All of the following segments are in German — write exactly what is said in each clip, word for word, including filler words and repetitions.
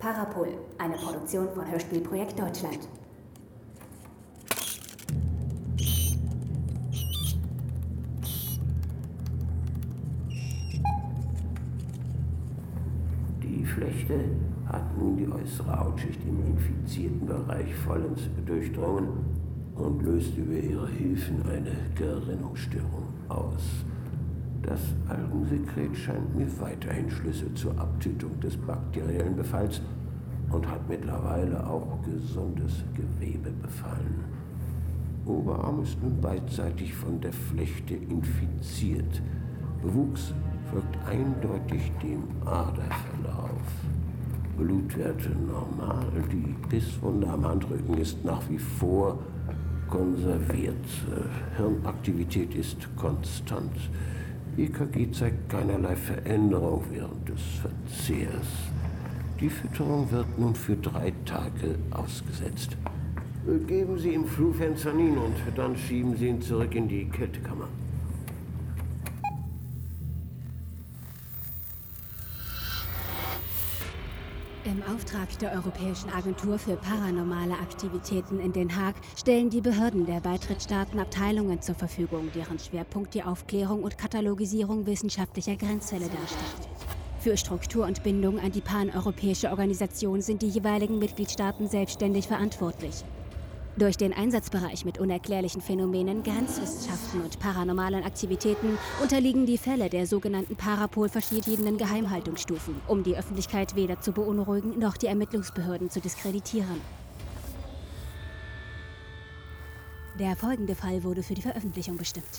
Parapol, eine Produktion von Hörspielprojekt Deutschland. Die Flechte hat nun die äußere Hautschicht im infizierten Bereich vollends durchdrungen und löst über ihre Hilfen eine Gerinnungsstörung aus. Das Algensekret scheint mir weiterhin Schlüssel zur Abtötung des bakteriellen Befalls und hat mittlerweile auch gesundes Gewebe befallen. Oberarm ist nun beidseitig von der Flechte infiziert. Bewuchs folgt eindeutig dem Aderverlauf. Blutwerte normal, die Bisswunde am Handrücken ist nach wie vor konserviert. Hirnaktivität ist konstant. E K G zeigt keinerlei Veränderung während des Verzehrs. Die Fütterung wird nun für drei Tage ausgesetzt. Geben Sie ihm Flufenzanin und dann schieben Sie ihn zurück in die Kältekammer. Im Auftrag der Europäischen Agentur für paranormale Aktivitäten in Den Haag stellen die Behörden der Beitrittsstaaten Abteilungen zur Verfügung, deren Schwerpunkt die Aufklärung und Katalogisierung wissenschaftlicher Grenzfälle darstellt. Für Struktur und Bindung an die paneuropäische Organisation sind die jeweiligen Mitgliedstaaten selbstständig verantwortlich. Durch den Einsatzbereich mit unerklärlichen Phänomenen, Grenzwissenschaften und paranormalen Aktivitäten unterliegen die Fälle der sogenannten Parapol verschiedenen Geheimhaltungsstufen, um die Öffentlichkeit weder zu beunruhigen noch die Ermittlungsbehörden zu diskreditieren. Der folgende Fall wurde für die Veröffentlichung bestimmt.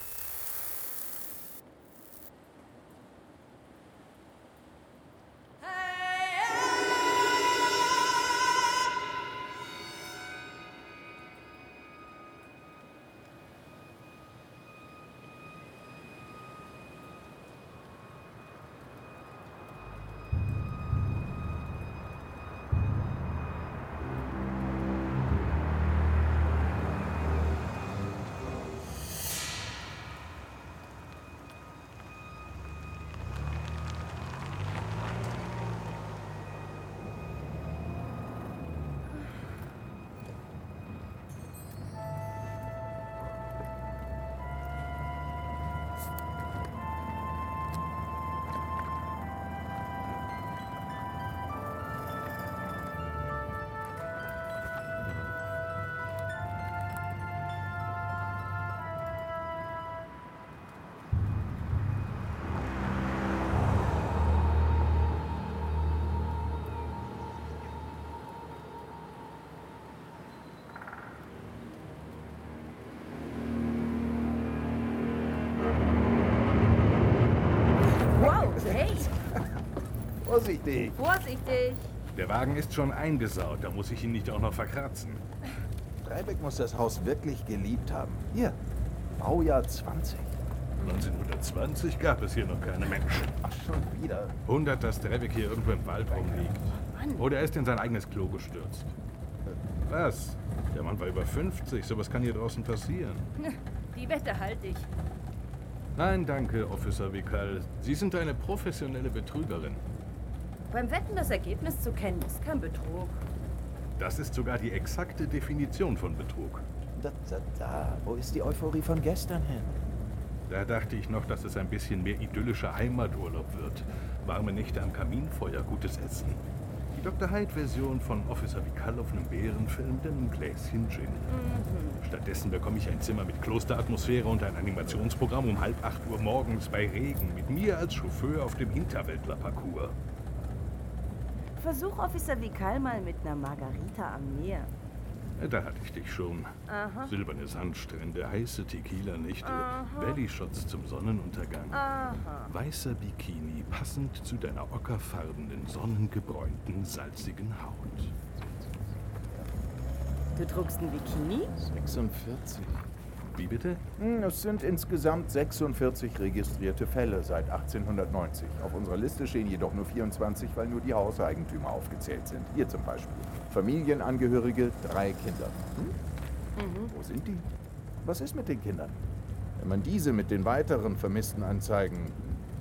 Vorsichtig! Vorsichtig! Der Wagen ist schon eingesaut, da muss ich ihn nicht auch noch verkratzen. Dreibeck muss das Haus wirklich geliebt haben. Hier, Baujahr zwanzig. neunzehnhundertzwanzig gab es hier noch keine Menschen. Ach, schon wieder. Wundert, dass Dreibeck hier irgendwo im Wald rumliegt. Oder er ist in sein eigenes Klo gestürzt. Was? Der Mann war über fünfzig, sowas kann hier draußen passieren. Die Wette halte ich. Nein, danke, Officer Vikal. Sie sind eine professionelle Betrügerin. Beim Wetten das Ergebnis zu kennen, ist kein Betrug. Das ist sogar die exakte Definition von Betrug. Da, da, da. Wo ist die Euphorie von gestern hin? Da dachte ich noch, dass es ein bisschen mehr idyllischer Heimaturlaub wird. Warme Nächte am Kaminfeuer, gutes Essen. Die Doktor Hyde-Version von Officer Vikal auf einem Bärenfell mit einem Gläschen Gin. Mhm. Stattdessen bekomme ich ein Zimmer mit Klosteratmosphäre und ein Animationsprogramm um halb acht Uhr morgens bei Regen mit mir als Chauffeur auf dem Hinterwäldler-Parcours. Versuch Officer Vikal mal mit einer Margarita am Meer. Da hatte ich dich schon. Aha. Silberne Sandstrände, heiße Tequila-Nächte, Valley-Shots zum Sonnenuntergang. Aha. Weißer Bikini, passend zu deiner ockerfarbenen, sonnengebräunten, salzigen Haut. Du trugst ein Bikini? sechsundvierzig. Wie bitte? Es sind insgesamt sechsundvierzig registrierte Fälle seit achtzehnhundertneunzig. Auf unserer Liste stehen jedoch nur vierundzwanzig, weil nur die Hauseigentümer aufgezählt sind. Hier zum Beispiel. Familienangehörige, drei Kinder. Hm? Mhm. Wo sind die? Was ist mit den Kindern? Wenn man diese mit den weiteren vermissten Anzeigen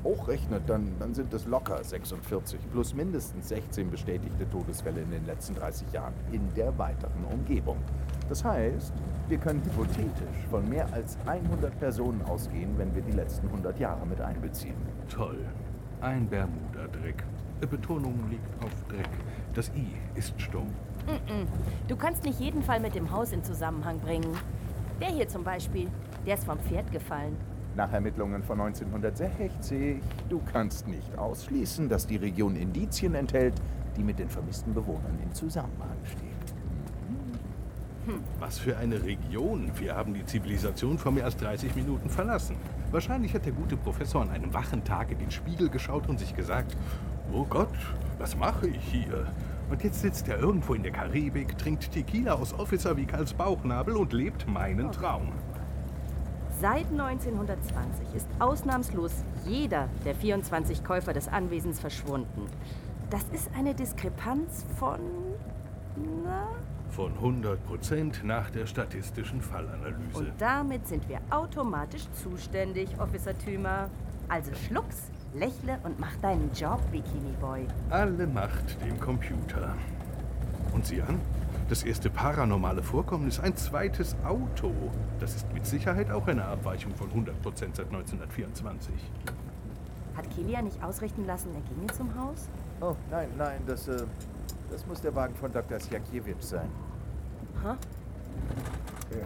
hochrechnet, dann, dann sind es locker sechsundvierzig, plus mindestens sechzehn bestätigte Todesfälle in den letzten dreißig Jahren in der weiteren Umgebung. Das heißt, wir können hypothetisch von mehr als hundert Personen ausgehen, wenn wir die letzten hundert Jahre mit einbeziehen. Toll. Ein Bermuda-Dreck. Betonung liegt auf Dreck. Das I ist stumm. Mm-mm. Du kannst nicht jeden Fall mit dem Haus in Zusammenhang bringen. Der hier zum Beispiel, der ist vom Pferd gefallen. Nach Ermittlungen von neunzehnhundertsechzig, du kannst nicht ausschließen, dass die Region Indizien enthält, die mit den vermissten Bewohnern in Zusammenhang stehen. Hm. Was für eine Region. Wir haben die Zivilisation vor mehr als dreißig Minuten verlassen. Wahrscheinlich hat der gute Professor an einem wachen Tag in den Spiegel geschaut und sich gesagt, oh Gott, was mache ich hier? Und jetzt sitzt er irgendwo in der Karibik, trinkt Tequila aus Officer Vicals Bauchnabel und lebt meinen Traum. Seit neunzehnhundertzwanzig ist ausnahmslos jeder der vierundzwanzig Käufer des Anwesens verschwunden. Das ist eine Diskrepanz von... na? Von hundert Prozent nach der statistischen Fallanalyse. Und damit sind wir automatisch zuständig, Officer Thümer. Also schluck's, lächle und mach deinen Job, Bikini Boy. Alle Macht dem Computer. Und sieh an, das erste paranormale Vorkommnis, ein zweites Auto. Das ist mit Sicherheit auch eine Abweichung von hundert Prozent seit neunzehnhundertvierundzwanzig. Hat Kilian nicht ausrichten lassen, er ginge zum Haus? Oh, nein, nein, das, äh, das muss der Wagen von Doktor Sjakiewicz sein. Hä? Ja.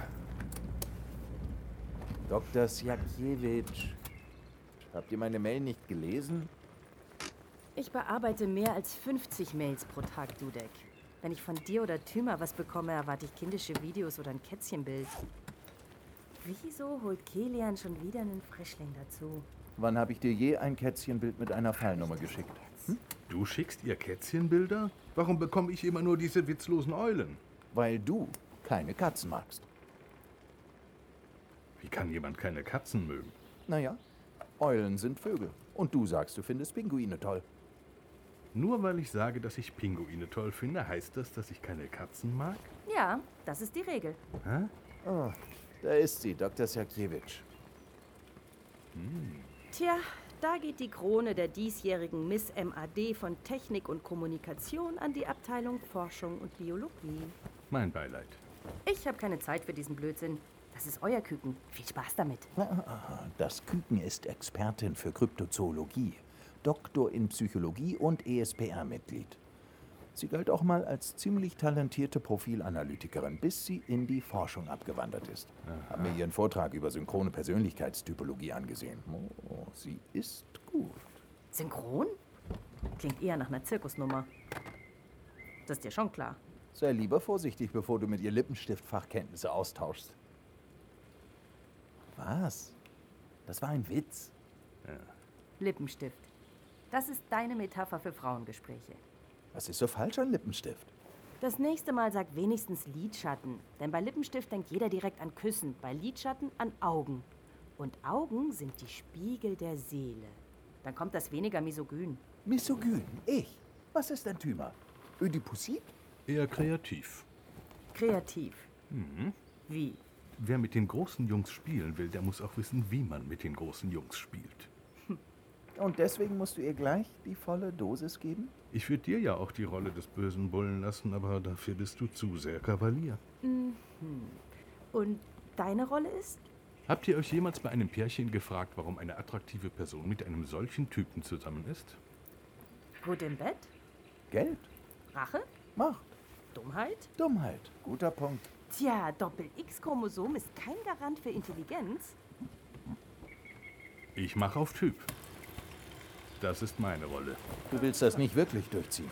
Doktor Sjakiewicz. Habt ihr meine Mail nicht gelesen? Ich bearbeite mehr als fünfzig Mails pro Tag, Dudek. Wenn ich von dir oder Thümer was bekomme, erwarte ich kindische Videos oder ein Kätzchenbild. Wieso holt Kilian schon wieder einen Frischling dazu? Wann habe ich dir je ein Kätzchenbild mit einer Fallnummer geschickt? Hm? Du schickst ihr Kätzchenbilder? Warum bekomme ich immer nur diese witzlosen Eulen? Weil du keine Katzen magst. Wie kann jemand keine Katzen mögen? Naja, Eulen sind Vögel. Und du sagst, du findest Pinguine toll. Nur weil ich sage, dass ich Pinguine toll finde, heißt das, dass ich keine Katzen mag? Ja, das ist die Regel. Hä? Oh, da ist sie, Doktor Sjakiewicz. Hm. Tja, da geht die Krone der diesjährigen Miss M A D von Technik und Kommunikation an die Abteilung Forschung und Biologie. Mein Beileid. Ich habe keine Zeit für diesen Blödsinn. Das ist euer Küken. Viel Spaß damit. Das Küken ist Expertin für Kryptozoologie, Doktor in Psychologie und E S P R-Mitglied. Sie galt auch mal als ziemlich talentierte Profilanalytikerin, bis sie in die Forschung abgewandert ist. Aha. Haben mir ihren Vortrag über synchrone Persönlichkeitstypologie angesehen. Oh, sie ist gut. Synchron? Klingt eher nach einer Zirkusnummer. Das ist dir schon klar. Sei lieber vorsichtig, bevor du mit ihr Lippenstiftfachkenntnisse austauschst. Was? Das war ein Witz. Ja. Lippenstift. Das ist deine Metapher für Frauengespräche. Was ist so falsch an Lippenstift? Das nächste Mal sag wenigstens Lidschatten. Denn bei Lippenstift denkt jeder direkt an Küssen, bei Lidschatten an Augen. Und Augen sind die Spiegel der Seele. Dann kommt das weniger misogyn. Misogyn? Ich? Was ist ein Thümer? Ödipusit? Eher kreativ. Kreativ? Mhm. Wie? Wer mit den großen Jungs spielen will, der muss auch wissen, wie man mit den großen Jungs spielt. Und deswegen musst du ihr gleich die volle Dosis geben? Ich würde dir ja auch die Rolle des bösen Bullen lassen, aber dafür bist du zu sehr Kavalier. Mhm. Und deine Rolle ist? Habt ihr euch jemals bei einem Pärchen gefragt, warum eine attraktive Person mit einem solchen Typen zusammen ist? Gut im Bett? Geld? Rache? Macht. Dummheit? Dummheit. Guter Punkt. Tja, Doppel-X-Chromosom ist kein Garant für Intelligenz. Ich mache auf Typ. Das ist meine Rolle. Du willst das nicht wirklich durchziehen.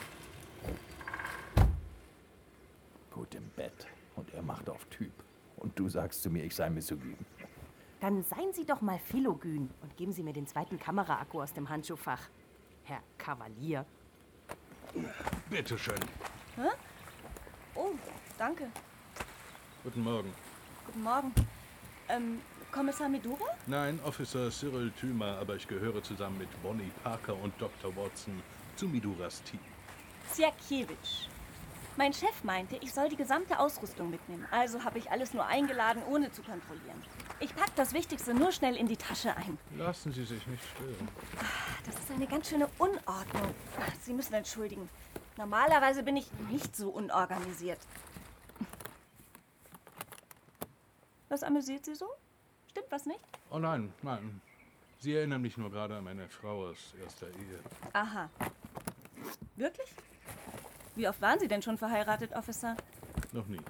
Gut im Bett. Und er macht auf Typ. Und du sagst zu mir, ich sei misogyn. Dann seien Sie doch mal philogyn und geben Sie mir den zweiten Kameraakku aus dem Handschuhfach. Herr Kavalier. Bitte schön. Hä? Oh, danke. Guten Morgen. Guten Morgen. Ähm, Kommissar Medura? Nein, Officer Cyril Thümer, aber ich gehöre zusammen mit Bonnie Parker und Doktor Watson zu Miduras Team. Sjakiewicz. Mein Chef meinte, ich soll die gesamte Ausrüstung mitnehmen. Also habe ich alles nur eingeladen, ohne zu kontrollieren. Ich packe das Wichtigste nur schnell in die Tasche ein. Lassen Sie sich nicht stören. Das ist eine ganz schöne Unordnung. Sie müssen entschuldigen. Normalerweise bin ich nicht so unorganisiert. Was amüsiert Sie so? Stimmt was nicht? Oh nein, nein. Sie erinnern mich nur gerade an meine Frau aus erster Ehe. Aha. Wirklich? Wie oft waren Sie denn schon verheiratet, Officer? Noch nie.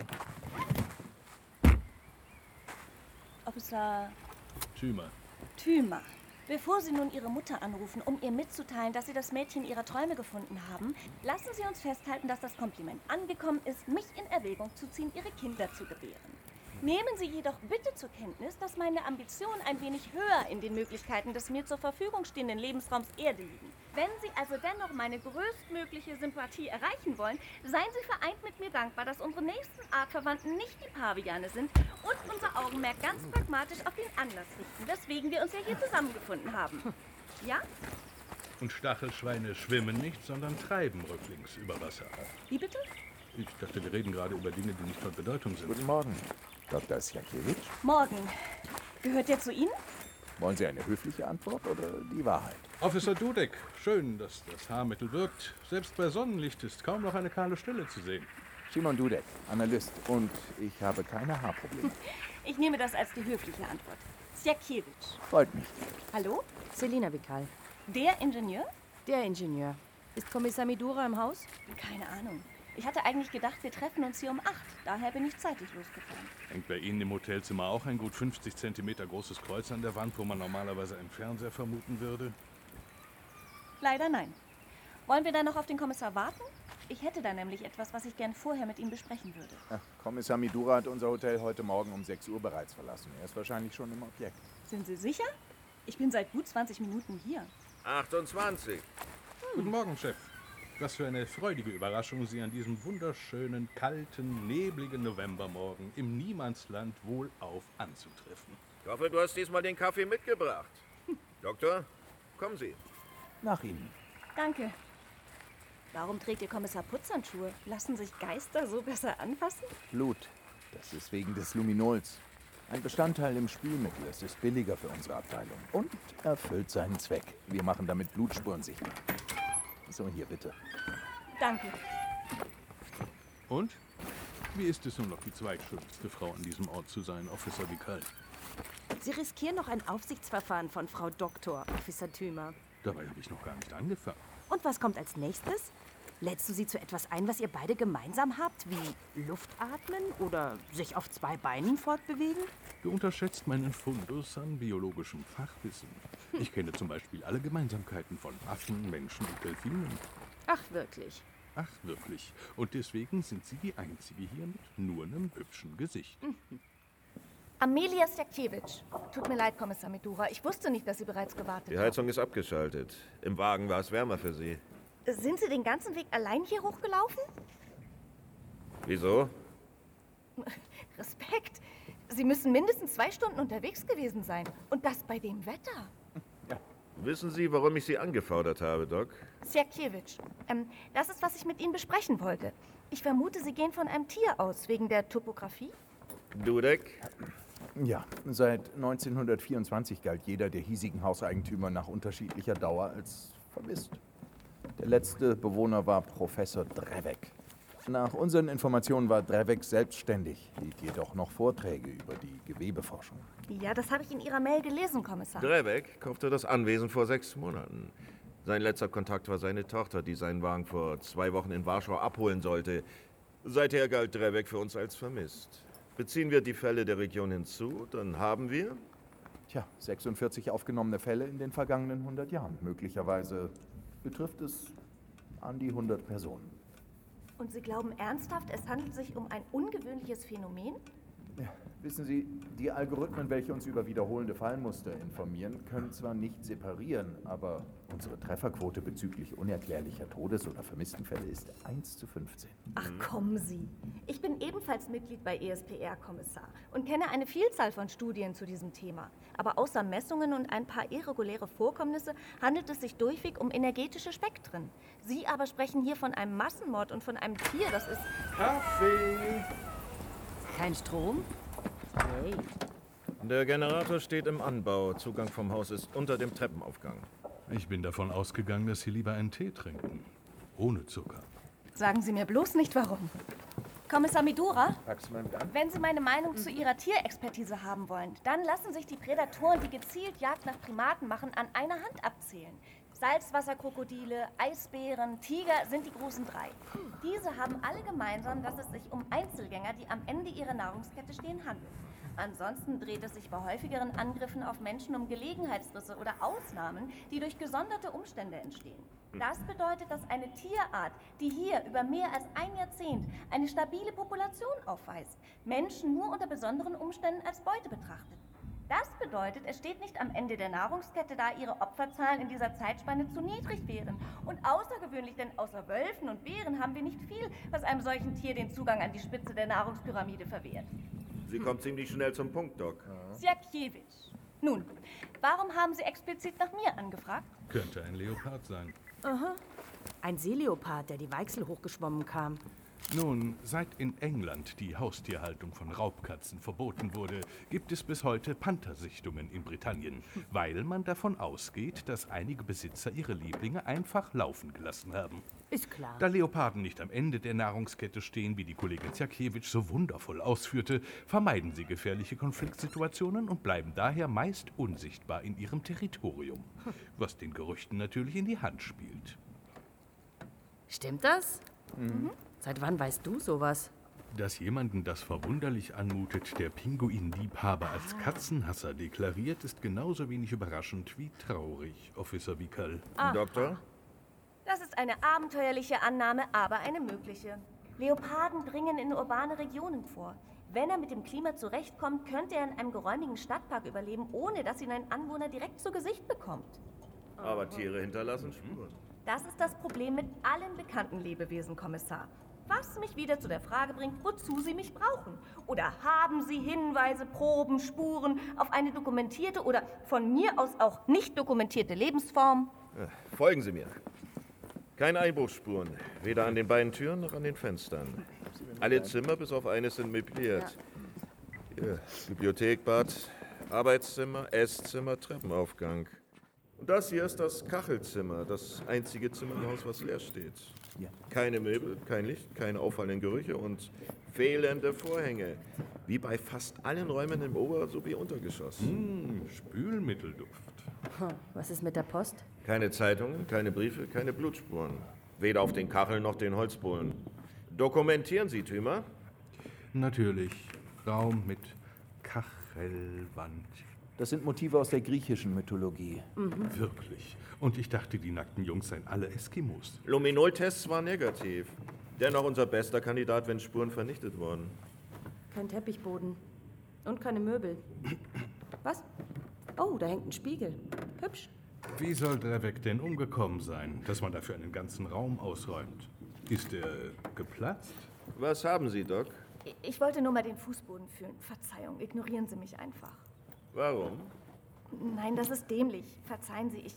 Officer Thümer. Thümer. Bevor Sie nun Ihre Mutter anrufen, um ihr mitzuteilen, dass Sie das Mädchen Ihrer Träume gefunden haben, lassen Sie uns festhalten, dass das Kompliment angekommen ist, mich in Erwägung zu ziehen, Ihre Kinder zu gebären. Nehmen Sie jedoch bitte zur Kenntnis, dass meine Ambitionen ein wenig höher in den Möglichkeiten des mir zur Verfügung stehenden Lebensraums Erde liegen. Wenn Sie also dennoch meine größtmögliche Sympathie erreichen wollen, seien Sie vereint mit mir dankbar, dass unsere nächsten Artverwandten nicht die Paviane sind und unser Augenmerk ganz pragmatisch auf den Anlass richten, weswegen wir uns ja hier zusammengefunden haben. Ja? Und Stachelschweine schwimmen nicht, sondern treiben rücklings über Wasser. Wie bitte? Ich dachte, wir reden gerade über Dinge, die nicht von Bedeutung sind. Guten Morgen, Doktor Sjakiewicz. Morgen. Gehört der zu Ihnen? Wollen Sie eine höfliche Antwort oder die Wahrheit? Officer Dudek, schön, dass das Haarmittel wirkt. Selbst bei Sonnenlicht ist kaum noch eine kahle Stelle zu sehen. Simon Dudek, Analyst. Und ich habe keine Haarprobleme. Ich nehme das als die höfliche Antwort. Sjakiewicz. Freut mich. Hallo? Selina Vikal. Der Ingenieur? Der Ingenieur. Ist Kommissar Medura im Haus? Keine Ahnung. Ich hatte eigentlich gedacht, wir treffen uns hier um acht. Daher bin ich zeitig losgefahren. Hängt bei Ihnen im Hotelzimmer auch ein gut fünfzig Zentimeter großes Kreuz an der Wand, wo man normalerweise einen Fernseher vermuten würde? Leider nein. Wollen wir dann noch auf den Kommissar warten? Ich hätte da nämlich etwas, was ich gern vorher mit ihm besprechen würde. Ach, Kommissar Medura hat unser Hotel heute Morgen um sechs Uhr bereits verlassen. Er ist wahrscheinlich schon im Objekt. Sind Sie sicher? Ich bin seit gut zwanzig Minuten hier. achtundzwanzig. Hm. Guten Morgen, Chef. Was für eine freudige Überraschung, Sie an diesem wunderschönen, kalten, nebligen Novembermorgen im Niemandsland wohlauf anzutreffen. Ich hoffe, du hast diesmal den Kaffee mitgebracht. Hm. Doktor, kommen Sie. Nach Ihnen. Danke. Warum trägt Ihr Kommissar Putzhandschuhe? Lassen sich Geister so besser anfassen? Blut. Das ist wegen des Luminols. Ein Bestandteil im Spülmittel. Es ist billiger für unsere Abteilung. Und erfüllt seinen Zweck. Wir machen damit Blutspuren sichtbar. So, hier bitte. Danke. Und? Wie ist es nun noch, die zweitschönste Frau an diesem Ort zu sein, Officer Vikal? Sie riskieren noch ein Aufsichtsverfahren von Frau Doktor, Officer Thümer. Dabei habe ich noch gar nicht angefangen. Und was kommt als nächstes? Lädst du sie zu etwas ein, was ihr beide gemeinsam habt, wie Luftatmen oder sich auf zwei Beinen fortbewegen? Du unterschätzt meinen Fundus an biologischem Fachwissen. Ich kenne zum Beispiel alle Gemeinsamkeiten von Affen, Menschen und Delfinen. Ach, wirklich? Ach, wirklich. Und deswegen sind Sie die Einzige hier mit nur einem hübschen Gesicht. Mhm. Amelia Sjakiewicz. Tut mir leid, Kommissar Medura. Ich wusste nicht, dass Sie bereits gewartet haben. Die Heizung ist abgeschaltet. Im Wagen war es wärmer für Sie. Sind Sie den ganzen Weg allein hier hochgelaufen? Wieso? Respekt. Sie müssen mindestens zwei Stunden unterwegs gewesen sein. Und das bei dem Wetter. Ja. Wissen Sie, warum ich Sie angefordert habe, Doc? Sjakiewicz, ähm, das ist, was ich mit Ihnen besprechen wollte. Ich vermute, Sie gehen von einem Tier aus, wegen der Topographie? Dudek? Ja, seit neunzehnhundertvierundzwanzig galt jeder der hiesigen Hauseigentümer nach unterschiedlicher Dauer als vermisst. Der letzte Bewohner war Professor Drevek. Nach unseren Informationen war Drevek selbstständig, hielt jedoch noch Vorträge über die Gewebeforschung. Ja, das habe ich in Ihrer Mail gelesen, Kommissar. Drevek kaufte das Anwesen vor sechs Monaten. Sein letzter Kontakt war seine Tochter, die seinen Wagen vor zwei Wochen in Warschau abholen sollte. Seither galt Drevek für uns als vermisst. Beziehen wir die Fälle der Region hinzu, dann haben wir... Tja, sechsundvierzig aufgenommene Fälle in den vergangenen hundert Jahren. Möglicherweise betrifft es an die hundert Personen. Und Sie glauben ernsthaft, es handelt sich um ein ungewöhnliches Phänomen? Ja, Wissen Sie, die Algorithmen, welche uns über wiederholende Fallmuster informieren, können zwar nicht separieren, aber unsere Trefferquote bezüglich unerklärlicher Todes- oder Vermisstenfälle ist eins zu fünfzehn. Ach, kommen Sie. Ich bin ebenfalls Mitglied bei E S P R-Kommissar und kenne eine Vielzahl von Studien zu diesem Thema. Aber außer Messungen und ein paar irreguläre Vorkommnisse handelt es sich durchweg um energetische Spektren. Sie aber sprechen hier von einem Massenmord und von einem Tier, das ist... Kaffee! Kein Strom? Hey. Der Generator steht im Anbau. Zugang vom Haus ist unter dem Treppenaufgang. Ich bin davon ausgegangen, dass Sie lieber einen Tee trinken. Ohne Zucker. Sagen Sie mir bloß nicht, warum. Kommissar Medora, Packst du mal mit an? wenn Sie meine Meinung zu Ihrer Tierexpertise haben wollen, dann lassen sich die Prädatoren, die gezielt Jagd nach Primaten machen, an einer Hand abzählen. Salzwasserkrokodile, Eisbären, Tiger sind die großen drei. Diese haben alle gemeinsam, dass es sich um Einzelgänger, die am Ende ihrer Nahrungskette stehen, handelt. Ansonsten dreht es sich bei häufigeren Angriffen auf Menschen um Gelegenheitsrisse oder Ausnahmen, die durch gesonderte Umstände entstehen. Das bedeutet, dass eine Tierart, die hier über mehr als ein Jahrzehnt eine stabile Population aufweist, Menschen nur unter besonderen Umständen als Beute betrachtet. Das bedeutet, es steht nicht am Ende der Nahrungskette, da ihre Opferzahlen in dieser Zeitspanne zu niedrig wären. Und außergewöhnlich, denn außer Wölfen und Bären haben wir nicht viel, was einem solchen Tier den Zugang an die Spitze der Nahrungspyramide verwehrt. Sie kommt ziemlich schnell zum Punkt, Doc. Sjakiewicz. Nun, warum haben Sie explizit nach mir angefragt? Könnte ein Leopard sein. Aha. Ein Seeleopard, der die Weichsel hochgeschwommen kam. Nun, seit in England die Haustierhaltung von Raubkatzen verboten wurde, gibt es bis heute Panthersichtungen in Britannien, weil man davon ausgeht, dass einige Besitzer ihre Lieblinge einfach laufen gelassen haben. Ist klar. Da Leoparden nicht am Ende der Nahrungskette stehen, wie die Kollegin Sjakiewicz so wundervoll ausführte, vermeiden sie gefährliche Konfliktsituationen und bleiben daher meist unsichtbar in ihrem Territorium, was den Gerüchten natürlich in die Hand spielt. Stimmt das? Mhm. Seit wann weißt du sowas? Dass jemanden das verwunderlich anmutet, der Pinguinliebhaber als Katzenhasser deklariert, ist genauso wenig überraschend wie traurig, Officer Wickerl. Doktor? Das ist eine abenteuerliche Annahme, aber eine mögliche. Leoparden dringen in urbane Regionen vor. Wenn er mit dem Klima zurechtkommt, könnte er in einem geräumigen Stadtpark überleben, ohne dass ihn ein Anwohner direkt zu Gesicht bekommt. Aber Tiere hinterlassen Spuren. Das ist das Problem mit allen bekannten Lebewesen, Kommissar. Was mich wieder zu der Frage bringt, wozu Sie mich brauchen. Oder haben Sie Hinweise, Proben, Spuren auf eine dokumentierte oder von mir aus auch nicht dokumentierte Lebensform? Folgen Sie mir. Keine Einbruchsspuren, weder an den beiden Türen noch an den Fenstern. Alle Zimmer bis auf eines sind möbliert. Hier, Bibliothek, Bad, Arbeitszimmer, Esszimmer, Treppenaufgang. Und das hier ist das Kachelzimmer, das einzige Zimmer im Haus, was leer steht. Ja. Keine Möbel, kein Licht, keine auffallenden Gerüche und fehlende Vorhänge. Wie bei fast allen Räumen im Ober- sowie Untergeschoss. Hm, Spülmittelduft. Was ist mit der Post? Keine Zeitungen, keine Briefe, keine Blutspuren. Weder auf den Kacheln noch den Holzbohlen. Dokumentieren Sie, Tümer? Natürlich. Raum mit Kachelwand. Das sind Motive aus der griechischen Mythologie. Wirklich. Und ich dachte, die nackten Jungs seien alle Eskimos. Luminol-Tests waren negativ. Dennoch unser bester Kandidat, wenn Spuren vernichtet wurden. Kein Teppichboden. Und keine Möbel. Was? Oh, da hängt ein Spiegel. Hübsch. Wie soll Drevek denn umgekommen sein, dass man dafür einen ganzen Raum ausräumt? Ist er geplatzt? Was haben Sie, Doc? Ich wollte nur mal den Fußboden fühlen. Verzeihung, ignorieren Sie mich einfach. Warum? Nein, das ist dämlich. Verzeihen Sie, ich...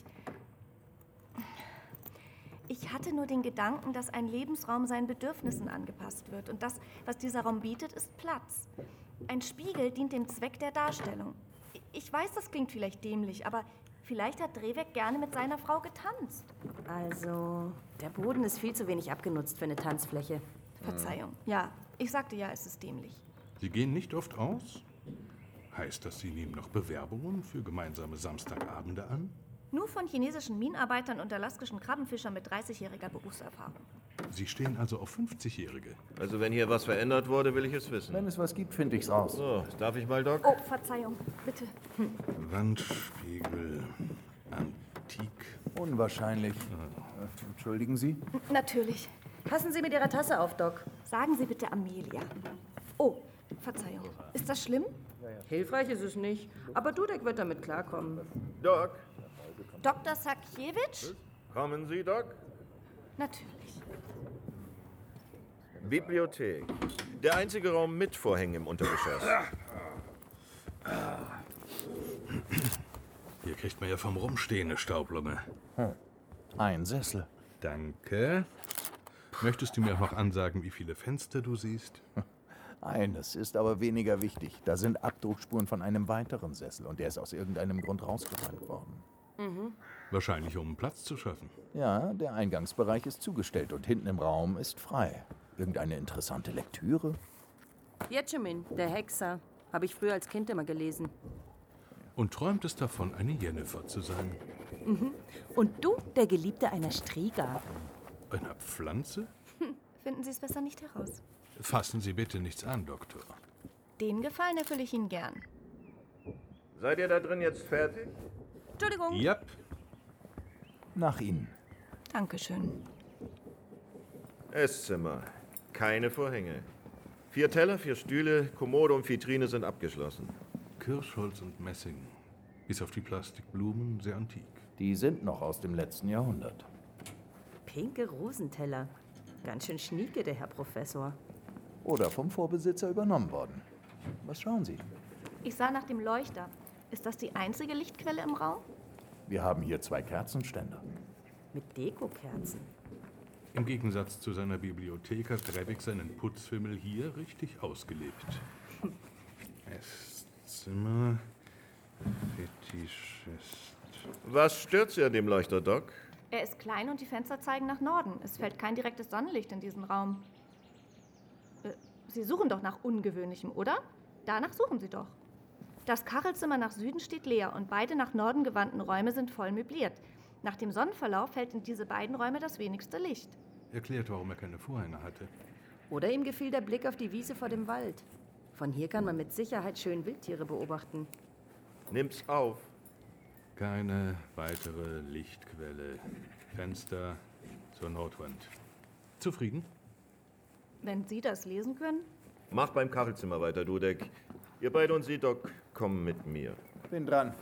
Ich hatte nur den Gedanken, dass ein Lebensraum seinen Bedürfnissen angepasst wird. Und das, was dieser Raum bietet, ist Platz. Ein Spiegel dient dem Zweck der Darstellung. Ich weiß, das klingt vielleicht dämlich, aber vielleicht hat Drevek gerne mit seiner Frau getanzt. Also, der Boden ist viel zu wenig abgenutzt für eine Tanzfläche. Verzeihung. Ja, ich sagte ja, es ist dämlich. Sie gehen nicht oft aus? Heißt das, Sie nehmen noch Bewerbungen für gemeinsame Samstagabende an? Nur von chinesischen Minenarbeitern und alaskischen Krabbenfischern mit dreißigjähriger Berufserfahrung. Sie stehen also auf fünfzigjährige. Also wenn hier was verändert wurde, will ich es wissen. Wenn es was gibt, finde ich's raus. So, darf ich mal, Doc? Oh, Verzeihung, bitte. Wandspiegel, antik. Unwahrscheinlich. Äh, entschuldigen Sie? Natürlich. Passen Sie mit Ihrer Tasse auf, Doc. Sagen Sie bitte Amelia. Oh, Verzeihung. Ist das schlimm? Hilfreich ist es nicht, aber Dudek wird damit klarkommen. Doc, Doktor Sakiewicz? kommen Sie, Doc? Natürlich. Bibliothek. Der einzige Raum mit Vorhängen im Untergeschoss. Hier kriegt man ja vom Rumstehen eine Staublunge. Hm. Ein Sessel. Danke. Möchtest du mir auch noch ansagen, wie viele Fenster du siehst? Eines ist aber weniger wichtig. Da sind Abdruckspuren von einem weiteren Sessel und der ist aus irgendeinem Grund rausgeräumt worden. Mhm. Wahrscheinlich, um Platz zu schaffen. Ja, der Eingangsbereich ist zugestellt und hinten im Raum ist frei. Irgendeine interessante Lektüre? Jetschemin, der Hexer. Habe ich früher als Kind immer gelesen. Und träumt es davon, eine Jennifer zu sein. Mhm. Und du, der Geliebte einer Striga. Einer Pflanze? Hm, finden Sie es besser nicht heraus. Fassen Sie bitte nichts an, Doktor. Den Gefallen erfülle ich Ihnen gern. Seid ihr da drin jetzt fertig? Entschuldigung. Yep. Nach Ihnen. Dankeschön. Esszimmer. Keine Vorhänge. Vier Teller, vier Stühle, Kommode und Vitrine sind abgeschlossen. Kirschholz und Messing. Bis auf die Plastikblumen sehr antik. Die sind noch aus dem letzten Jahrhundert. Pinke Rosenteller. Ganz schön schnieke, der Herr Professor. Oder vom Vorbesitzer übernommen worden. Was schauen Sie? Ich sah nach dem Leuchter. Ist das die einzige Lichtquelle im Raum? Wir haben hier zwei Kerzenständer. Mit Dekokerzen. Im Gegensatz zu seiner Bibliothek hat Drevik seinen Putzfimmel hier richtig ausgelebt. Esszimmer, Fetischist. Was stört Sie an dem Leuchter, Doc? Er ist klein und die Fenster zeigen nach Norden. Es fällt kein direktes Sonnenlicht in diesen Raum. Äh, Sie suchen doch nach Ungewöhnlichem, oder? Danach suchen Sie doch. Das Kachelzimmer nach Süden steht leer und beide nach Norden gewandten Räume sind voll möbliert. Nach dem Sonnenverlauf fällt in diese beiden Räume das wenigste Licht. Erklärt, warum er keine Vorhänge hatte. Oder ihm gefiel der Blick auf die Wiese vor dem Wald. Von hier kann man mit Sicherheit schön Wildtiere beobachten. Nimm's auf. Keine weitere Lichtquelle. Fenster zur Nordwand. Zufrieden? Wenn Sie das lesen können? Mach beim Kachelzimmer weiter, Dudek. Ihr beide und Sie, Doc, kommen mit mir. Bin dran.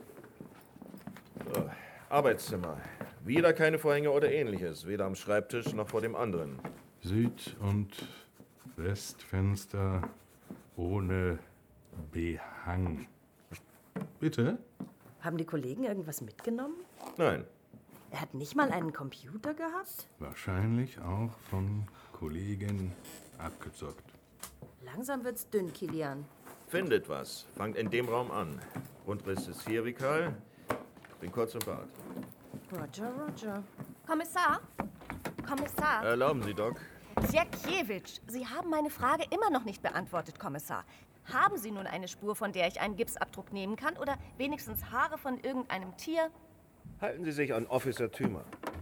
So, Arbeitszimmer. Wieder keine Vorhänge oder ähnliches. Weder am Schreibtisch noch vor dem anderen. Süd- und Westfenster ohne Behang. Bitte? Haben die Kollegen irgendwas mitgenommen? Nein. Er hat nicht mal einen Computer gehabt? Wahrscheinlich auch von Kollegen abgezockt. Langsam wird's dünn, Kilian. Findet was. Fangt in dem Raum an. Grundriss ist hier, Vikal. Bin kurz im Bad. Roger, Roger. Kommissar? Kommissar? Erlauben Sie, Doc. Sakiewicz, Sie haben meine Frage immer noch nicht beantwortet, Kommissar. Haben Sie nun eine Spur, von der ich einen Gipsabdruck nehmen kann? Oder wenigstens Haare von irgendeinem Tier? Halten Sie sich an Officer Thümer.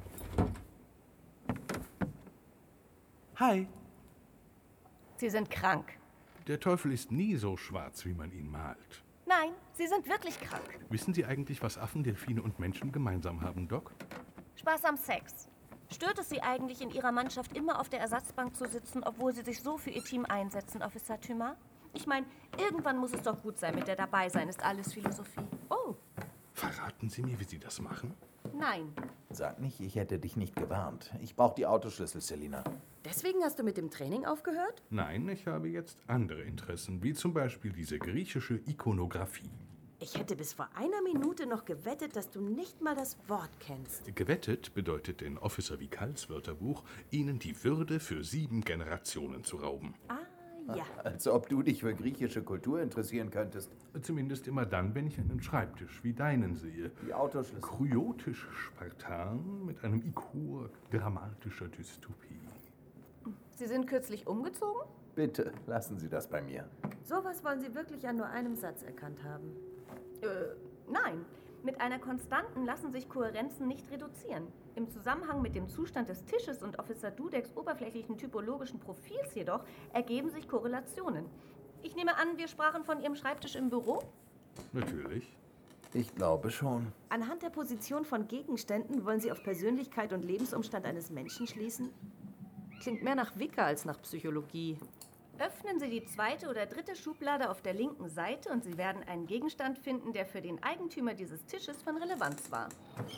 Hi. Sie sind krank. Der Teufel ist nie so schwarz, wie man ihn malt. Nein, Sie sind wirklich krank. Wissen Sie eigentlich, was Affen, Delfine und Menschen gemeinsam haben, Doc? Spaß am Sex. Stört es Sie eigentlich, in Ihrer Mannschaft immer auf der Ersatzbank zu sitzen, obwohl Sie sich so für Ihr Team einsetzen, Officer Thümer? Ich meine, irgendwann muss es doch gut sein mit der Dabeisein, ist alles Philosophie. Oh, Verraten Sie mir, wie Sie das machen? nein. Sag nicht, ich hätte dich nicht gewarnt. Ich brauche die Autoschlüssel, Selina. Deswegen hast du mit dem Training aufgehört? Nein, ich habe jetzt andere Interessen, wie zum Beispiel diese griechische Ikonographie. Ich hätte bis vor einer Minute noch gewettet, dass du nicht mal das Wort kennst. Gewettet bedeutet in Officer Vikals Wörterbuch, Ihnen die Würde für sieben Generationen zu rauben. Ah, ja. Als ob du dich für griechische Kultur interessieren könntest. Zumindest immer dann, wenn ich einen Schreibtisch wie deinen sehe. Die Autoschlüssel. Kryotisch-Spartan mit einem Ichor dramatischer Dystopie. Sie sind kürzlich umgezogen? Bitte, lassen Sie das bei mir. Sowas wollen sie wirklich an nur einem Satz erkannt haben. Äh, nein. Mit einer Konstanten lassen sich Kohärenzen nicht reduzieren. Im Zusammenhang mit dem Zustand des Tisches und Officer Dudeks oberflächlichen typologischen Profils jedoch ergeben sich Korrelationen. Ich nehme an, wir sprachen von Ihrem Schreibtisch im Büro? Natürlich. Ich glaube schon. Anhand der Position von Gegenständen wollen sie auf Persönlichkeit und Lebensumstand eines Menschen schließen? Klingt mehr nach Wicker als nach Psychologie. Öffnen Sie die zweite oder dritte Schublade auf der linken Seite und Sie werden einen Gegenstand finden, der für den Eigentümer dieses Tisches von Relevanz war.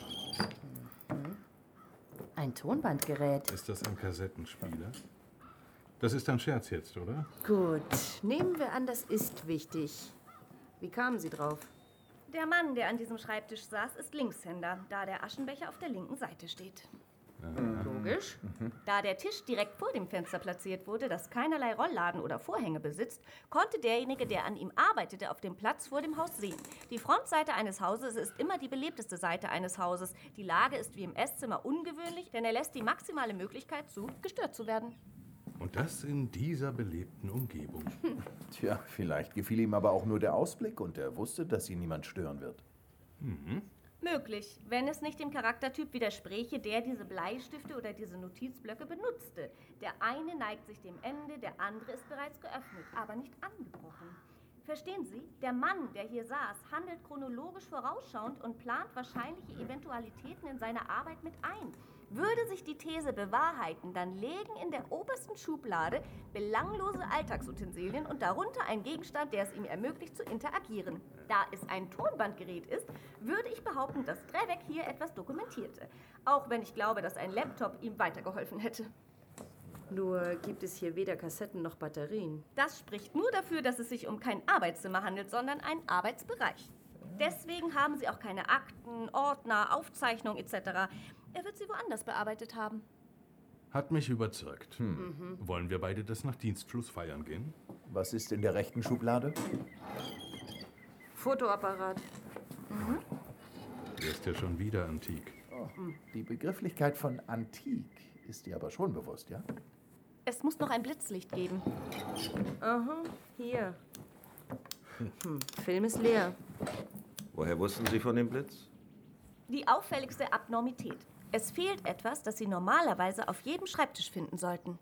Ein Tonbandgerät. Ist das ein Kassettenspieler? Das ist ein Scherz jetzt, oder? Gut, nehmen wir an, das ist wichtig. Wie kamen Sie drauf? Der Mann, der an diesem Schreibtisch saß, ist Linkshänder, da der Aschenbecher auf der linken Seite steht. Logisch. Da der Tisch direkt vor dem Fenster platziert wurde, das keinerlei Rollladen oder Vorhänge besitzt, konnte derjenige, der an ihm arbeitete, auf dem Platz vor dem Haus sehen. Die Frontseite eines Hauses ist immer die belebteste Seite eines Hauses. Die Lage ist wie im Esszimmer ungewöhnlich, denn er lässt die maximale Möglichkeit zu, gestört zu werden. Und das in dieser belebten Umgebung. Tja, vielleicht gefiel ihm aber auch nur der Ausblick und er wusste, dass ihn niemand stören wird. Mhm. Möglich, wenn es nicht dem Charaktertyp widerspräche, der diese Bleistifte oder diese Notizblöcke benutzte. Der eine neigt sich dem Ende, der andere ist bereits geöffnet, aber nicht angebrochen. Verstehen Sie, der Mann, der hier saß, handelt chronologisch vorausschauend und plant wahrscheinliche Eventualitäten in seine Arbeit mit ein. Würde sich die These bewahrheiten, dann lägen in der obersten Schublade belanglose Alltagsutensilien und darunter ein Gegenstand, der es ihm ermöglicht zu interagieren. Da es ein Tonbandgerät ist, würde ich behaupten, dass Drevek hier etwas dokumentierte. Auch wenn ich glaube, dass ein Laptop ihm weitergeholfen hätte. Nur gibt es hier weder Kassetten noch Batterien. Das spricht nur dafür, dass es sich um kein Arbeitszimmer handelt, sondern einen Arbeitsbereich. Deswegen haben Sie auch keine Akten, Ordner, Aufzeichnungen et cetera. Er wird sie woanders bearbeitet haben. Hat mich überzeugt. Hm. Mhm. Wollen wir beide das nach Dienstschluss feiern gehen? Was ist in der rechten Schublade? Fotoapparat. Mhm. Der ist ja schon wieder antik. Oh, die Begrifflichkeit von antik ist dir aber schon bewusst, ja? Es muss noch ein Blitzlicht geben. Aha, hier. Hm, Film ist leer. Woher wussten Sie von dem Blitz? Die auffälligste Abnormität. Es fehlt etwas, das Sie normalerweise auf jedem Schreibtisch finden sollten.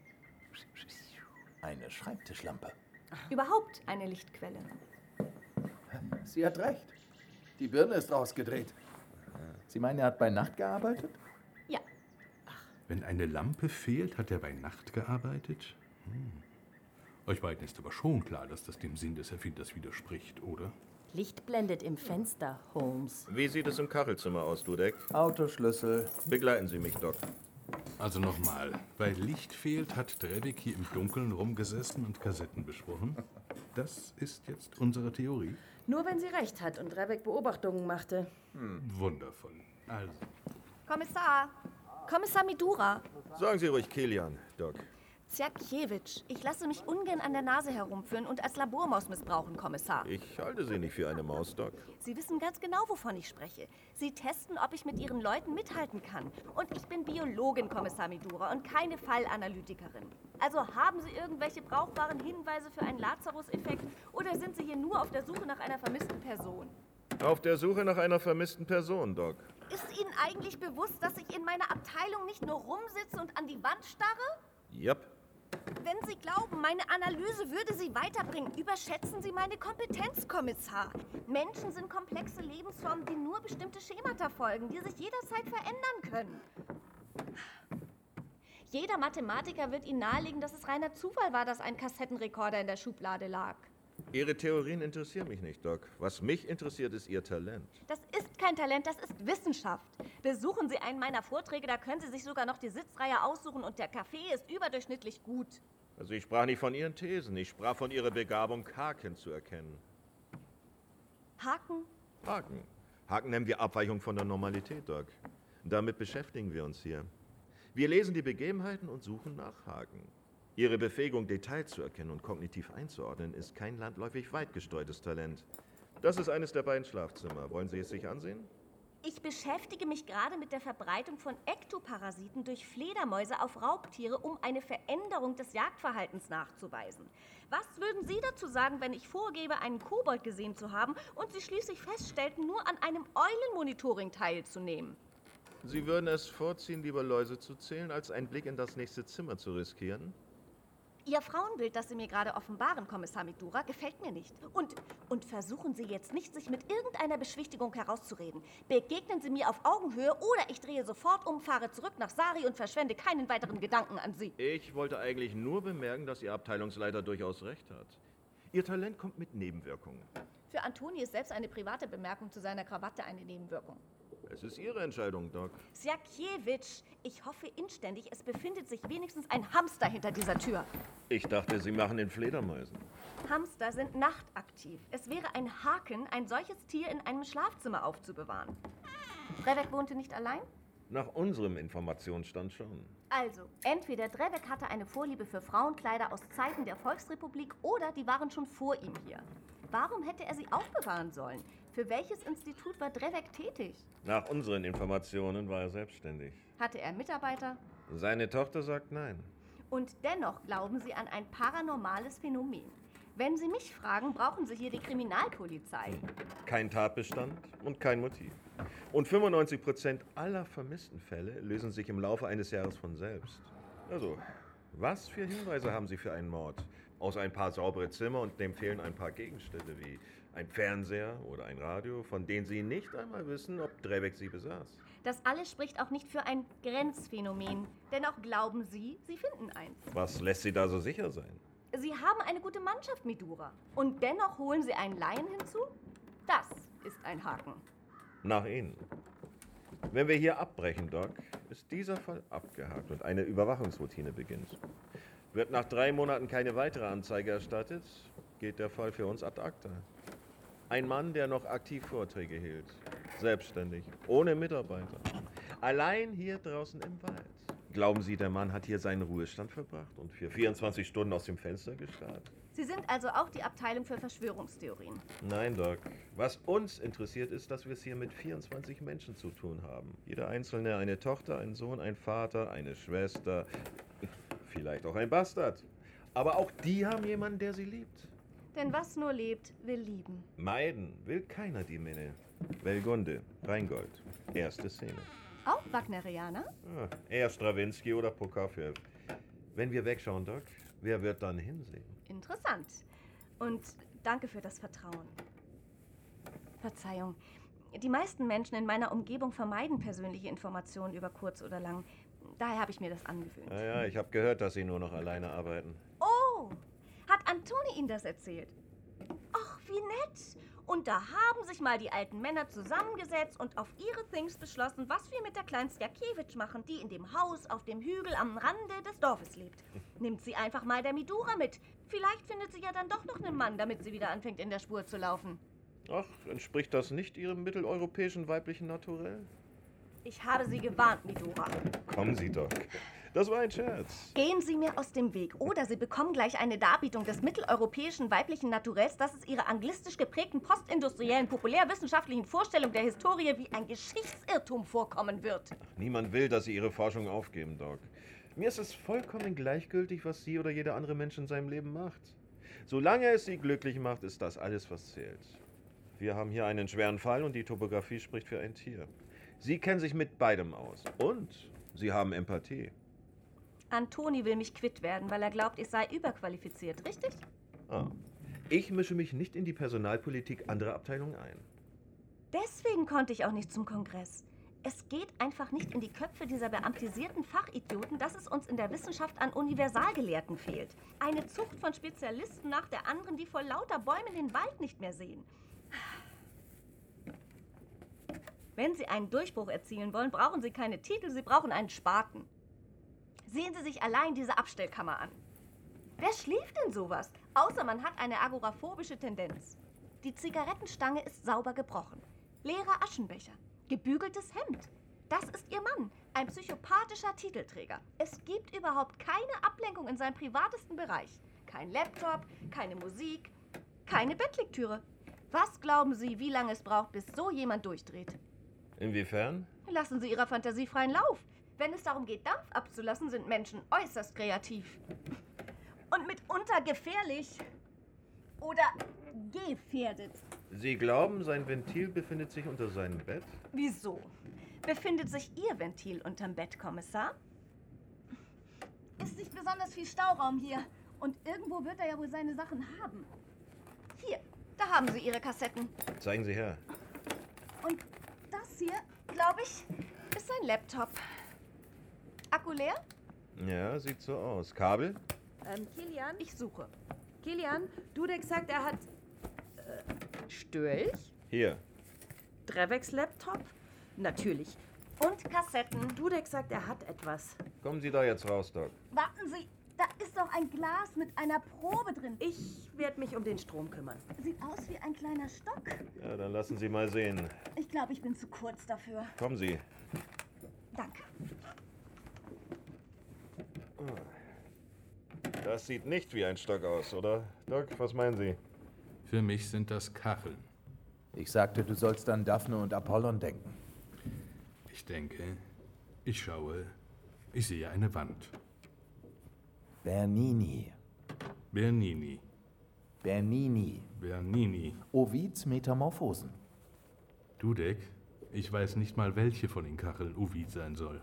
Eine Schreibtischlampe. Überhaupt eine Lichtquelle. Sie hat recht. Die Birne ist rausgedreht. Sie meinen, er hat bei Nacht gearbeitet? Ja. Wenn eine Lampe fehlt, hat er bei Nacht gearbeitet? Hm. Euch beiden ist aber schon klar, dass das dem Sinn des Erfinders widerspricht, oder? Licht blendet im Fenster, Holmes. Wie sieht es im Kachelzimmer aus, Dudek? Autoschlüssel. Begleiten Sie mich, Doc. Also nochmal, weil Licht fehlt, hat Drevek hier im Dunkeln rumgesessen und Kassetten besprochen. Das ist jetzt unsere Theorie? Nur wenn sie recht hat und Drevek Beobachtungen machte. Hm. Wundervoll. Also. Kommissar! Kommissar Midura! Sagen Sie ruhig Kilian, Doc. Zjakiewicz, ich lasse mich ungern an der Nase herumführen und als Labormaus missbrauchen, Kommissar. Ich halte Sie nicht für eine Maus, Doc. Sie wissen ganz genau, wovon ich spreche. Sie testen, ob ich mit Ihren Leuten mithalten kann. Und ich bin Biologin, Kommissar Midura, und keine Fallanalytikerin. Also haben Sie irgendwelche brauchbaren Hinweise für einen Lazarus-Effekt oder sind Sie hier nur auf der Suche nach einer vermissten Person? Auf der Suche nach einer vermissten Person, Doc. Ist Ihnen eigentlich bewusst, dass ich in meiner Abteilung nicht nur rumsitze und an die Wand starre? Yep. Wenn Sie glauben, meine Analyse würde Sie weiterbringen, überschätzen Sie meine Kompetenz, Kommissar. Menschen sind komplexe Lebensformen, die nur bestimmte Schemata folgen, die sich jederzeit verändern können. Jeder Mathematiker wird Ihnen nahelegen, dass es reiner Zufall war, dass ein Kassettenrekorder in der Schublade lag. Ihre Theorien interessieren mich nicht, Doc. Was mich interessiert, ist Ihr Talent. Das ist kein Talent, das ist Wissenschaft. Besuchen Sie einen meiner Vorträge, da können Sie sich sogar noch die Sitzreihe aussuchen und der Kaffee ist überdurchschnittlich gut. Also ich sprach nicht von Ihren Thesen, ich sprach von Ihrer Begabung, Haken zu erkennen. Haken? Haken. Haken nennen wir Abweichung von der Normalität, Doc. Damit beschäftigen wir uns hier. Wir lesen die Begebenheiten und suchen nach Haken. Ihre Befähigung, Details zu erkennen und kognitiv einzuordnen, ist kein landläufig weit gestreutes Talent. Das ist eines der beiden Schlafzimmer. Wollen Sie es sich ansehen? Ich beschäftige mich gerade mit der Verbreitung von Ektoparasiten durch Fledermäuse auf Raubtiere, um eine Veränderung des Jagdverhaltens nachzuweisen. Was würden Sie dazu sagen, wenn ich vorgebe, einen Kobold gesehen zu haben und Sie schließlich feststellten, nur an einem Eulenmonitoring teilzunehmen? Sie würden es vorziehen, lieber Läuse zu zählen, als einen Blick in das nächste Zimmer zu riskieren? Ihr Frauenbild, das Sie mir gerade offenbaren, Kommissar Medura, gefällt mir nicht. Und, und versuchen Sie jetzt nicht, sich mit irgendeiner Beschwichtigung herauszureden. Begegnen Sie mir auf Augenhöhe oder ich drehe sofort um, fahre zurück nach Sari und verschwende keinen weiteren Gedanken an Sie. Ich wollte eigentlich nur bemerken, dass Ihr Abteilungsleiter durchaus recht hat. Ihr Talent kommt mit Nebenwirkungen. Für Antoni ist selbst eine private Bemerkung zu seiner Krawatte eine Nebenwirkung. Es ist Ihre Entscheidung, Doc. Sjakiewicz, ich hoffe inständig, es befindet sich wenigstens ein Hamster hinter dieser Tür. Ich dachte, Sie machen den Fledermäusen. Hamster sind nachtaktiv. Es wäre ein Haken, ein solches Tier in einem Schlafzimmer aufzubewahren. Drevek wohnte nicht allein? Nach unserem Informationsstand schon. Also, entweder Drevek hatte eine Vorliebe für Frauenkleider aus Zeiten der Volksrepublik oder die waren schon vor ihm hier. Warum hätte er sie aufbewahren sollen? Für welches Institut war Drevek tätig? Nach unseren Informationen war er selbstständig. Hatte er Mitarbeiter? Seine Tochter sagt nein. Und dennoch glauben Sie an ein paranormales Phänomen. Wenn Sie mich fragen, brauchen Sie hier die Kriminalpolizei. Kein Tatbestand und kein Motiv. Und fünfundneunzig Prozent aller vermissten Fälle lösen sich im Laufe eines Jahres von selbst. Also, was für Hinweise haben Sie für einen Mord? Außer ein paar saubere Zimmer und dem fehlen ein paar Gegenstände wie ein Fernseher oder ein Radio, von denen Sie nicht einmal wissen, ob Drevek sie besaß. Das alles spricht auch nicht für ein Grenzphänomen. Dennoch glauben Sie, Sie finden eins. Was lässt Sie da so sicher sein? Sie haben eine gute Mannschaft, Medura. Und dennoch holen Sie einen Laien hinzu? Das ist ein Haken. Nach Ihnen. Wenn wir hier abbrechen, Doc, ist dieser Fall abgehakt und eine Überwachungsroutine beginnt. Wird nach drei Monaten keine weitere Anzeige erstattet, geht der Fall für uns ad acta. Ein Mann, der noch aktiv Vorträge hielt. Selbstständig, ohne Mitarbeiter. Allein hier draußen im Wald. Glauben Sie, der Mann hat hier seinen Ruhestand verbracht und für vierundzwanzig Stunden aus dem Fenster gestarrt? Sie sind also auch die Abteilung für Verschwörungstheorien. Nein, Doc. Was uns interessiert ist, dass wir es hier mit vierundzwanzig Menschen zu tun haben. Jeder Einzelne eine Tochter, ein Sohn, ein Vater, eine Schwester, vielleicht auch ein Bastard. Aber auch die haben jemanden, der sie liebt. Denn was nur lebt, will lieben. Meiden will keiner die Minne. Belgunde, Rheingold, erste Szene. Auch Wagnerianer? Ah, eher Strawinsky oder Prokofjew. Wenn wir wegschauen, Doc, wer wird dann hinsehen? Interessant. Und danke für das Vertrauen. Verzeihung. Die meisten Menschen in meiner Umgebung vermeiden persönliche Informationen über kurz oder lang. Daher habe ich mir das angewöhnt. Ja, ja, ich habe gehört, dass Sie nur noch alleine arbeiten. Oh, hat Antoni Ihnen das erzählt? Ach, wie nett. Und da haben sich mal die alten Männer zusammengesetzt und auf ihre Things beschlossen, was wir mit der kleinen Sjakiewicz machen, die in dem Haus auf dem Hügel am Rande des Dorfes lebt. Nimmt sie einfach mal der Medura mit. Vielleicht findet sie ja dann doch noch einen Mann, damit sie wieder anfängt, in der Spur zu laufen. Ach, entspricht das nicht Ihrem mitteleuropäischen weiblichen Naturell? Ich habe Sie gewarnt, Medura. Kommen Sie, Doc. Das war ein Scherz. Gehen Sie mir aus dem Weg, oder Sie bekommen gleich eine Darbietung des mitteleuropäischen weiblichen Naturells, das es Ihrer anglistisch geprägten postindustriellen populärwissenschaftlichen Vorstellung der Historie wie ein Geschichtsirrtum vorkommen wird. Niemand will, dass Sie Ihre Forschung aufgeben, Doc. Mir ist es vollkommen gleichgültig, was Sie oder jeder andere Mensch in seinem Leben macht. Solange es Sie glücklich macht, ist das alles, was zählt. Wir haben hier einen schweren Fall und die Topographie spricht für ein Tier. Sie kennen sich mit beidem aus. Und Sie haben Empathie. Antoni will mich quitt werden, weil er glaubt, ich sei überqualifiziert, richtig? Ah. Ich mische mich nicht in die Personalpolitik anderer Abteilungen ein. Deswegen konnte ich auch nicht zum Kongress. Es geht einfach nicht in die Köpfe dieser beamtisierten Fachidioten, dass es uns in der Wissenschaft an Universalgelehrten fehlt. Eine Zucht von Spezialisten nach der anderen, die vor lauter Bäumen den Wald nicht mehr sehen. Wenn Sie einen Durchbruch erzielen wollen, brauchen Sie keine Titel, Sie brauchen einen Spaten. Sehen Sie sich allein diese Abstellkammer an. Wer schläft denn sowas? Außer man hat eine agoraphobische Tendenz. Die Zigarettenstange ist sauber gebrochen. Leerer Aschenbecher. Gebügeltes Hemd. Das ist Ihr Mann, ein psychopathischer Titelträger. Es gibt überhaupt keine Ablenkung in seinem privatesten Bereich. Kein Laptop, keine Musik, keine Bettlektüre. Was glauben Sie, wie lange es braucht, bis so jemand durchdreht? Inwiefern? Lassen Sie Ihrer Fantasie freien Lauf. Wenn es darum geht, Dampf abzulassen, sind Menschen äußerst kreativ. Und mitunter gefährlich. Oder gefährdet. Sie glauben, sein Ventil befindet sich unter seinem Bett? Wieso? Befindet sich Ihr Ventil unterm Bett, Kommissar? Ist nicht besonders viel Stauraum hier. Und irgendwo wird er ja wohl seine Sachen haben. Hier, da haben Sie Ihre Kassetten. Zeigen Sie her. Und das hier, Glaube ich, ist sein Laptop. Akku leer? Ja, sieht so aus. Kabel? Ähm, Kilian? Ich suche. Kilian, Dudek sagt, er hat... Äh, störe ich? Hier. Dreveks Laptop? Natürlich. Und Kassetten. Dudek sagt, er hat etwas. Kommen Sie da jetzt raus, Doc. warten Sie, da ist doch ein Glas mit einer Probe drin. Ich werde mich um den Strom kümmern. Sieht aus wie ein kleiner Stock. Ja, dann lassen Sie mal sehen. Ich glaube, ich bin zu kurz dafür. Kommen Sie. Danke. Das sieht nicht wie ein Stock aus, oder? Doc, was meinen Sie? Für mich sind das Kacheln. Ich sagte, du sollst an Daphne und Apollon denken. Ich denke, ich schaue, ich sehe eine Wand. Bernini. Bernini. Bernini. Bernini. Ovids Metamorphosen. Dudek, ich weiß nicht mal, welche von den Kacheln Ovid sein soll.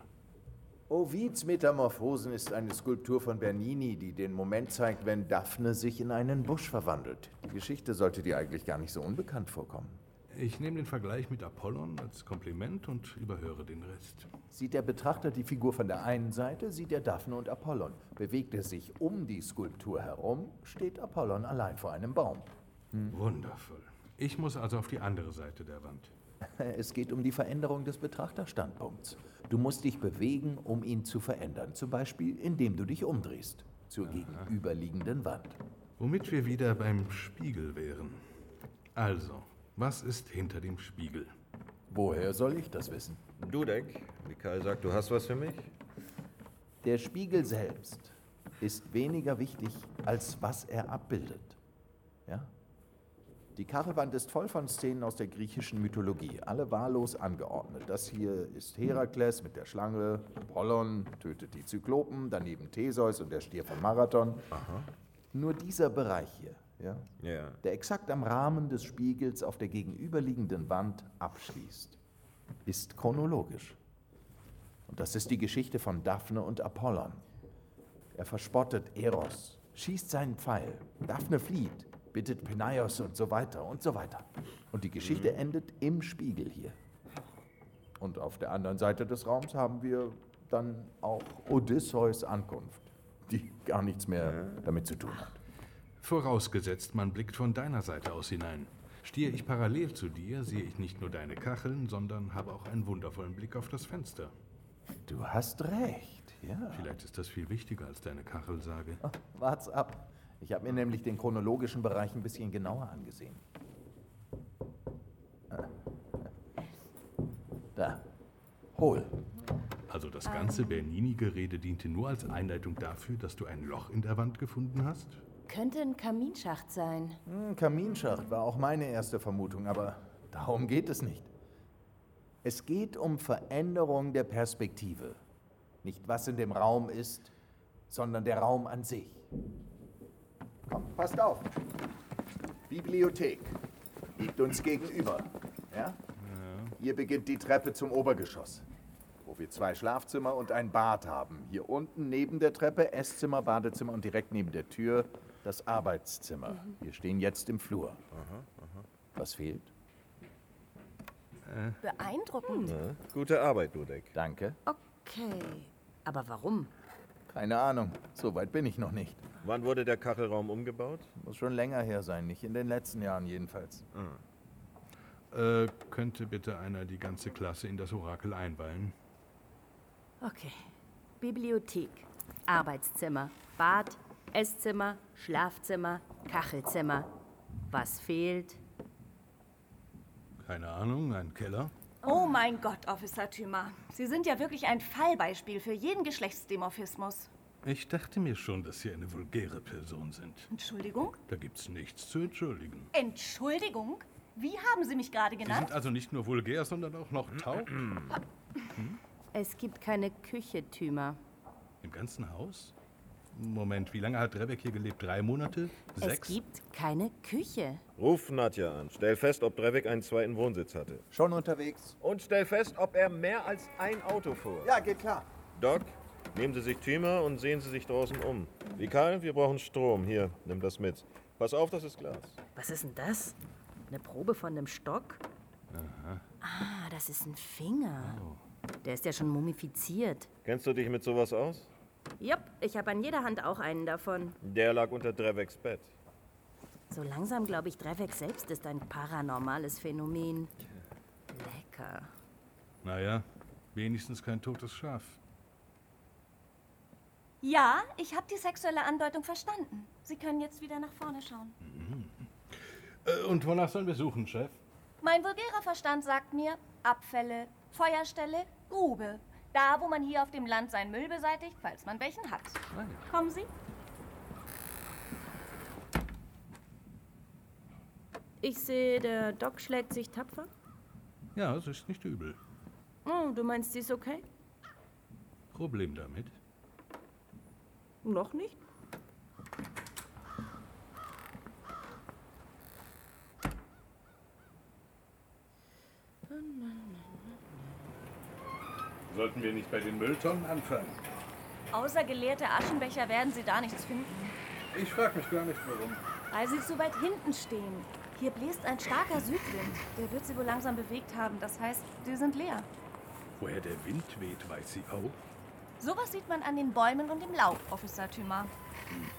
Ovids Metamorphosen ist eine Skulptur von Bernini, die den Moment zeigt, wenn Daphne sich in einen Busch verwandelt. Die Geschichte sollte dir eigentlich gar nicht so unbekannt vorkommen. Ich nehme den Vergleich mit Apollon als Kompliment und überhöre den Rest. Sieht der Betrachter die Figur von der einen Seite, sieht er Daphne und Apollon. Bewegt er sich um die Skulptur herum, steht Apollon allein vor einem Baum. Hm. Wundervoll. Ich muss also auf die andere Seite der Wand. Es geht um die Veränderung des Betrachterstandpunkts. Du musst dich bewegen, um ihn zu verändern. Zum Beispiel, indem du dich umdrehst zur Aha. gegenüberliegenden Wand. Womit wir wieder beim Spiegel wären. Also, was ist hinter dem Spiegel? Woher soll ich das wissen? Dudek, Mikhail sagt, du hast was für mich? Der Spiegel selbst ist weniger wichtig, als was er abbildet. Ja? Die Kachelwand ist voll von Szenen aus der griechischen Mythologie, alle wahllos angeordnet. Das hier ist Herakles mit der Schlange, Apollon tötet die Zyklopen, daneben Theseus und der Stier von Marathon. Aha. Nur dieser Bereich hier, ja, ja, der exakt am Rahmen des Spiegels auf der gegenüberliegenden Wand abschließt, ist chronologisch. Und das ist die Geschichte von Daphne und Apollon. Er verspottet Eros, schießt seinen Pfeil, Daphne flieht, bittet Penaios und so weiter und so weiter. Und die Geschichte mhm. endet im Spiegel hier. Und auf der anderen Seite des Raums haben wir dann auch Odysseus Ankunft, die gar nichts mehr ja. damit zu tun hat. Vorausgesetzt, man blickt von deiner Seite aus hinein. Stehe ich parallel zu dir, sehe ich nicht nur deine Kacheln, sondern habe auch einen wundervollen Blick auf das Fenster. Du hast recht, ja. Vielleicht ist das viel wichtiger als deine Kachelsage. Oh, wart's ab. Ich habe mir nämlich den chronologischen Bereich ein bisschen genauer angesehen. Da. Hol. Also das ganze Bernini-Gerede diente nur als Einleitung dafür, dass du ein Loch in der Wand gefunden hast? Könnte ein Kaminschacht sein. Hm, Kaminschacht war auch meine erste Vermutung, aber darum geht es nicht. Es geht um Veränderung der Perspektive. Nicht was in dem Raum ist, sondern der Raum an sich. Komm, passt auf. Bibliothek liegt uns gegenüber. Ja? Ja. Hier beginnt die Treppe zum Obergeschoss, wo wir zwei Schlafzimmer und ein Bad haben. Hier unten neben der Treppe Esszimmer, Badezimmer und direkt neben der Tür das Arbeitszimmer. Mhm. Wir stehen jetzt im Flur. Aha, aha. Was fehlt? Äh. Beeindruckend. Ja, gute Arbeit, Dudek. Danke. Okay, aber warum? Keine Ahnung, so weit bin ich noch nicht. Wann wurde der Kachelraum umgebaut? Muss schon länger her sein, nicht in den letzten Jahren jedenfalls. Ah. Äh, könnte bitte einer die ganze Klasse in das Orakel einweihen? Okay. Bibliothek, Arbeitszimmer, Bad, Esszimmer, Schlafzimmer, Kachelzimmer. Was fehlt? Keine Ahnung, ein Keller? Oh mein Gott, Officer Thümer. Sie sind ja wirklich ein Fallbeispiel für jeden Geschlechtsdimorphismus. Ich dachte mir schon, dass Sie eine vulgäre Person sind. Entschuldigung? Da gibt's nichts zu entschuldigen. Entschuldigung? Wie haben Sie mich gerade genannt? Sie sind also nicht nur vulgär, sondern auch noch taub? Hm? Es gibt keine Küche, Thümer. Im ganzen Haus? Moment, wie lange hat Drevek hier gelebt? Drei Monate? Sechs? Es gibt keine Küche. Ruf Nadja an. Stell fest, ob Drevek einen zweiten Wohnsitz hatte. Schon unterwegs. Und stell fest, ob er mehr als ein Auto fuhr. Ja, geht klar. Doc, Nehmen Sie sich Tümer und sehen Sie sich draußen um. Vikal, wir brauchen Strom. Hier, nimm das mit. Pass auf, das ist Glas. Was ist denn das? Eine Probe von einem Stock? Aha. Ah, das ist ein Finger. Oh. Der ist ja schon mumifiziert. Kennst du dich mit sowas aus? Jupp, ich habe an jeder Hand auch einen davon. Der lag unter Dreveks Bett. So langsam glaube ich, Drevek selbst ist ein paranormales Phänomen. Lecker. Naja, wenigstens kein totes Schaf. Ja, ich habe die sexuelle Andeutung verstanden. Sie können jetzt wieder nach vorne schauen. Mhm. Äh, und wonach sollen wir suchen, Chef? Mein vulgärer Verstand sagt mir Abfälle, Feuerstelle, Grube. Da, wo man hier auf dem Land seinen Müll beseitigt, falls man welchen hat. Ah, ja. Kommen Sie? Ich sehe, der Doc schlägt sich tapfer. Ja, es ist nicht übel. Oh, du meinst, sie ist okay? Problem damit? Noch nicht? Sollten wir nicht bei den Mülltonnen anfangen? Außer geleerte Aschenbecher werden Sie da nichts finden. Ich frage mich gar nicht, warum. Weil Sie zu weit hinten stehen. Hier bläst ein starker Südwind. Der wird Sie wohl langsam bewegt haben. Das heißt, Sie sind leer. Woher der Wind weht, weiß sie auch. Sowas sieht man an den Bäumen und dem Laub, Officer Tümer. Hm.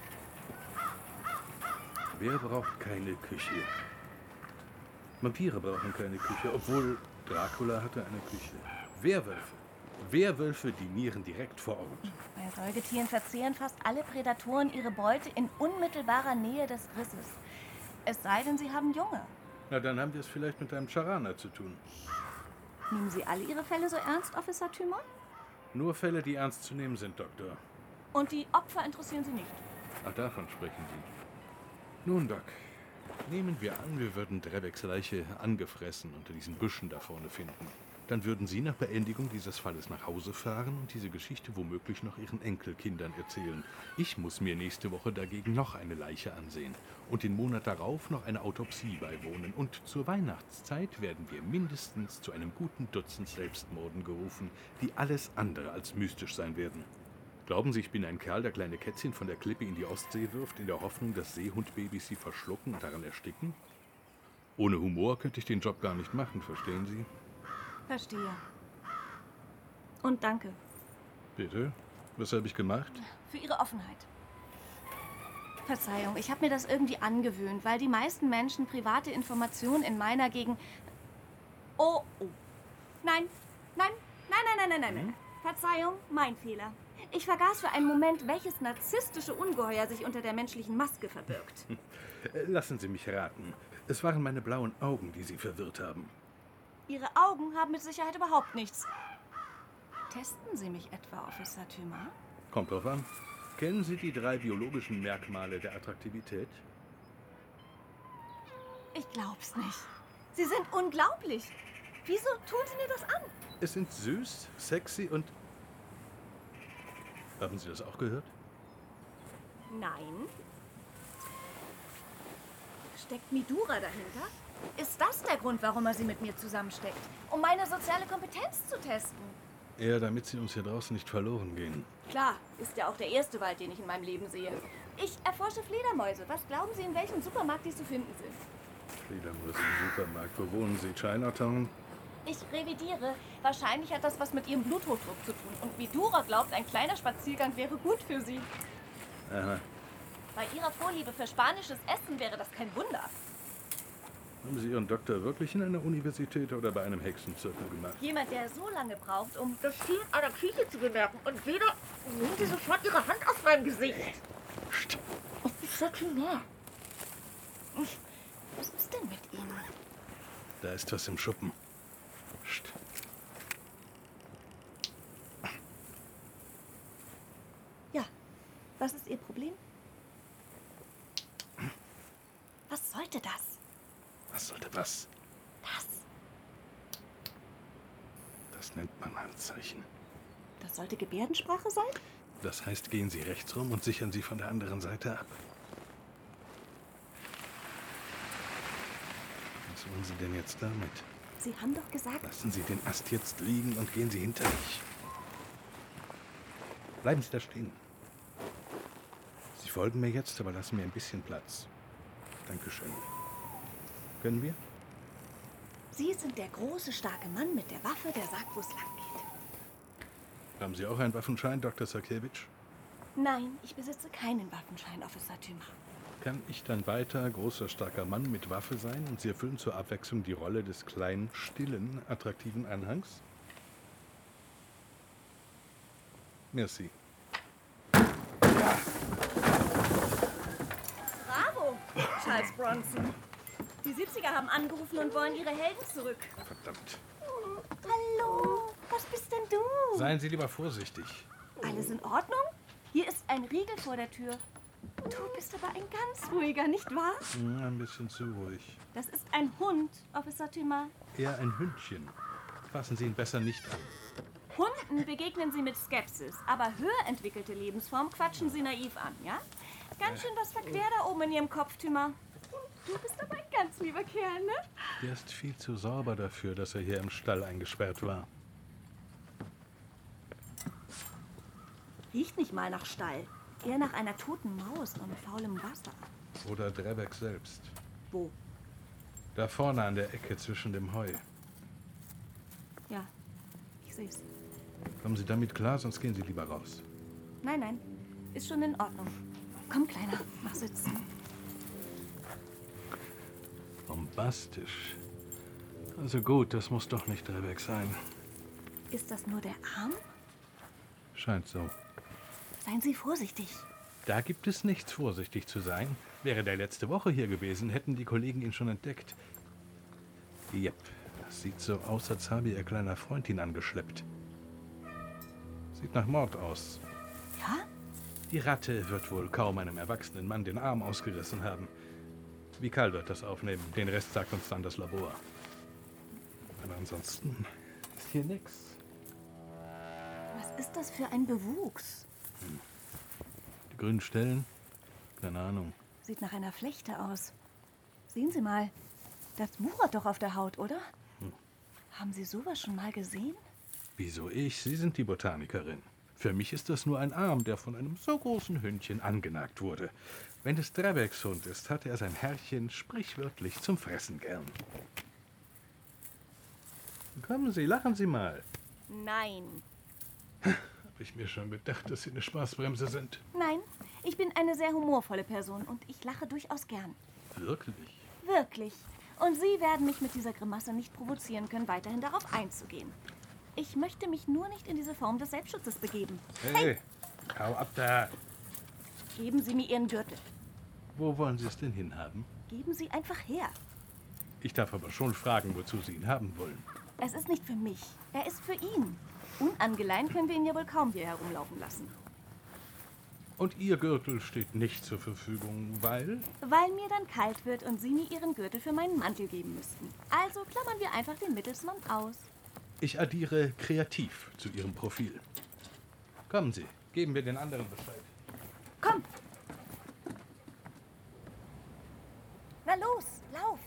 Wer braucht keine Küche? Vampire brauchen keine Küche, obwohl Dracula hatte eine Küche. Werwölfe. Werwölfe dinieren direkt vor Ort. Bei Säugetieren verzehren fast alle Prädatoren ihre Beute in unmittelbarer Nähe des Risses. Es sei denn, sie haben Junge. Na, dann haben wir es vielleicht mit einem Charana zu tun. Nehmen Sie alle Ihre Fälle so ernst, Officer Tümer? Nur Fälle, die ernst zu nehmen sind, Doktor. Und die Opfer interessieren Sie nicht? Ach, davon sprechen Sie. Nun, Doc, nehmen wir an, wir würden Dreveks Leiche angefressen unter diesen Büschen da vorne finden. Dann würden Sie nach Beendigung dieses Falles nach Hause fahren und diese Geschichte womöglich noch Ihren Enkelkindern erzählen. Ich muss mir nächste Woche dagegen noch eine Leiche ansehen und den Monat darauf noch eine Autopsie beiwohnen. Und zur Weihnachtszeit werden wir mindestens zu einem guten Dutzend Selbstmorden gerufen, die alles andere als mystisch sein werden. Glauben Sie, ich bin ein Kerl, der kleine Kätzchen von der Klippe in die Ostsee wirft, in der Hoffnung, dass Seehundbabys sie verschlucken und daran ersticken? Ohne Humor könnte ich den Job gar nicht machen, verstehen Sie? Verstehe. Und danke. Bitte? Was habe ich gemacht? Für Ihre Offenheit. Verzeihung, ich habe mir das irgendwie angewöhnt, weil die meisten Menschen private Informationen in meiner Gegend... Oh, oh. Nein, nein, nein, nein, nein, nein, nein, nein. Verzeihung, mein Fehler. Ich vergaß für einen Moment, welches narzisstische Ungeheuer sich unter der menschlichen Maske verbirgt. Lassen Sie mich raten. Es waren meine blauen Augen, die Sie verwirrt haben. Ihre Augen haben mit Sicherheit überhaupt nichts. Testen Sie mich etwa, Officer Tümer? Kommt drauf an. Kennen Sie die drei biologischen Merkmale der Attraktivität? Ich glaub's nicht. Sie sind unglaublich. Wieso tun Sie mir das an? Es sind süß, sexy und... Haben Sie das auch gehört? Nein. Steckt Midura dahinter? Ist das der Grund, warum er sie mit mir zusammensteckt? Um meine soziale Kompetenz zu testen? Ja, damit Sie uns hier draußen nicht verloren gehen. Klar, ist ja auch der erste Wald, den ich in meinem Leben sehe. Ich erforsche Fledermäuse. Was glauben Sie, in welchem Supermarkt die zu finden sind? Fledermäuse im Supermarkt. Wo wohnen Sie? Chinatown? Ich revidiere. Wahrscheinlich hat das was mit Ihrem Bluthochdruck zu tun. Und Midura glaubt, ein kleiner Spaziergang wäre gut für Sie. Aha. Bei Ihrer Vorliebe für spanisches Essen wäre das kein Wunder. Haben Sie Ihren Doktor wirklich in einer Universität oder bei einem Hexenzirkel gemacht? Jemand, der so lange braucht, um das Ziel einer Küche zu bemerken. Und wieder nehmen Sie sofort Ihre Hand aus meinem Gesicht. Psst. Es ist wirklich nah. Was ist denn mit Ihnen? Da ist was im Schuppen. Psst. Ja, was ist Ihr Problem? Was sollte das? Was sollte was? Das. Das nennt man Handzeichen. Das sollte Gebärdensprache sein? Das heißt, gehen Sie rechts rum und sichern Sie von der anderen Seite ab. Was wollen Sie denn jetzt damit? Sie haben doch gesagt... Lassen Sie den Ast jetzt liegen und gehen Sie hinter mich. Bleiben Sie da stehen. Sie folgen mir jetzt, aber lassen mir ein bisschen Platz. Dankeschön. Können wir? Sie sind der große, starke Mann mit der Waffe, der sagt, wo es lang geht. Haben Sie auch einen Waffenschein, Doktor Sakewitsch? Nein, ich besitze keinen Waffenschein, Officer Thümer. Kann ich dann weiter großer, starker Mann mit Waffe sein und Sie erfüllen zur Abwechslung die Rolle des kleinen, stillen, attraktiven Anhangs? Merci. Bravo, Charles Bronson. Die siebziger haben angerufen und wollen ihre Helden zurück. Verdammt. Hallo, was bist denn du? Seien Sie lieber vorsichtig. Alles in Ordnung? Hier ist ein Riegel vor der Tür. Du bist aber ein ganz ruhiger, nicht wahr? Hm, ein bisschen zu ruhig. Das ist ein Hund, Officer Thümer. Eher ein Hündchen. Fassen Sie ihn besser nicht an. Hunden begegnen sie mit Skepsis, aber höher entwickelte Lebensformen quatschen sie naiv an, ja? Ganz schön was verquer da oben in ihrem Kopf, Thümer. Du bist aber ein ganz lieber Kerl, ne? Der ist viel zu sauber dafür, dass er hier im Stall eingesperrt war. Riecht nicht mal nach Stall. Eher nach einer toten Maus und faulem Wasser. Oder Drebeck selbst. Wo? Da vorne an der Ecke zwischen dem Heu. Ja, ich seh's. Kommen Sie damit klar, sonst gehen Sie lieber raus. Nein, nein, ist schon in Ordnung. Komm, Kleiner, mach sitzen. Bombastisch. Also gut, das muss doch nicht Drebeck sein. Ist das nur der Arm? Scheint so. Seien Sie vorsichtig. Da gibt es nichts, vorsichtig zu sein. Wäre der letzte Woche hier gewesen, hätten die Kollegen ihn schon entdeckt. Jep, das sieht so aus, als habe ihr kleiner Freund ihn angeschleppt. Sieht nach Mord aus. Ja? Die Ratte wird wohl kaum einem erwachsenen Mann den Arm ausgerissen haben. Vikal wird das aufnehmen. Den Rest sagt uns dann das Labor. Aber ansonsten ist hier nichts. Was ist das für ein Bewuchs? Hm. Die grünen Stellen? Keine Ahnung. Sieht nach einer Flechte aus. Sehen Sie mal, das wuchert doch auf der Haut, oder? Hm. Haben Sie sowas schon mal gesehen? Wieso ich? Sie sind die Botanikerin. Für mich ist das nur ein Arm, der von einem so großen Hündchen angenagt wurde. Wenn es Drebecks Hund ist, hat er sein Herrchen sprichwörtlich zum Fressen gern. Kommen Sie, lachen Sie mal. Nein. Habe ich mir schon gedacht, dass Sie eine Spaßbremse sind. Nein, ich bin eine sehr humorvolle Person und ich lache durchaus gern. Wirklich? Wirklich. Und Sie werden mich mit dieser Grimasse nicht provozieren können, weiterhin darauf einzugehen. Ich möchte mich nur nicht in diese Form des Selbstschutzes begeben. Hey, hey. Hau ab da. Geben Sie mir Ihren Gürtel. Wo wollen Sie es denn hinhaben? Geben Sie einfach her. Ich darf aber schon fragen, wozu Sie ihn haben wollen. Es ist nicht für mich. Er ist für ihn. Unangeleint können wir ihn ja wohl kaum hier herumlaufen lassen. Und Ihr Gürtel steht nicht zur Verfügung, weil? Weil mir dann kalt wird und Sie mir Ihren Gürtel für meinen Mantel geben müssten. Also klammern wir einfach den Mittelsmann aus. Ich addiere kreativ zu Ihrem Profil. Kommen Sie, geben wir den anderen Bescheid. Komm! Na los, lauf!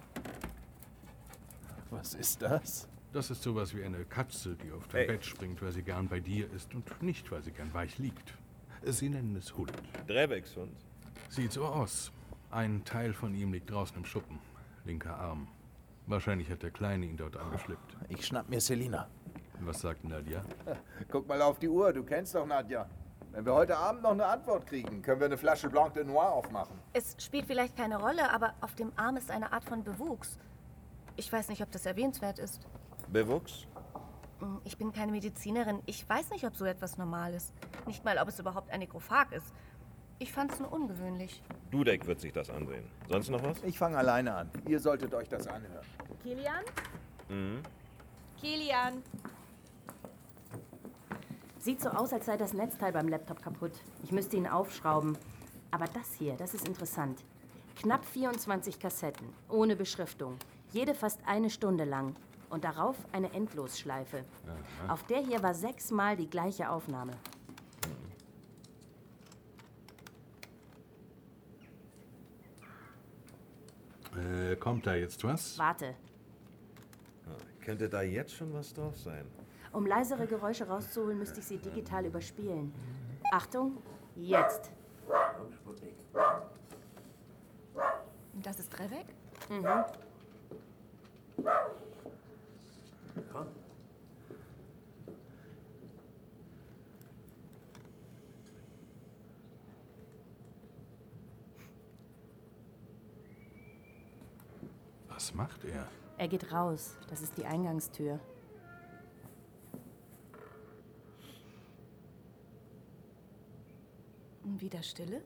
Was ist das? Das ist sowas wie eine Katze, die auf dein Hey. Bett springt, weil sie gern bei dir ist und nicht, weil sie gern weich liegt. Sie nennen es Hund. Drebecks Hund. Sieht so aus. Ein Teil von ihm liegt draußen im Schuppen. Linker Arm. Wahrscheinlich hat der Kleine ihn dort angeschleppt. Ich schnapp mir Selina. Was sagt Nadja? Guck mal auf die Uhr, du kennst doch Nadja. Wenn wir heute Abend noch eine Antwort kriegen, können wir eine Flasche Blanc de Noir aufmachen. Es spielt vielleicht keine Rolle, aber auf dem Arm ist eine Art von Bewuchs. Ich weiß nicht, ob das erwähnenswert ist. Bewuchs? Hm, Ich bin keine Medizinerin. Ich weiß nicht, ob so etwas normal ist. Nicht mal, ob es überhaupt ein Nekrophag ist. Ich fand es nur ungewöhnlich. Dudek wird sich das ansehen. Sonst noch was? Ich fange alleine an. Ihr solltet euch das anhören. Kilian? Mhm. Kilian! Sieht so aus, als sei das Netzteil beim Laptop kaputt. Ich müsste ihn aufschrauben. Aber das hier, das ist interessant. Knapp vierundzwanzig Kassetten, ohne Beschriftung. Jede fast eine Stunde lang. Und darauf eine Endlosschleife. Aha. Auf der hier war sechsmal die gleiche Aufnahme. Äh, kommt da jetzt was? Warte. Könnte da jetzt schon was drauf sein? Um leisere Geräusche rauszuholen, müsste ich sie digital überspielen. Achtung, jetzt. Das ist Drevek? Mhm. Komm. Was macht er? Er geht raus. Das ist die Eingangstür. Und wieder Stille?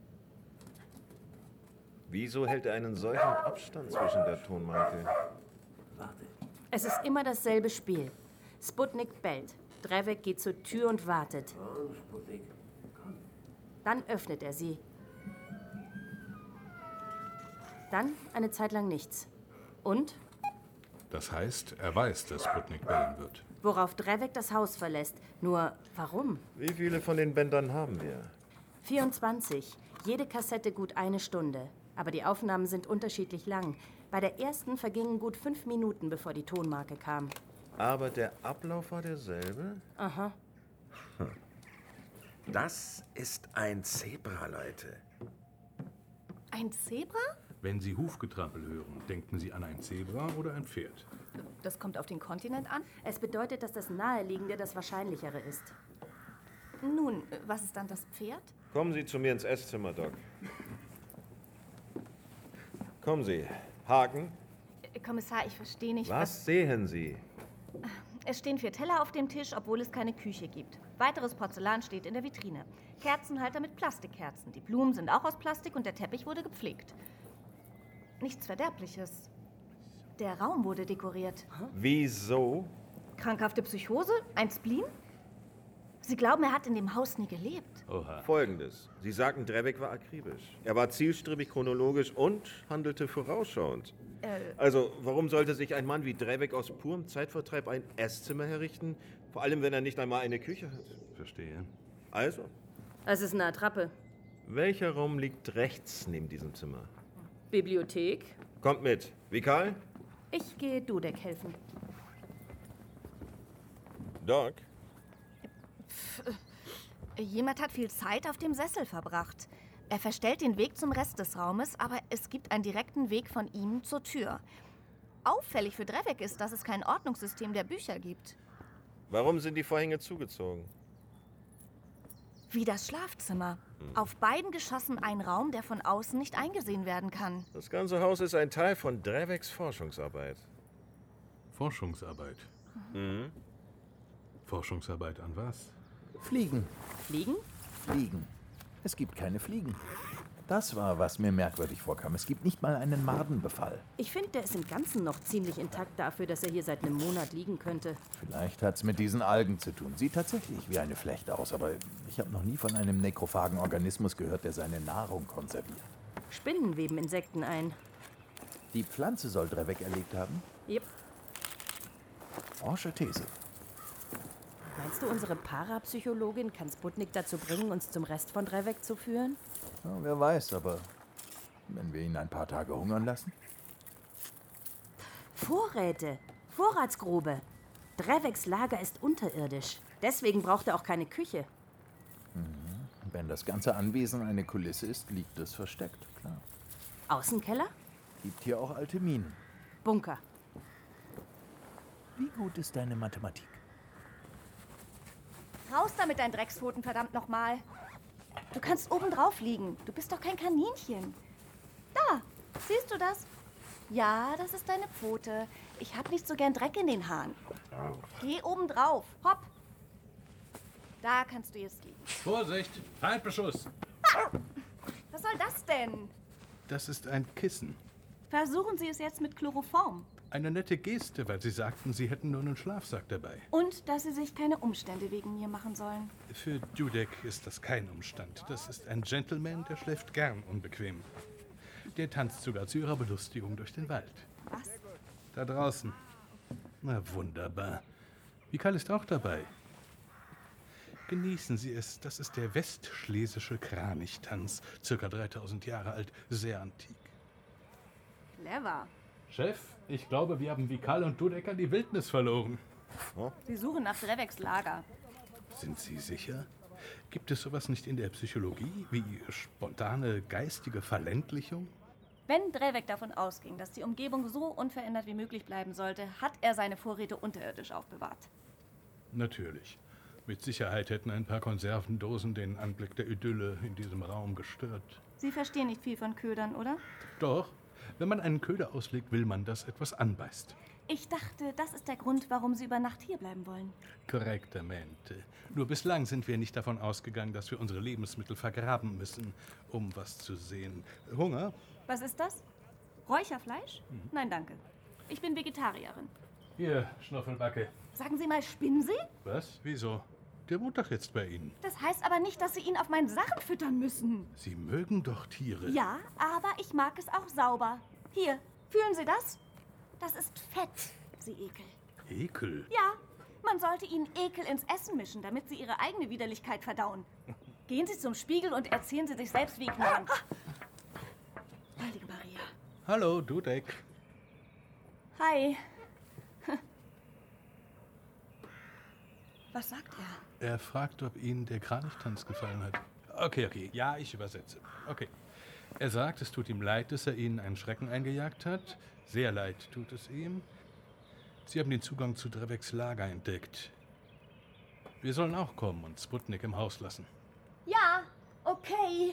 Wieso hält er einen solchen Abstand zwischen der Tonmarke? Warte. Es ist immer dasselbe Spiel. Sputnik bellt. Drevek geht zur Tür und wartet. Oh, Sputnik. Komm. Dann öffnet er sie. Dann eine Zeit lang nichts. Und? Das heißt, er weiß, dass Sputnik bellen wird. Worauf Drevek das Haus verlässt. Nur, warum? Wie viele von den Bändern haben wir? vierundzwanzig. Jede Kassette gut eine Stunde. Aber die Aufnahmen sind unterschiedlich lang. Bei der ersten vergingen gut fünf Minuten, bevor die Tonmarke kam. Aber der Ablauf war derselbe? Aha. Das ist ein Zebra, Leute. Ein Zebra? Wenn Sie Hufgetrampel hören, denken Sie an ein Zebra oder ein Pferd? Das kommt auf den Kontinent an. Es bedeutet, dass das Naheliegende das Wahrscheinlichere ist. Nun, was ist dann das Pferd? Kommen Sie zu mir ins Esszimmer, Doc. Kommen Sie. Haken. Äh, Kommissar, ich verstehe nicht, Was sehen Sie? Es stehen vier Teller auf dem Tisch, obwohl es keine Küche gibt. Weiteres Porzellan steht in der Vitrine. Kerzenhalter mit Plastikkerzen. Die Blumen sind auch aus Plastik und der Teppich wurde gepflegt. Nichts Verderbliches. Der Raum wurde dekoriert. Wieso? Krankhafte Psychose? Ein Spleen? Sie glauben, er hat in dem Haus nie gelebt? Oha. Folgendes. Sie sagten, Drevek war akribisch. Er war zielstrebig chronologisch und handelte vorausschauend. Äh, Also, warum sollte sich ein Mann wie Drevek aus purem Zeitvertreib ein Esszimmer herrichten? Vor allem, wenn er nicht einmal eine Küche hat. Verstehe. Also, Es ist eine Attrappe. welcher Raum liegt rechts neben diesem Zimmer? Bibliothek. Kommt mit. Vikal? Ich gehe Dudek helfen. Doc? Jemand hat viel Zeit auf dem Sessel verbracht. Er verstellt den Weg zum Rest des Raumes, aber es gibt einen direkten Weg von ihm zur Tür. Auffällig für Drevek ist, dass es kein Ordnungssystem der Bücher gibt. Warum sind die Vorhänge zugezogen? Wie das Schlafzimmer. Auf beiden Geschossen ein Raum, der von außen nicht eingesehen werden kann. Das ganze Haus ist ein Teil von Dreveks Forschungsarbeit. Forschungsarbeit. Mhm. Forschungsarbeit an was? Fliegen. Fliegen? Fliegen. Es gibt keine Fliegen. Das war, was mir merkwürdig vorkam. Es gibt nicht mal einen Mardenbefall. Ich finde, der ist im Ganzen noch ziemlich intakt dafür, dass er hier seit einem Monat liegen könnte. Vielleicht hat's mit diesen Algen zu tun. Sieht tatsächlich wie eine Flechte aus, aber ich habe noch nie von einem nekrophagen Organismus gehört, der seine Nahrung konserviert. Spinnen weben Insekten ein. Die Pflanze soll Drevek erlegt haben? Yep. Forsche These. Meinst du, unsere Parapsychologin kann Sputnik dazu bringen, uns zum Rest von Drevek zu führen? Ja, wer weiß, aber wenn wir ihn ein paar Tage hungern lassen? Vorräte. Vorratsgrube. Dreveks Lager ist unterirdisch. Deswegen braucht er auch keine Küche. Mhm. Wenn das ganze Anwesen eine Kulisse ist, liegt es versteckt, klar. Außenkeller? Gibt hier auch alte Minen. Bunker. Wie gut ist deine Mathematik? Raus damit, dein Dreckspfoten, verdammt nochmal. Du kannst oben drauf liegen. Du bist doch kein Kaninchen. Da, siehst du das? Ja, das ist deine Pfote. Ich hab nicht so gern Dreck in den Haaren. Geh oben drauf. Hopp. Da kannst du jetzt liegen. Vorsicht! Feindbeschuss! Was soll das denn? Das ist ein Kissen. Versuchen Sie es jetzt mit Chloroform. Eine nette Geste, weil Sie sagten, Sie hätten nur einen Schlafsack dabei. Und dass Sie sich keine Umstände wegen mir machen sollen. Für Dudek ist das kein Umstand. Das ist ein Gentleman, der schläft gern unbequem. Der tanzt sogar zu ihrer Belustigung durch den Wald. Was? Da draußen. Na wunderbar. Vikal ist auch dabei. Genießen Sie es. Das ist der westschlesische Kranichtanz. Circa dreitausend Jahre alt, sehr antik. Clever. Chef, ich glaube, wir haben Vikal und Dudek an die Wildnis verloren. Oh. Sie suchen nach Dreveks Lager. Sind Sie sicher? Gibt es sowas nicht in der Psychologie wie spontane geistige Verländlichung? Wenn Drevek davon ausging, dass die Umgebung so unverändert wie möglich bleiben sollte, hat er seine Vorräte unterirdisch aufbewahrt. Natürlich. Mit Sicherheit hätten ein paar Konservendosen den Anblick der Idylle in diesem Raum gestört. Sie verstehen nicht viel von Ködern, oder? Doch, wenn man einen Köder auslegt, will man, dass etwas anbeißt. Ich dachte, das ist der Grund, warum Sie über Nacht hier bleiben wollen. Korrektamente. Nur bislang sind wir nicht davon ausgegangen, dass wir unsere Lebensmittel vergraben müssen, um was zu sehen. Hunger? Was ist das? Räucherfleisch? Mhm. Nein, danke. Ich bin Vegetarierin. Hier, Schnuffelbacke. Sagen Sie mal, spinnen Sie? Was? Wieso? Der wohnt doch jetzt bei Ihnen. Das heißt aber nicht, dass Sie ihn auf meinen Sachen füttern müssen. Sie mögen doch Tiere. Ja, aber ich mag es auch sauber. Hier, fühlen Sie das? Das ist Fett, Sie Ekel. Ekel? Ja, man sollte Ihnen Ekel ins Essen mischen, damit Sie Ihre eigene Widerlichkeit verdauen. Gehen Sie zum Spiegel und erzählen Sie sich selbst, wie ignorant. Heilige Maria. Hallo, Dudek. Hi. Was sagt er? Er fragt, ob Ihnen der Kranichtanz gefallen hat. Okay, okay. Ja, ich übersetze. Okay. Er sagt, es tut ihm leid, dass er Ihnen einen Schrecken eingejagt hat. Sehr leid tut es ihm. Sie haben den Zugang zu Dreveks Lager entdeckt. Wir sollen auch kommen und Sputnik im Haus lassen. Ja, okay.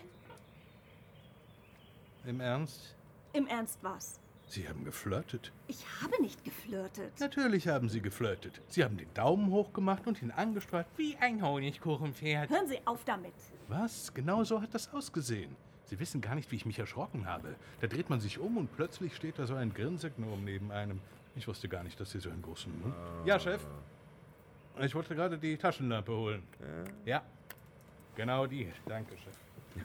Im Ernst? Im Ernst was? Sie haben geflirtet. Ich habe nicht geflirtet. Natürlich haben Sie geflirtet. Sie haben den Daumen hoch gemacht und ihn angestrahlt wie ein Honigkuchenpferd. Hören Sie auf damit. Was? Genau so hat das ausgesehen. Sie wissen gar nicht, wie ich mich erschrocken habe. Da dreht man sich um und plötzlich steht da so ein Grinsegnom neben einem. Ich wusste gar nicht, dass Sie so einen großen Mund... Ah. Ja, Chef. Ich wollte gerade die Taschenlampe holen. Ja. Ja. Genau die. Danke, Chef.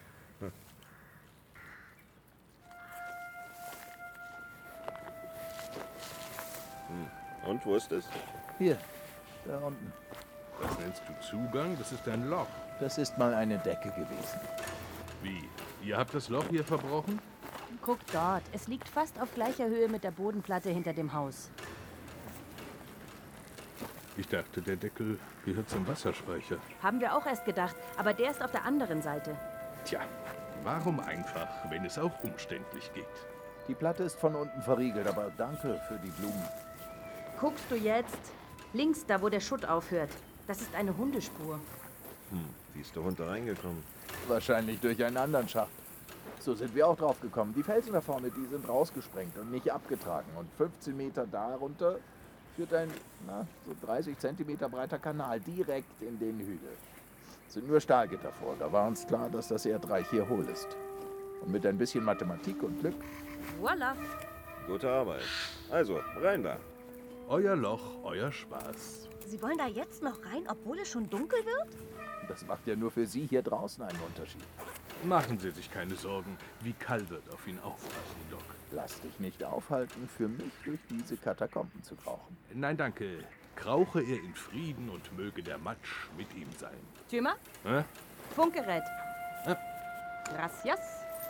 Und, wo ist es? Hier, da unten. Was nennst du Zugang? Das ist ein Loch. Das ist mal eine Decke gewesen. Wie? Ihr habt das Loch hier verbrochen? Guck dort. Es liegt fast auf gleicher Höhe mit der Bodenplatte hinter dem Haus. Ich dachte, der Deckel gehört zum Wasserspeicher. Haben wir auch erst gedacht, aber der ist auf der anderen Seite. Tja, warum einfach, wenn es auch umständlich geht? Die Platte ist von unten verriegelt, aber danke für die Blumen. Guckst du jetzt? Links, da wo der Schutt aufhört. Das ist eine Hundespur. Hm, wie ist der Hund da reingekommen? Wahrscheinlich durch einen anderen Schacht. So sind wir auch drauf gekommen. Die Felsen da vorne, die sind rausgesprengt und nicht abgetragen. Und fünfzehn Meter darunter führt ein, na, so dreißig Zentimeter breiter Kanal direkt in den Hügel. Es sind nur Stahlgitter vor. Da war uns klar, dass das Erdreich hier hohl ist. Und mit ein bisschen Mathematik und Glück... Voila. Gute Arbeit. Also, rein da. Euer Loch, euer Spaß. Sie wollen da jetzt noch rein, obwohl es schon dunkel wird? Das macht ja nur für Sie hier draußen einen Unterschied. Machen Sie sich keine Sorgen. Vikal wird auf ihn aufpassen, Doc. Lass dich nicht aufhalten, für mich durch diese Katakomben zu krauchen. Nein, danke. Krauche er in Frieden und möge der Matsch mit ihm sein. Tümer? Hä? Funkgerät. Hä? Gracias.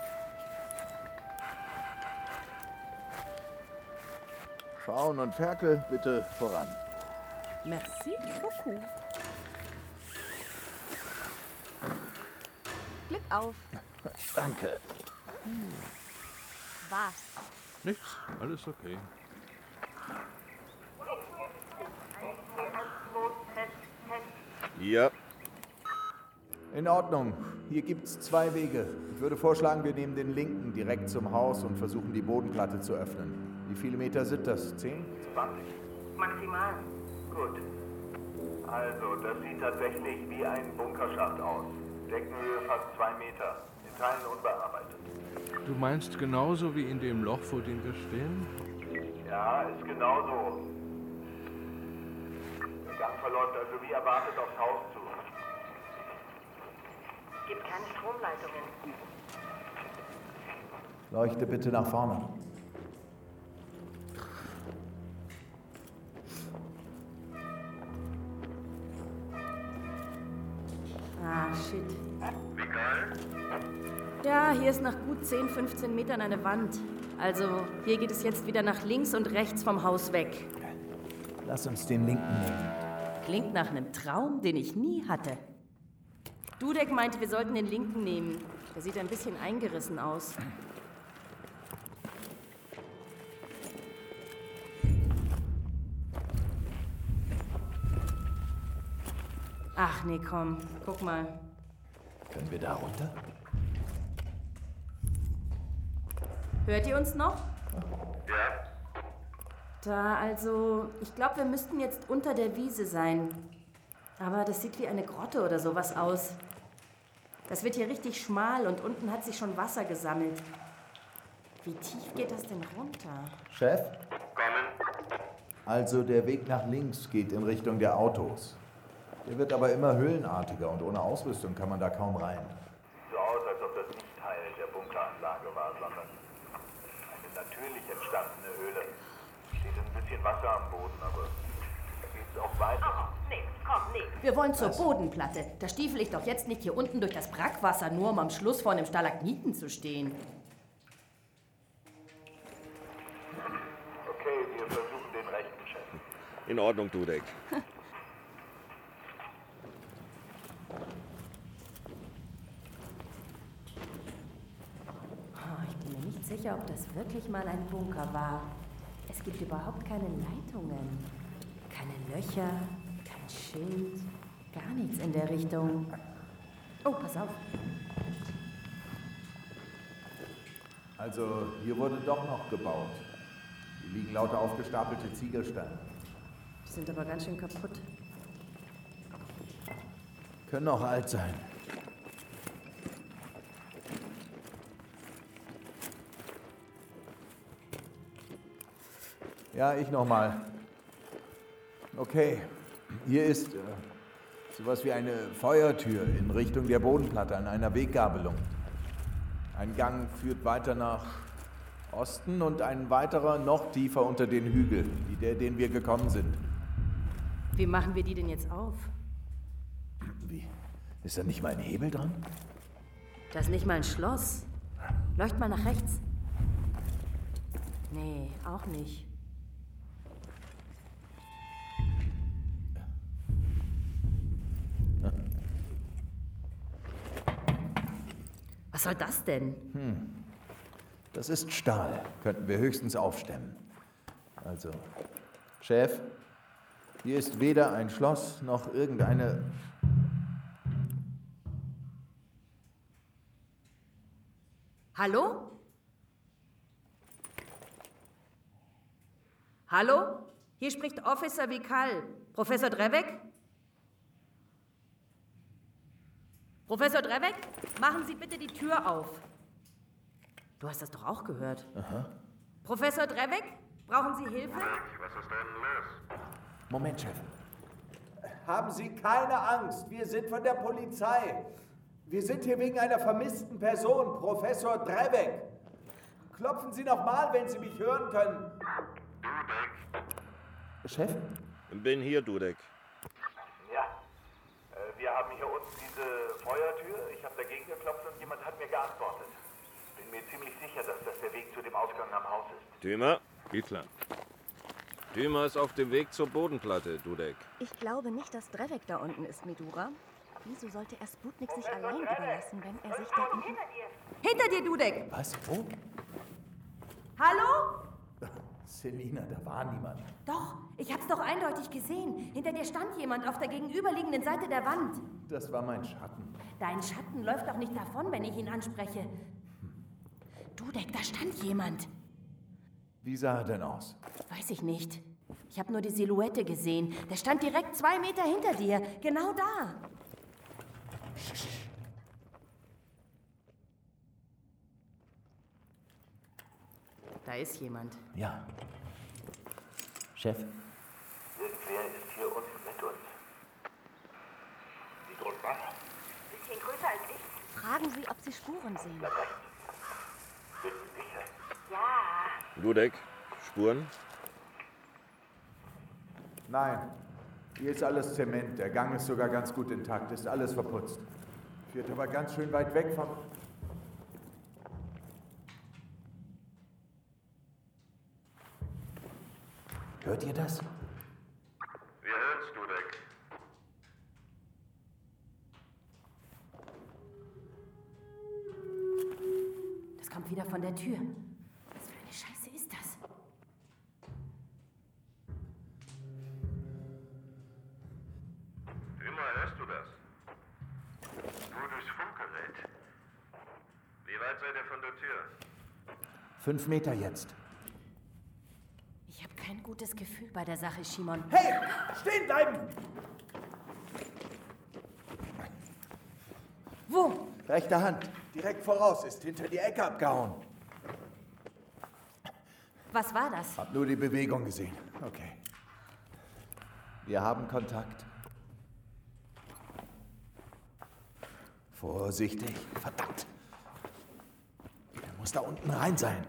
Frauen und Ferkel, bitte voran. Merci beaucoup. Glück auf. Danke. Hm. Was? Nichts, alles okay. Ja. In Ordnung. Hier gibt's zwei Wege. Ich würde vorschlagen, wir nehmen den linken direkt zum Haus und versuchen, die Bodenplatte zu öffnen. Wie viele Meter sind das? Zehn? zwanzig. Maximal. Gut. Also, das sieht tatsächlich wie ein Bunkerschacht aus. Deckenhöhe fast zwei Meter. In Teilen unbearbeitet. Du meinst genauso wie in dem Loch, vor dem wir stehen? Ja, ist genauso. Der Gang verläuft also wie erwartet aufs Haus zu. Gibt keine Stromleitungen. Leuchte bitte nach vorne. Ah, shit. Vikal? Ja, hier ist nach gut zehn, fünfzehn Metern eine Wand. Also, hier geht es jetzt wieder nach links und rechts vom Haus weg. Lass uns den linken nehmen. Klingt nach einem Traum, den ich nie hatte. Dudek meinte, wir sollten den linken nehmen. Der sieht ein bisschen eingerissen aus. Ach nee, komm. Guck mal. Können wir da runter? Hört ihr uns noch? Ja? Da, also, ich glaube, wir müssten jetzt unter der Wiese sein. Aber das sieht wie eine Grotte oder sowas aus. Das wird hier richtig schmal und unten hat sich schon Wasser gesammelt. Wie tief geht das denn runter? Chef? Kommen. Also der Weg nach links geht in Richtung der Autos. Der wird aber immer höhlenartiger und ohne Ausrüstung kann man da kaum rein. Sieht so aus, als ob das nicht Teil der Bunkeranlage war, sondern eine natürlich entstandene Höhle. Steht ein bisschen Wasser am Boden, aber da geht's auch weiter. Oh, nee, komm, nee. Wir wollen zur Bodenplatte. Da stiefel ich doch jetzt nicht hier unten durch das Brackwasser, nur um am Schluss vor einem Stalagniten zu stehen. Okay, wir versuchen den rechten, Chef. In Ordnung, Dudek. Sicher, ob das wirklich mal ein Bunker war. Es gibt überhaupt keine Leitungen, keine Löcher, kein Schild, gar nichts in der Richtung. Oh, pass auf. Also hier wurde doch noch gebaut. Hier liegen lauter aufgestapelte Ziegelsteine. Die sind aber ganz schön kaputt. Können auch alt sein. Ja, ich nochmal. Okay, hier ist äh, sowas wie eine Feuertür in Richtung der Bodenplatte an einer Weggabelung. Ein Gang führt weiter nach Osten und ein weiterer noch tiefer unter den Hügel, wie der, den wir gekommen sind. Wie machen wir die denn jetzt auf? Wie? Ist da nicht mal ein Hebel dran? Das ist nicht mal ein Schloss. Leucht mal nach rechts. Nee, auch nicht. Was soll das denn? Hm. Das ist Stahl. Könnten wir höchstens aufstemmen. Also, Chef, hier ist weder ein Schloss noch irgendeine... Hallo? Hallo? Hier spricht Officer Vikal. Professor Drevek? Professor Drevek, machen Sie bitte die Tür auf. Du hast das doch auch gehört. Aha. Professor Drevek, brauchen Sie Hilfe? Was ist denn los? Moment, Chef. Haben Sie keine Angst, wir sind von der Polizei. Wir sind hier wegen einer vermissten Person, Professor Drevek. Klopfen Sie nochmal, wenn Sie mich hören können. Dudek. Chef? Bin hier, Dudek. Ja, äh, wir haben hier unten diese Feuertür. Ich habe dagegen geklopft und jemand hat mir geantwortet. Bin mir ziemlich sicher, dass das der Weg zu dem Ausgang am Haus ist. Tümer? Geht klar. Tümer ist auf dem Weg zur Bodenplatte, Dudek. Ich glaube nicht, dass Drevek da unten ist, Medura. Wieso sollte er Sputnik sich allein überlassen, wenn er sich da unten... Hinter dir, Dudek! Was? Wo? Hallo? Selina, da war niemand. Doch, ich hab's doch eindeutig gesehen. Hinter dir stand jemand auf der gegenüberliegenden Seite der Wand. Das war mein Schatten. Dein Schatten läuft doch nicht davon, wenn ich ihn anspreche. Dudek, da stand jemand. Wie sah er denn aus? Weiß ich nicht. Ich habe nur die Silhouette gesehen. Der stand direkt zwei Meter hinter dir. Genau da. Da ist jemand. Ja. Chef? Irgendwer ist hier unten mit uns. Wie groß war er? Bisschen größer als ich. Fragen Sie, ob Sie Spuren sehen. Bleib rechts. Bist du sicher? Ja. Dudek, Spuren? Nein. Hier ist alles Zement. Der Gang ist sogar ganz gut intakt. Ist alles verputzt. Führt aber ganz schön weit weg vom... Hört ihr das? Wir hören's, Dudek. Das kommt wieder von der Tür. Was für eine Scheiße ist das? Immer hörst du das? Nur durchs Funkgerät. Wie weit seid ihr von der Tür? Fünf Meter jetzt. Ich habe kein gutes Gefühl bei der Sache, Shimon. Hey! Stehen bleiben! Wo? Rechte Hand. Direkt voraus. Ist hinter die Ecke abgehauen. Was war das? Hab nur die Bewegung gesehen. Okay. Wir haben Kontakt. Vorsichtig. Verdammt. Er muss da unten rein sein.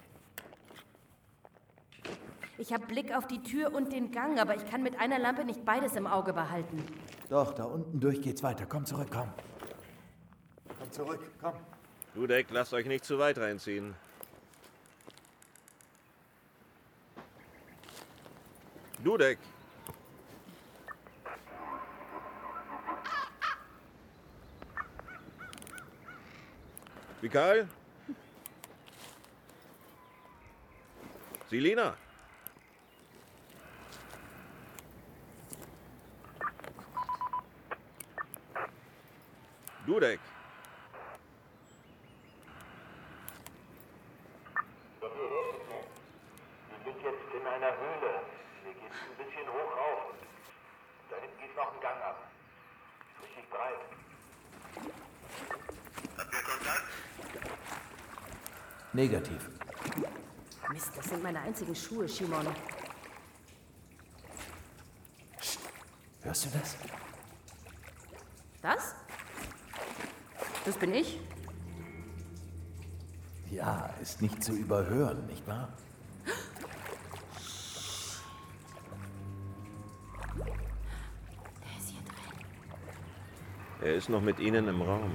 Ich habe Blick auf die Tür und den Gang, aber ich kann mit einer Lampe nicht beides im Auge behalten. Doch, da unten durch geht's weiter. Komm zurück, komm. Komm zurück, komm. Dudek, lasst euch nicht zu weit reinziehen. Dudek! Vikal? Selina? Dudek? Wir sind jetzt in einer Höhle. Hier geht's ein bisschen hoch rauf. Da hinten geht noch ein Gang ab. Ist richtig breit. Habt ihr Kontakt? Negativ. Mist, das sind meine einzigen Schuhe, Shimon. Hörst du das? Das? Das bin ich? Ja, ist nicht zu überhören, nicht wahr? Der ist hier drin. Er ist noch mit Ihnen im Raum.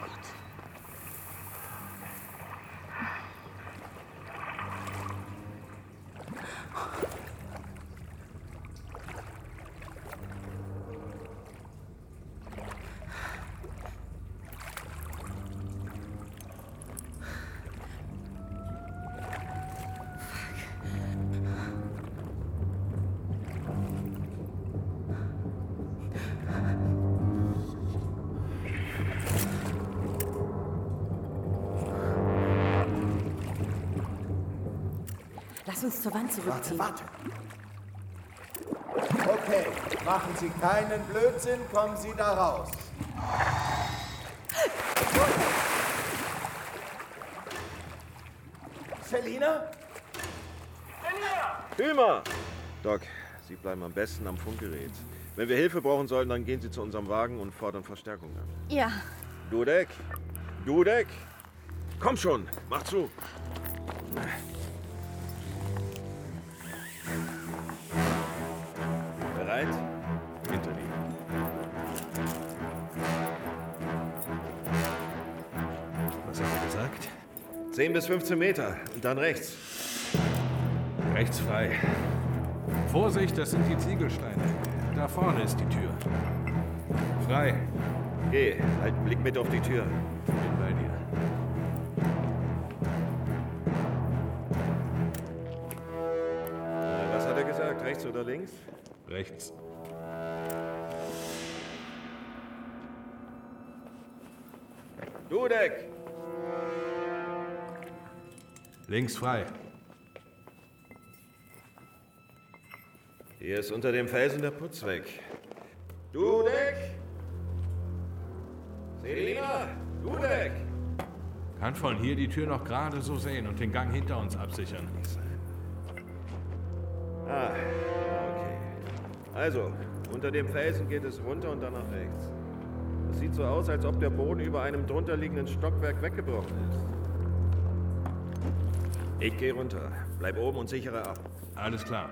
Lass uns zur Wand zurückziehen. Warte, warte. Okay, machen Sie keinen Blödsinn, kommen Sie da raus. Selina? Hümer! Doc, Sie bleiben am besten am Funkgerät. Wenn wir Hilfe brauchen sollen, dann gehen Sie zu unserem Wagen und fordern Verstärkung an. Ja. Dudek! Dudek! Komm schon, mach zu! Bereit? Hinter dir. Was hat er gesagt? zehn bis fünfzehn Meter und dann rechts. Rechts frei. Vorsicht, das sind die Ziegelsteine. Da vorne ist die Tür. Frei. Geh, halt Blick mit auf die Tür. Bin bei dir. Äh, Was hat er gesagt? Rechts oder links? Rechts. Dudek! Links frei. Hier ist unter dem Felsen der Putz weg. Dudek! Selina! Dudek! Kann von hier die Tür noch gerade so sehen und den Gang hinter uns absichern. Ah, okay. Also, unter dem Felsen geht es runter und dann nach rechts. Es sieht so aus, als ob der Boden über einem drunterliegenden Stockwerk weggebrochen ist. Ich gehe runter. Bleib oben und sichere ab. Alles klar.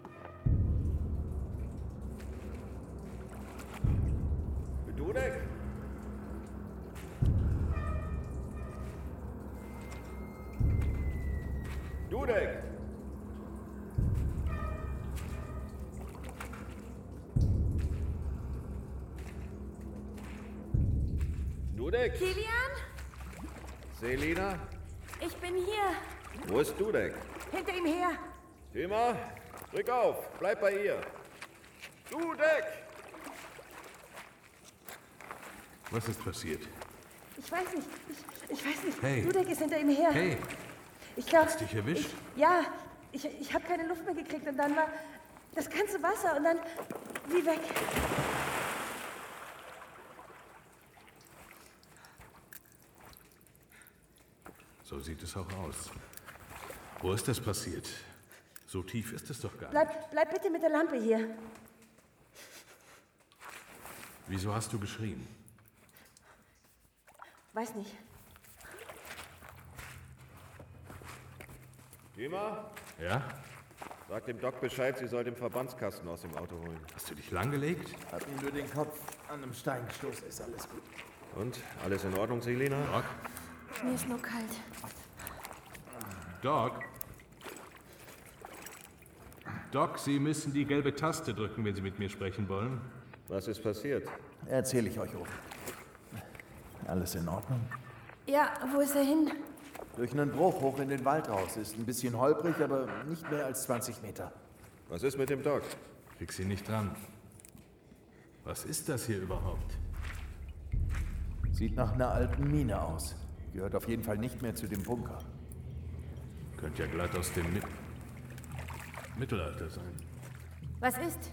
Dudek! Dudek! Dudek? Kilian? Selina? Ich bin hier. Wo ist Dudek? Hinter ihm her. Thema, rück auf. Bleib bei ihr. Dudek! Was ist passiert? Ich weiß nicht. Ich, ich weiß nicht. Hey. Dudek ist hinter ihm her. Hey, Ich glaube. hast du dich erwischt? Ich, ja, ich, ich habe keine Luft mehr gekriegt und dann war das ganze Wasser und dann wie weg. So sieht es auch aus. Wo ist das passiert? So tief ist es doch gar nicht. Bleib, bleib bitte mit der Lampe hier. Wieso hast du geschrien? Weiß nicht. Thema? Ja? Sag dem Doc Bescheid, sie soll den Verbandskasten aus dem Auto holen. Hast du dich langgelegt? Hab ihm nur den Kopf an einem Stein gestoßen, ist alles gut. Und? Alles in Ordnung, Selina? Doc? Mir ist nur kalt. Doc? Doc, Sie müssen die gelbe Taste drücken, wenn Sie mit mir sprechen wollen. Was ist passiert? Erzähle ich euch oben. Alles in Ordnung? Ja, wo ist er hin? Durch einen Bruch hoch in den Wald raus. Ist ein bisschen holprig, aber nicht mehr als zwanzig Meter. Was ist mit dem Doc? Krieg Sie nicht dran. Was ist das hier überhaupt? Sieht nach einer alten Mine aus. Gehört auf jeden Fall nicht mehr zu dem Bunker. Könnte ja glatt aus dem Mit Mittelalter sein. Was ist?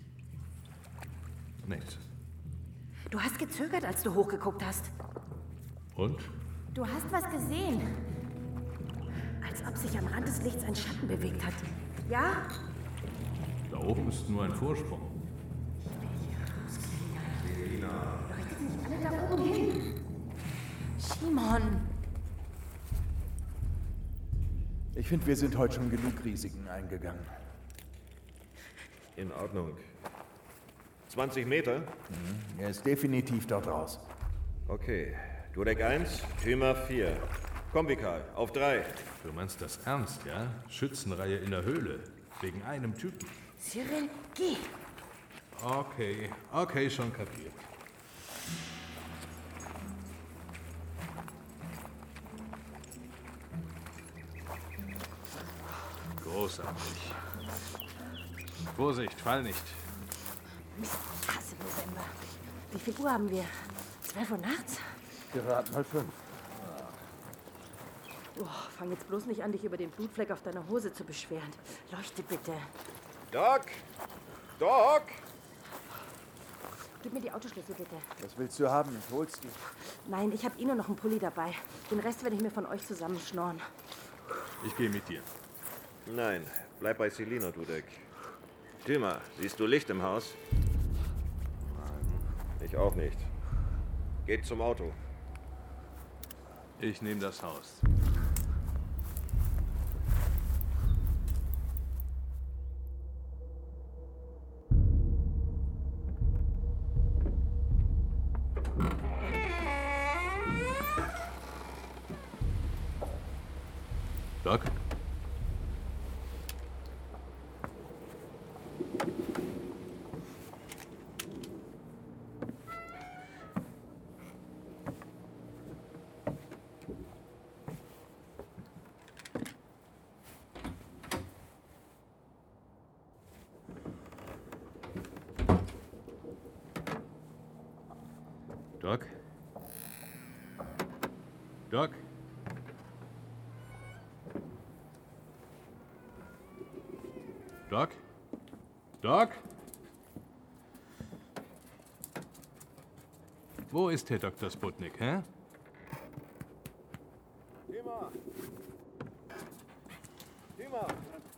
Nichts. Du hast gezögert, als du hochgeguckt hast. Und? Du hast was gesehen. Als ob sich am Rand des Lichts ein Schatten bewegt hat. Ja? Da oben ist nur ein Vorsprung. Leuchtet nicht alle da oben hin. Simon. Ich finde, wir sind heute schon genug Risiken eingegangen. In Ordnung. zwanzig Meter? Mhm. Er ist definitiv dort raus. Okay. Dudek eins, Thema vier. Komm, Vikal, auf drei. Du meinst das ernst, ja? Schützenreihe in der Höhle. Wegen einem Typen. Cyril, geh. Okay, okay, schon kapiert. Großartig. Vorsicht, fall nicht. Mist, ich hasse November. Wie viel Uhr haben wir? Zwölf Uhr nachts? Gerade mal fünf. Oh, fang jetzt bloß nicht an, dich über den Blutfleck auf deiner Hose zu beschweren. Leuchte bitte. Doc! Doc! Gib mir die Autoschlüssel bitte. Was willst du haben? Ich hol's dir. Nein, ich habe eh nur noch einen Pulli dabei. Den Rest werde ich mir von euch zusammenschnorren. Ich gehe mit dir. Nein, bleib bei Selina, Dudek. Thema, siehst du Licht im Haus? Nein. Ich auch nicht. Geht zum Auto. Ich nehme das Haus. Doc? Doc? Doc? Doc? Doc? Wo ist Herr Doktor Sputnik, hä? Thema! Thema!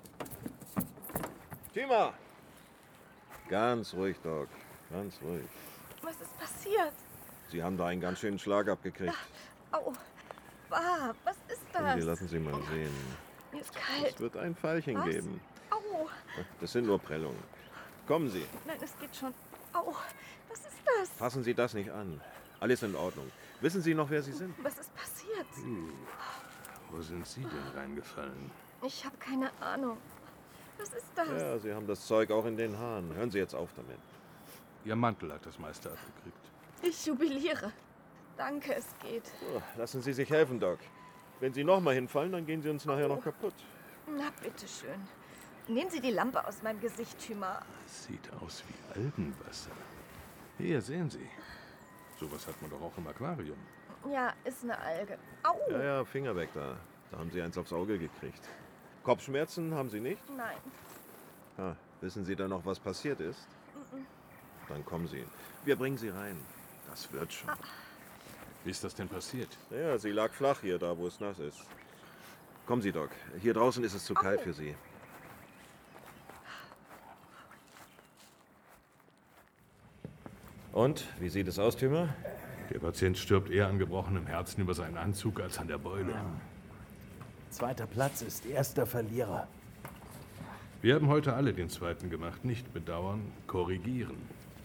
Thema! Ganz ruhig, Doc. Ganz ruhig. Was ist passiert? Sie haben da einen ganz schönen Schlag abgekriegt. Au. Ah, was ist Kommen Sie, das? lassen Sie mal sehen. Mir ist kalt. Es wird ein Pfeilchen Was? geben. Au. Das sind nur Prellungen. Kommen Sie. Nein, es geht schon. Au. Was ist das? Fassen Sie das nicht an. Alles in Ordnung. Wissen Sie noch, wer Sie sind? Was ist passiert? Hm. Wo sind Sie denn reingefallen? Ich habe keine Ahnung. Was ist das? Ja, Sie haben das Zeug auch in den Haaren. Hören Sie jetzt auf damit. Ihr Mantel hat das meiste abgekriegt. Ich jubiliere. Danke, es geht. So, lassen Sie sich helfen, Doc. Wenn Sie nochmal hinfallen, dann gehen Sie uns nachher noch kaputt. Na, bitteschön. Nehmen Sie die Lampe aus meinem Gesicht, Thyma. Sieht aus wie Algenwasser. Hier, sehen Sie. Sowas hat man doch auch im Aquarium. Ja, ist eine Alge. Au! Ja, ja, Finger weg da. Da haben Sie eins aufs Auge gekriegt. Kopfschmerzen haben Sie nicht? Nein. Ah, wissen Sie dann noch, was passiert ist? Mm-mm. Dann kommen Sie. Wir bringen Sie rein. Das wird schon. Ah. Wie ist das denn passiert? Ja, sie lag flach hier, da wo es nass ist. Kommen Sie, Doc. Hier draußen ist es zu kalt für Sie. Und, wie sieht es aus, Thyma? Der Patient stirbt eher an gebrochenem Herzen über seinen Anzug als an der Beule. Zweiter Platz ist erster Verlierer. Wir haben heute alle den zweiten gemacht. Nicht bedauern, korrigieren.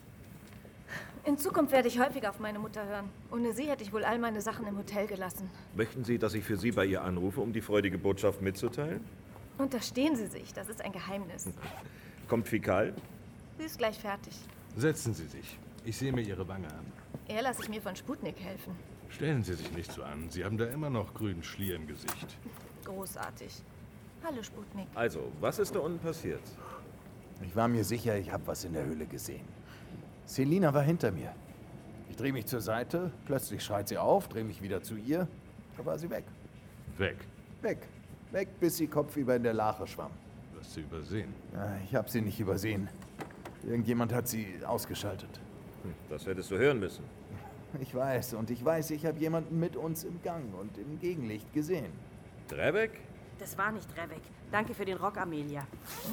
In Zukunft werde ich häufiger auf meine Mutter hören. Ohne sie hätte ich wohl all meine Sachen im Hotel gelassen. Möchten Sie, dass ich für Sie bei ihr anrufe, um die freudige Botschaft mitzuteilen? Unterstehen Sie sich, das ist ein Geheimnis. Kommt Fikal? Sie ist gleich fertig. Setzen Sie sich. Ich sehe mir Ihre Wange an. Eher lasse ich mir von Sputnik helfen. Stellen Sie sich nicht so an. Sie haben da immer noch grünen Schlier im Gesicht. Großartig. Hallo, Sputnik. Also, was ist da unten passiert? Ich war mir sicher, ich habe was in der Höhle gesehen. Selina war hinter mir. Ich drehe mich zur Seite, plötzlich schreit sie auf, drehe mich wieder zu ihr. Da war sie weg. Weg? Weg. Weg, bis sie kopfüber in der Lache schwamm. Du hast sie übersehen. Ja, ich habe sie nicht übersehen. Irgendjemand hat sie ausgeschaltet. Hm, das hättest du hören müssen. Ich weiß, und ich weiß, ich habe jemanden mit uns im Gang und im Gegenlicht gesehen. Drevek? Das war nicht Drevek. Danke für den Rock, Amelia.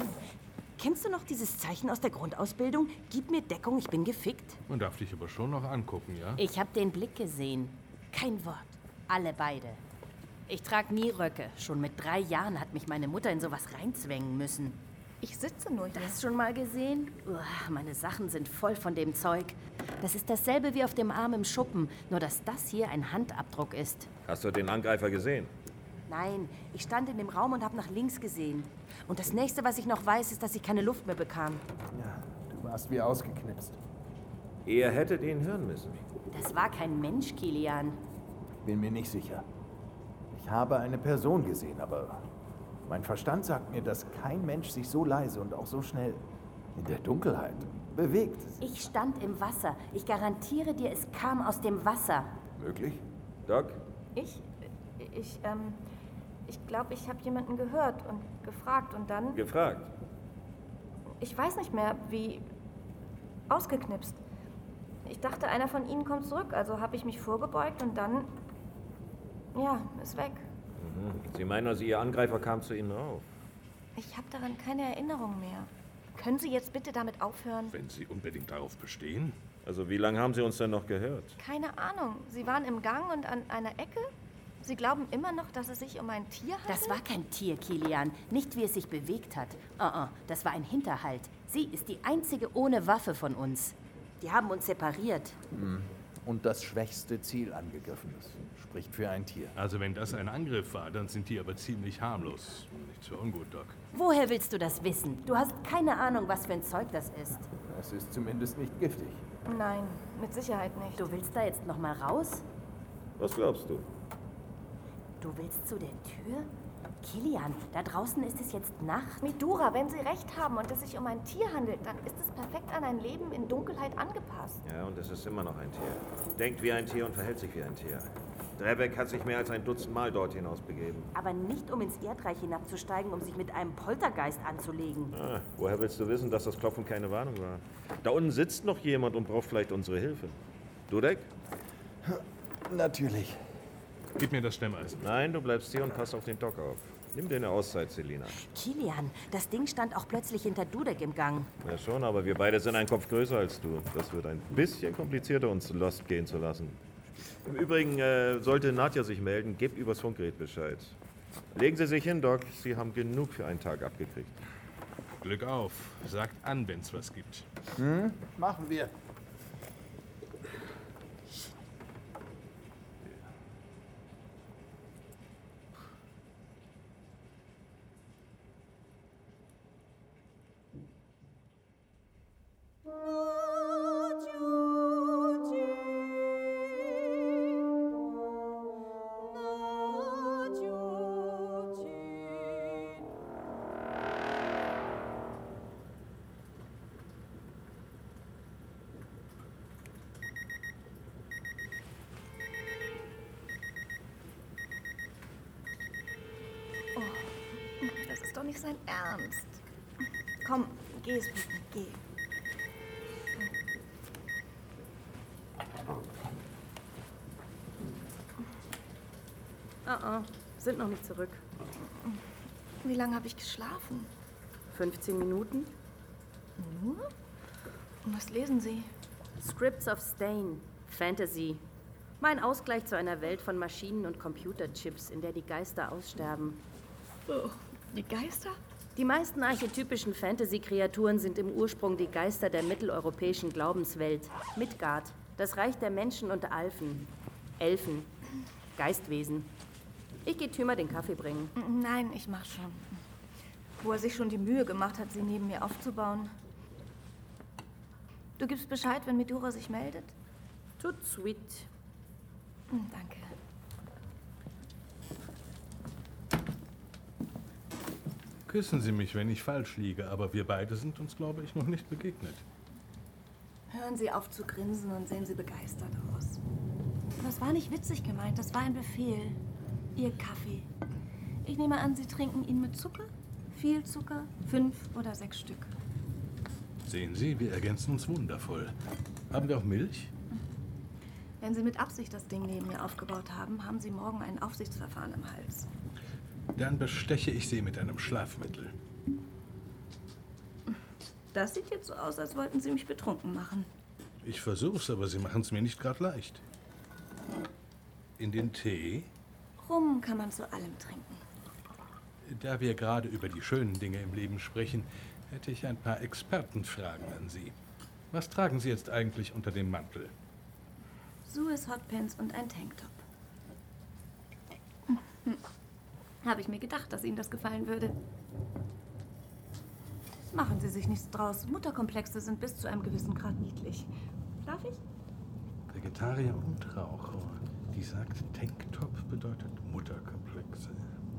Kennst du noch dieses Zeichen aus der Grundausbildung? Gib mir Deckung, ich bin gefickt. Man darf dich aber schon noch angucken, ja? Ich habe den Blick gesehen. Kein Wort. Alle beide. Ich trage nie Röcke. Schon mit drei Jahren hat mich meine Mutter in sowas reinzwängen müssen. Ich sitze nur hier. Das schon mal gesehen? Uah, meine Sachen sind voll von dem Zeug. Das ist dasselbe wie auf dem Arm im Schuppen, nur dass das hier ein Handabdruck ist. Hast du den Angreifer gesehen? Nein, ich stand in dem Raum und habe nach links gesehen. Und das nächste, was ich noch weiß, ist, dass ich keine Luft mehr bekam. Ja, du warst wie ausgeknipst. Ihr hättet ihn hören müssen. Das war kein Mensch, Kilian. Bin mir nicht sicher. Ich habe eine Person gesehen, aber mein Verstand sagt mir, dass kein Mensch sich so leise und auch so schnell in der Dunkelheit bewegt. Ich stand im Wasser. Ich garantiere dir, es kam aus dem Wasser. Möglich? Doc? Ich? Ich, ähm... Ich glaube, ich habe jemanden gehört und gefragt und dann... Gefragt? Ich weiß nicht mehr, wie... Ausgeknipst. Ich dachte, einer von ihnen kommt zurück, also habe ich mich vorgebeugt und dann... Ja, ist weg. Mhm. Sie meinen also, Ihr Angreifer kam zu Ihnen rauf? Ich habe daran keine Erinnerung mehr. Können Sie jetzt bitte damit aufhören? Wenn Sie unbedingt darauf bestehen. Also, wie lange haben Sie uns denn noch gehört? Keine Ahnung. Sie waren im Gang und an einer Ecke? Sie glauben immer noch, dass es sich um ein Tier handelt? Das war kein Tier, Kilian. Nicht, wie es sich bewegt hat. Uh -uh, das war ein Hinterhalt. Sie ist die einzige ohne Waffe von uns. Die haben uns separiert. Hm. Und das schwächste Ziel angegriffen ist. Spricht für ein Tier. Also wenn das ein Angriff war, dann sind die aber ziemlich harmlos. Nichts für ungut, Doc. Woher willst du das wissen? Du hast keine Ahnung, was für ein Zeug das ist. Es ist zumindest nicht giftig. Nein, mit Sicherheit nicht. Du willst da jetzt noch mal raus? Was glaubst du? Du willst zu der Tür? Kilian, da draußen ist es jetzt Nacht. Midura, wenn Sie recht haben und es sich um ein Tier handelt, dann ist es perfekt an ein Leben in Dunkelheit angepasst. Ja, und es ist immer noch ein Tier. Denkt wie ein Tier und verhält sich wie ein Tier. Drevek hat sich mehr als ein Dutzend Mal dort hinaus begeben. Aber nicht, um ins Erdreich hinabzusteigen, um sich mit einem Poltergeist anzulegen. Ah, woher willst du wissen, dass das Klopfen keine Warnung war? Da unten sitzt noch jemand und braucht vielleicht unsere Hilfe. Dudek? Natürlich. Gib mir das Stemmeisen. Nein, du bleibst hier und passt auf den Doc auf. Nimm dir eine Auszeit, Selina. Kilian, das Ding stand auch plötzlich hinter Dudek im Gang. Ja schon, aber wir beide sind ein Kopf größer als du. Das wird ein bisschen komplizierter, uns Lost gehen zu lassen. Im Übrigen, äh, sollte Nadja sich melden, gebt übers Funkgerät Bescheid. Legen Sie sich hin, Doc. Sie haben genug für einen Tag abgekriegt. Glück auf. Sagt an, wenn's was gibt. Hm? Machen wir. nicht sein Ernst. Komm, geh, Sputnik, geh. Ah, ah, sind noch nicht zurück. Wie lange habe ich geschlafen? fünfzehn Minuten? Nur? Und was lesen Sie? Scripts of Stain. Fantasy. Mein Ausgleich zu einer Welt von Maschinen und Computerchips, in der die Geister aussterben. Oh, die Geister? Die meisten archetypischen Fantasy-Kreaturen sind im Ursprung die Geister der mitteleuropäischen Glaubenswelt. Midgard, das Reich der Menschen und Alfen. Elfen. Geistwesen. Ich gehe Thyma den Kaffee bringen. Nein, ich mach schon. Wo er sich schon die Mühe gemacht hat, sie neben mir aufzubauen. Du gibst Bescheid, wenn Medora sich meldet? Tut sweet. Hm, danke. Küssen Sie mich, wenn ich falsch liege, aber wir beide sind uns, glaube ich, noch nicht begegnet. Hören Sie auf zu grinsen und sehen Sie begeistert aus. Das war nicht witzig gemeint, das war ein Befehl. Ihr Kaffee. Ich nehme an, Sie trinken ihn mit Zucker? Viel Zucker? Fünf oder sechs Stück. Sehen Sie, wir ergänzen uns wundervoll. Haben wir auch Milch? Wenn Sie mit Absicht das Ding neben mir aufgebaut haben, haben Sie morgen ein Aufsichtsverfahren im Hals. Dann besteche ich Sie mit einem Schlafmittel. Das sieht jetzt so aus, als wollten Sie mich betrunken machen. Ich versuch's, aber Sie machen es mir nicht gerade leicht. In den Tee? Rum kann man zu allem trinken. Da wir gerade über die schönen Dinge im Leben sprechen, hätte ich ein paar Expertenfragen an Sie. Was tragen Sie jetzt eigentlich unter dem Mantel? Suez Hotpants und ein Tanktop. Habe ich mir gedacht, dass Ihnen das gefallen würde. Machen Sie sich nichts draus. Mutterkomplexe sind bis zu einem gewissen Grad niedlich. Darf ich? Vegetarier und Raucher. Die sagt, Tanktop bedeutet Mutterkomplexe.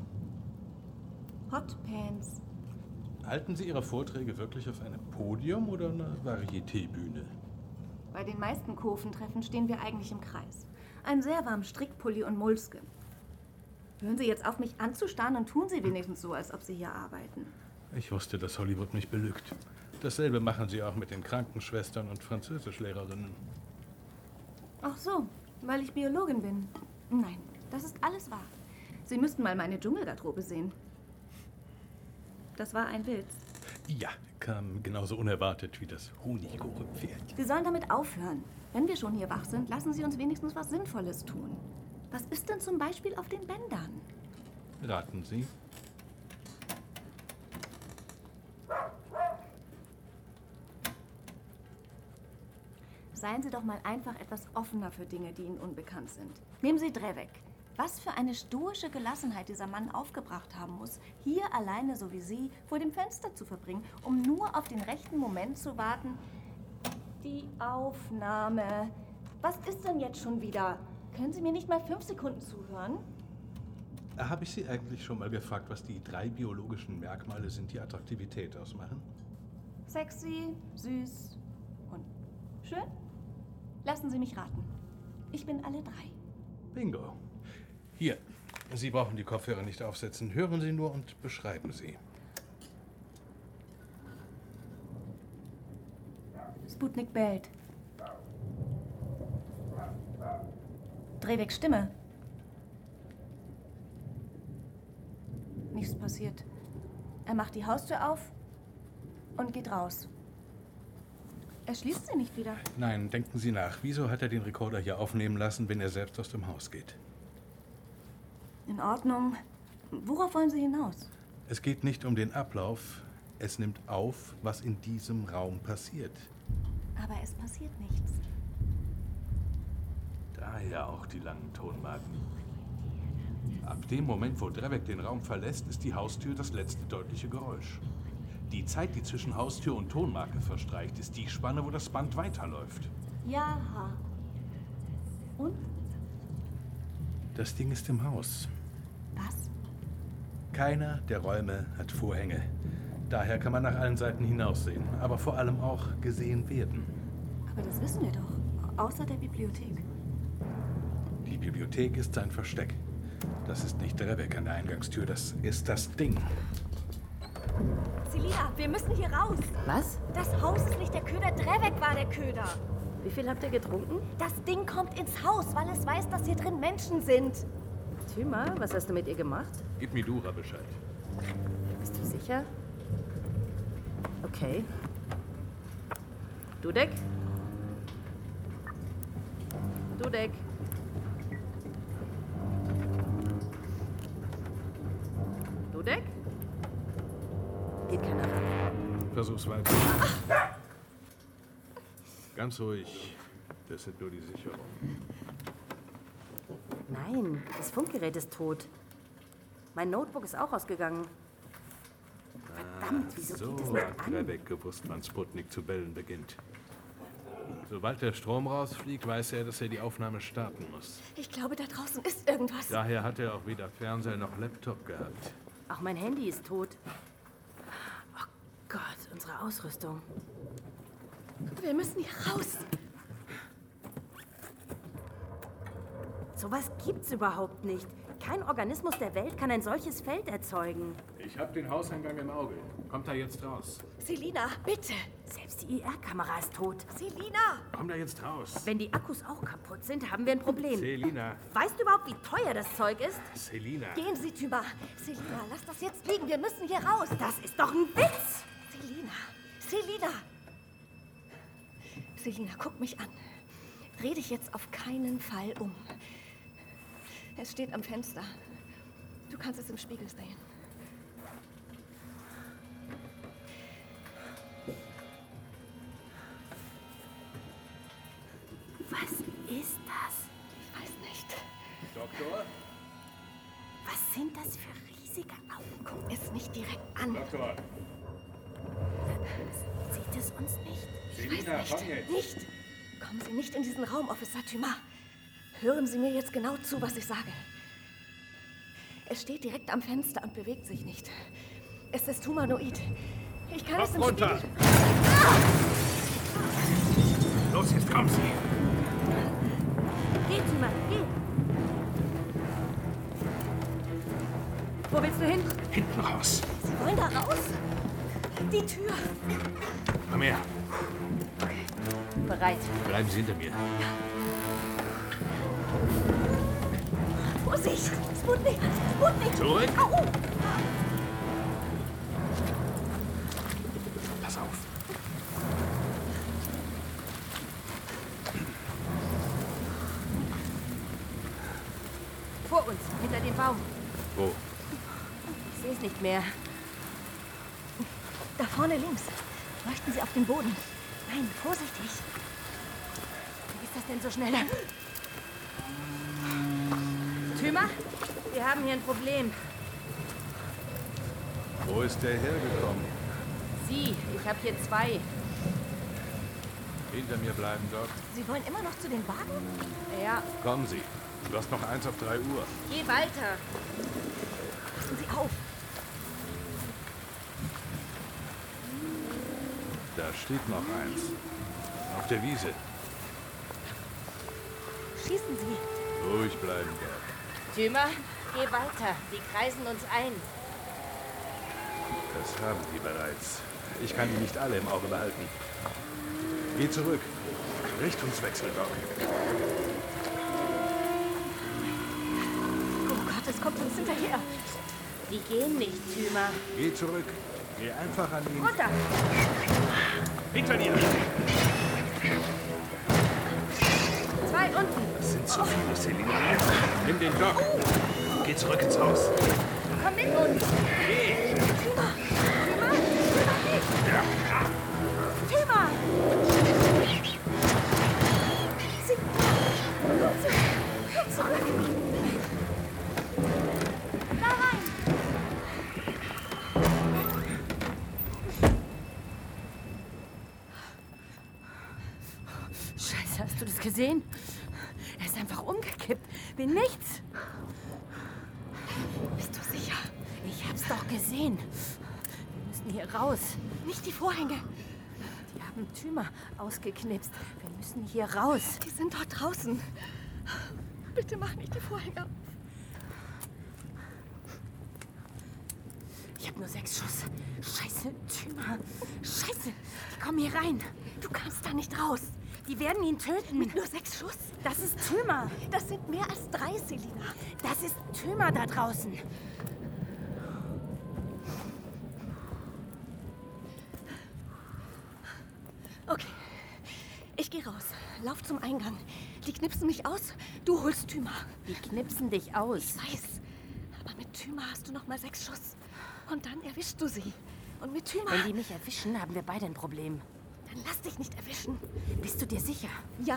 Hotpants. Halten Sie Ihre Vorträge wirklich auf einem Podium oder einer Varieté-Bühne? Bei den meisten Kurventreffen stehen wir eigentlich im Kreis. Ein sehr warm Strickpulli und Moleskin. Hören Sie jetzt auf, mich anzustarren und tun Sie wenigstens so, als ob Sie hier arbeiten. Ich wusste, dass Hollywood mich belügt. Dasselbe machen Sie auch mit den Krankenschwestern und Französischlehrerinnen. Ach so, weil ich Biologin bin. Nein, das ist alles wahr. Sie müssten mal meine Dschungelgarderobe sehen. Das war ein Witz. Ja, kam genauso unerwartet wie das Honigkuchenpferd. Sie sollen damit aufhören. Wenn wir schon hier wach sind, lassen Sie uns wenigstens was Sinnvolles tun. Was ist denn zum Beispiel auf den Bändern? Raten Sie. Seien Sie doch mal einfach etwas offener für Dinge, die Ihnen unbekannt sind. Nehmen Sie Drevek. Was für eine stoische Gelassenheit dieser Mann aufgebracht haben muss, hier alleine, so wie Sie, vor dem Fenster zu verbringen, um nur auf den rechten Moment zu warten. Die Aufnahme. Was ist denn jetzt schon wieder? Können Sie mir nicht mal fünf Sekunden zuhören? Habe ich Sie eigentlich schon mal gefragt, was die drei biologischen Merkmale sind, die Attraktivität ausmachen? Sexy, süß und schön? Lassen Sie mich raten. Ich bin alle drei. Bingo. Hier, Sie brauchen die Kopfhörer nicht aufsetzen. Hören Sie nur und beschreiben Sie. Sputnik bellt. Drehweg Stimme. Nichts passiert. Er macht die Haustür auf und geht raus. Er schließt sie nicht wieder. Nein, denken Sie nach. Wieso hat er den Rekorder hier aufnehmen lassen, wenn er selbst aus dem Haus geht? In Ordnung. Worauf wollen Sie hinaus? Es geht nicht um den Ablauf. Es nimmt auf, was in diesem Raum passiert. Aber es passiert nichts. Daher auch die langen Tonmarken. Ab dem Moment, wo Drevek den Raum verlässt, ist die Haustür das letzte deutliche Geräusch. Die Zeit, die zwischen Haustür und Tonmarke verstreicht, ist die Spanne, wo das Band weiterläuft. Ja. Und? Das Ding ist im Haus. Was? Keiner der Räume hat Vorhänge. Daher kann man nach allen Seiten hinaussehen, aber vor allem auch gesehen werden. Aber das wissen wir doch. Außer der Bibliothek. Die Bibliothek ist sein Versteck. Das ist nicht Drevek an der Eingangstür, das ist das Ding. Selina, wir müssen hier raus. Was? Das Haus ist nicht der Köder, Drevek war der Köder. Wie viel habt ihr getrunken? Das Ding kommt ins Haus, weil es weiß, dass hier drin Menschen sind. Thyma, was hast du mit ihr gemacht? Gib mir Dura Bescheid. Bist du sicher? Okay. Dudek? Dudek? Dudek? Geht keiner ran. Versuch's weiter. Ganz ruhig. Das sind nur die Sicherungen. Nein, das Funkgerät ist tot. Mein Notebook ist auch ausgegangen. Verdammt, wieso So geht es nicht hat an? Drevek gewusst, wann Sputnik zu bellen beginnt. Sobald der Strom rausfliegt, weiß er, dass er die Aufnahme starten muss. Ich glaube, da draußen ist irgendwas. Daher hat er auch weder Fernseher noch Laptop gehabt. Auch mein Handy ist tot. Oh Gott, unsere Ausrüstung. Wir müssen hier raus. Sowas gibt's überhaupt nicht. Kein Organismus der Welt kann ein solches Feld erzeugen. Ich habe den Hauseingang im Auge. Kommt da jetzt raus. Selina, bitte. Selbst die I R-Kamera ist tot. Selina! Komm da jetzt raus. Wenn die Akkus auch kaputt sind, haben wir ein Problem. Selina. Weißt du überhaupt, wie teuer das Zeug ist? Selina. Gehen Sie, Thyma. Selina, lass das jetzt liegen. Wir müssen hier raus. Das ist doch ein Witz! Selina, Selina. Selina, guck mich an. Dreh dich jetzt auf keinen Fall um. Es steht am Fenster. Du kannst es im Spiegel sehen. Was ist das? Ich weiß nicht. Doktor? Was sind das für riesige Augen? Guck es nicht direkt an. Doktor. Sieht es uns nicht? Selina, komm jetzt. Nicht! Kommen Sie nicht in diesen Raum, Officer Thyma. Hören Sie mir jetzt genau zu, was ich sage. Es steht direkt am Fenster und bewegt sich nicht. Es ist humanoid. Ich kann Kopf es im runter. Spiegel... Los, jetzt kommen Sie. Geh, Thyma, geh! Wo willst du hin? Hinten raus. Sie wollen da raus? Die Tür. Komm her. Bereit. Bleiben Sie hinter mir. Vorsicht! Sputnik! Sputnik! Zurück. Au! Pass auf. Vor uns, hinter dem Baum. Wo? Ich sehe es nicht mehr. Da vorne links. Leuchten Sie auf den Boden. Nein, vorsichtig. Wie ist das denn so schnell? Thyma, wir haben hier ein Problem. Wo ist der hergekommen? Sie, ich habe hier zwei. Hinter mir bleiben, Doc. Sie wollen immer noch zu den Wagen? Ja, Kommen Sie. Du hast noch eins auf drei Uhr. geh weiter. Passen Sie auf. Da steht noch eins. Auf der Wiese. Schießen Sie. Ruhig bleiben, Doc. Thyma, geh weiter. Die kreisen uns ein. Das haben die bereits. Ich kann die nicht alle im Auge behalten. Geh zurück. Richtungswechsel, Doc. Oh Gott, es kommt uns hinterher. Die gehen nicht, Thyma. Geh zurück. Geh einfach an ihn. Runter. Hinter dir! Zwei unten. Das sind zu viele, Selina. Nimm den Doc. Geh zurück ins Haus. Komm mit uns. Geh! Thyma! Thyma! Thyma, nicht! Ja. Thyma! Sie... Sie... Zurück! Da rein! Scheiße, hast du das gesehen? Er ist einfach umgekippt. Wie nichts. Bist du sicher? Ich hab's doch gesehen. Wir müssen hier raus. Nicht die Vorhänge. Die haben Thyma ausgeknipst. Wir müssen hier raus. Die sind dort draußen. Bitte mach nicht die Vorhänge auf. Ich habe Nur sechs Schuss. Scheiße, Tümer. Scheiße, die kommen hier rein. Du kannst da nicht raus. Die werden ihn töten. Mit nur sechs Schuss? Das ist Tümer. Das sind mehr als drei, Selina. Das ist Tümer da draußen. Okay, ich gehe raus. Lauf zum Eingang. Die knipsen mich aus, du holst Tümer. Die knipsen dich aus. Ich weiß, aber mit Tümer hast du noch mal sechs Schuss. Und dann erwischst du sie. Und mit Tümer... Wenn die mich erwischen, haben wir beide ein Problem. Dann lass dich nicht erwischen. Bist du dir sicher? Ja.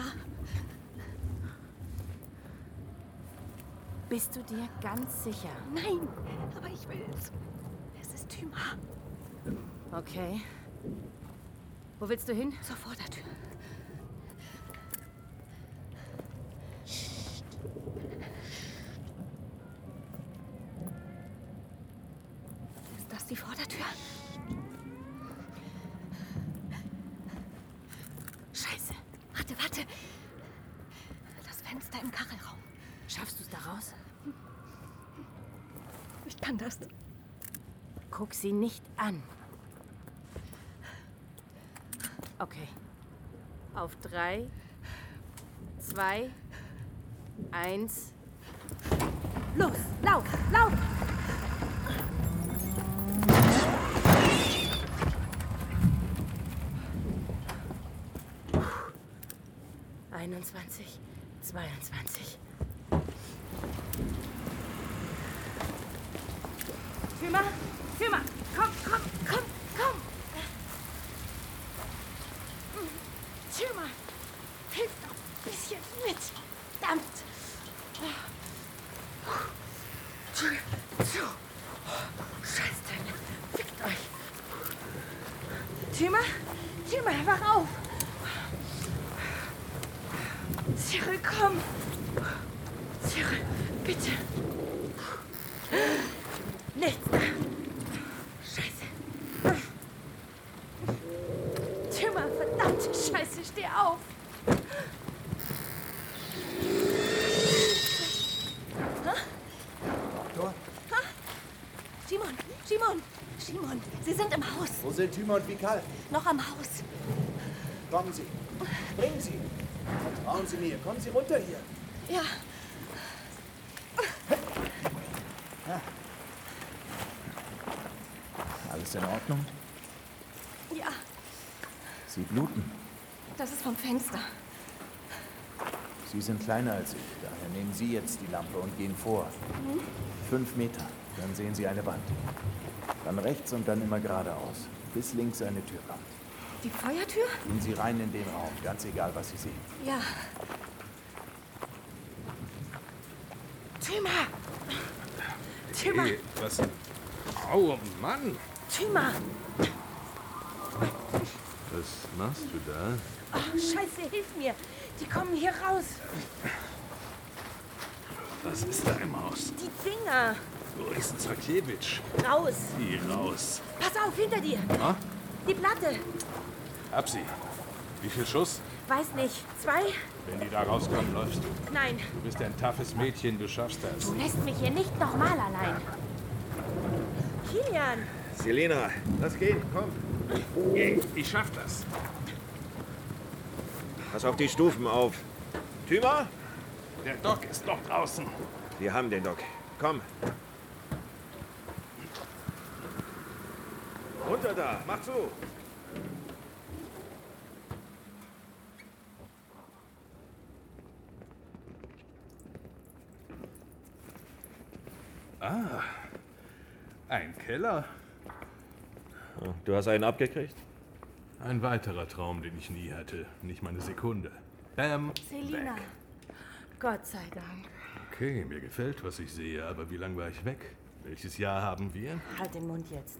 Bist du dir ganz sicher? Nein, aber ich will's. Es ist Tümer. Okay. Wo willst du hin? Zur Vordertür. Ist das die Vordertür? Scheiße. Warte, warte. Das Fenster im Kachelraum. Schaffst du es da raus? Ich kann das. Guck sie nicht an. Okay. Auf drei, zwei, eins. Los, lauf, lauf! einundzwanzig, zweiundzwanzig. Tümer, Tümer, komm, komm, komm, komm! Tümer, hilf doch ein bisschen mit. Verdammt! Tür zu! Scheiße, fickt euch! Tümer, Tümer, wach auf! Cyril, komm! Cyril, bitte! Nichts! Scheiße! Tümer, verdammt! Scheiße, steh auf! Doktor? Ha? Simon, Simon, Simon, Sie sind im Haus. Wo sind Tümer und Vikal? Noch am Haus. Kommen Sie. Bringen Sie. Vertrauen Sie mir. Kommen Sie runter hier. Ja. Ja. Alles in Ordnung? Ja, Sie bluten. das ist vom Fenster. Sie sind kleiner als ich. Daher nehmen Sie jetzt die Lampe und gehen vor. Mhm. Fünf Meter. Dann sehen Sie eine Wand. Dann rechts und dann immer geradeaus. Bis links eine Tür kommt. Die Feuertür? Gehen Sie rein in den Raum. Ganz egal, was Sie sehen. Ja. Tümer! Tümer! Hey, was? Au, Mann! Tümer! Was machst du da? Oh, Scheiße, hilf mir! Die kommen hier raus! Was ist da im Haus? Die Dinger! Wo ist denn Zwakiewicz? Raus! Geh raus. Pass auf, hinter dir! Ha? Die Platte! Hab sie. Wie viel Schuss? Weiß nicht. Zwei? Wenn die da rauskommen, läufst du. Nein. Du bist ein toughes Mädchen, du schaffst das. Du lässt mich hier nicht nochmal allein. Kilian! Selina, lass gehen, komm. Ich schaff das. Pass auf die Stufen auf. Tümer? Der Doc ist noch draußen. Wir haben den Doc. Komm. Runter da, mach zu. Ah, ein Keller. Du hast einen abgekriegt? Ein weiterer Traum, den ich nie hatte. Nicht mal eine Sekunde. Bam, Selina. weg. Gott sei Dank. Okay, mir gefällt, was ich sehe, aber wie lange war ich weg? Welches Jahr haben wir? Halt den Mund jetzt.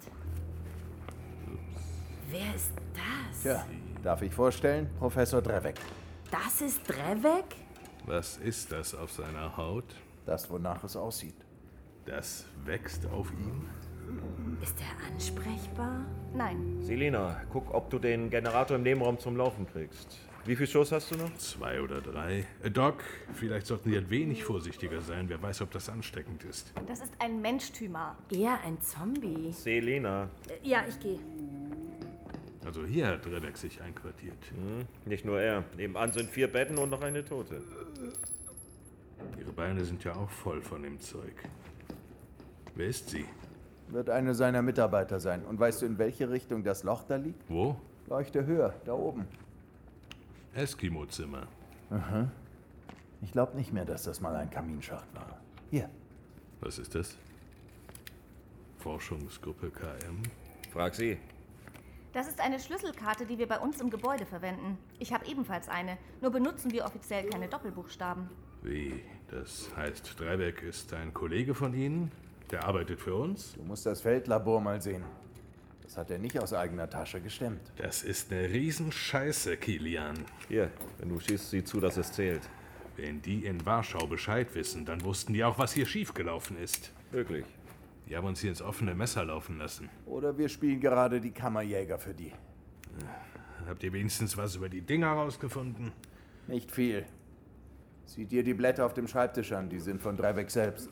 Wer ist das? Tja, darf ich vorstellen? Professor Drevek. Das ist Drevek? Was ist das auf seiner Haut? Das, wonach es aussieht. Das wächst auf ihm? Ist er ansprechbar? Nein. Selina, guck, ob du den Generator im Nebenraum zum Laufen kriegst. Wie viel Schuss hast du noch? Zwei oder drei. Äh, Doc, vielleicht sollten Sie ein wenig vorsichtiger sein. Wer weiß, ob das ansteckend ist. Das ist ein Mensch-Tümer. Eher ein Zombie. Selena. Äh, ja, ich gehe. Also hier hat Drevek sich einquartiert. Hm, nicht nur er. Nebenan sind vier Betten und noch eine Tote. Ihre Beine sind ja auch voll von dem Zeug. Wer ist sie? Wird eine seiner Mitarbeiter sein. Und weißt du, in welche Richtung das Loch da liegt? Wo? Leuchte höher, da oben. Eskimo-Zimmer. Aha. Ich glaube nicht mehr, dass das mal ein Kaminschacht war. Hier. Was ist das? Forschungsgruppe K M? Frag sie. Das ist eine Schlüsselkarte, die wir bei uns im Gebäude verwenden. Ich habe ebenfalls eine, nur benutzen wir offiziell keine Doppelbuchstaben. Wie? Das heißt, Drevek ist ein Kollege von Ihnen? Der arbeitet für uns? Du musst das Feldlabor mal sehen. Das hat er nicht aus eigener Tasche gestemmt. Das ist eine Riesenscheiße, Kilian. Hier, wenn du schießt, sieh zu, dass es zählt. Wenn die in Warschau Bescheid wissen, dann wussten die auch, was hier schiefgelaufen ist. Wirklich? Die haben uns hier ins offene Messer laufen lassen. Oder wir spielen gerade die Kammerjäger für die. Habt ihr wenigstens was über die Dinger rausgefunden? Nicht viel. Sieh dir die Blätter auf dem Schreibtisch an, die sind von Drevek selbst.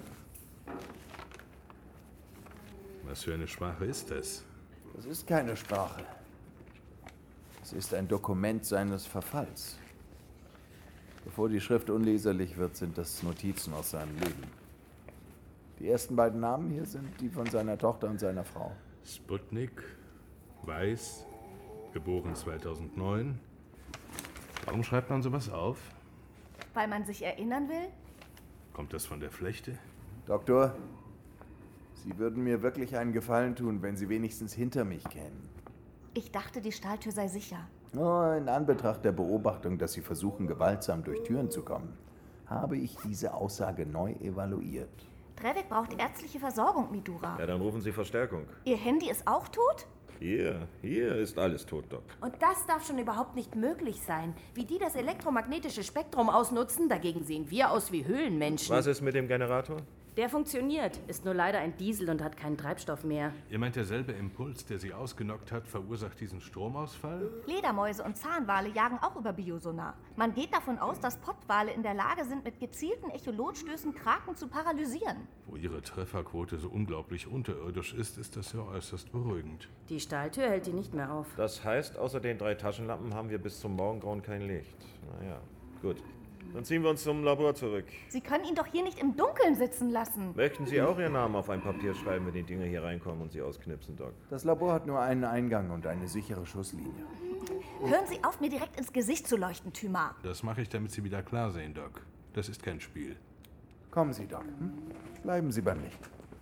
Was für eine Sprache ist das? Das ist keine Sprache. Es ist ein Dokument seines Verfalls. Bevor die Schrift unleserlich wird, sind das Notizen aus seinem Leben. Die ersten beiden Namen hier sind die von seiner Tochter und seiner Frau. Sputnik, Weiß, geboren zweitausendneun. Warum schreibt man sowas auf? Weil man sich erinnern will? Kommt das von der Flechte? Doktor, Sie würden mir wirklich einen Gefallen tun, wenn Sie wenigstens hinter mich kämen. Ich dachte, die Stahltür sei sicher. Oh, in Anbetracht der Beobachtung, dass Sie versuchen, gewaltsam durch Türen zu kommen, habe ich diese Aussage neu evaluiert. Drevek braucht ärztliche Versorgung, Midura. Ja, dann rufen Sie Verstärkung. Ihr Handy ist auch tot? Hier, hier ist alles tot, Doc. Und das darf schon überhaupt nicht möglich sein. Wie die das elektromagnetische Spektrum ausnutzen, dagegen sehen wir aus wie Höhlenmenschen. Was ist mit dem Generator? Der funktioniert, ist nur leider ein Diesel und hat keinen Treibstoff mehr. Ihr meint, derselbe Impuls, der sie ausgenockt hat, verursacht diesen Stromausfall? Fledermäuse und Zahnwale jagen auch über Biosonar. Man geht davon aus, dass Pottwale in der Lage sind, mit gezielten Echolotstößen Kraken zu paralysieren. Wo ihre Trefferquote so unglaublich unterirdisch ist, ist das ja äußerst beruhigend. Die Stahltür hält die nicht mehr auf. Das heißt, außer den drei Taschenlampen haben wir bis zum Morgengrauen kein Licht. Naja, gut. Dann ziehen wir uns zum Labor zurück. Sie können ihn doch hier nicht im Dunkeln sitzen lassen. Möchten Sie auch Ihren Namen auf ein Papier schreiben, wenn die Dinger hier reinkommen und Sie ausknipsen, Doc? Das Labor hat nur einen Eingang und eine sichere Schusslinie. Hören Sie auf, mir direkt ins Gesicht zu leuchten, Thyma. Das mache ich, damit Sie wieder klar sehen, Doc. Das ist kein Spiel. Kommen Sie, Doc. Hm? Bleiben Sie beim Licht.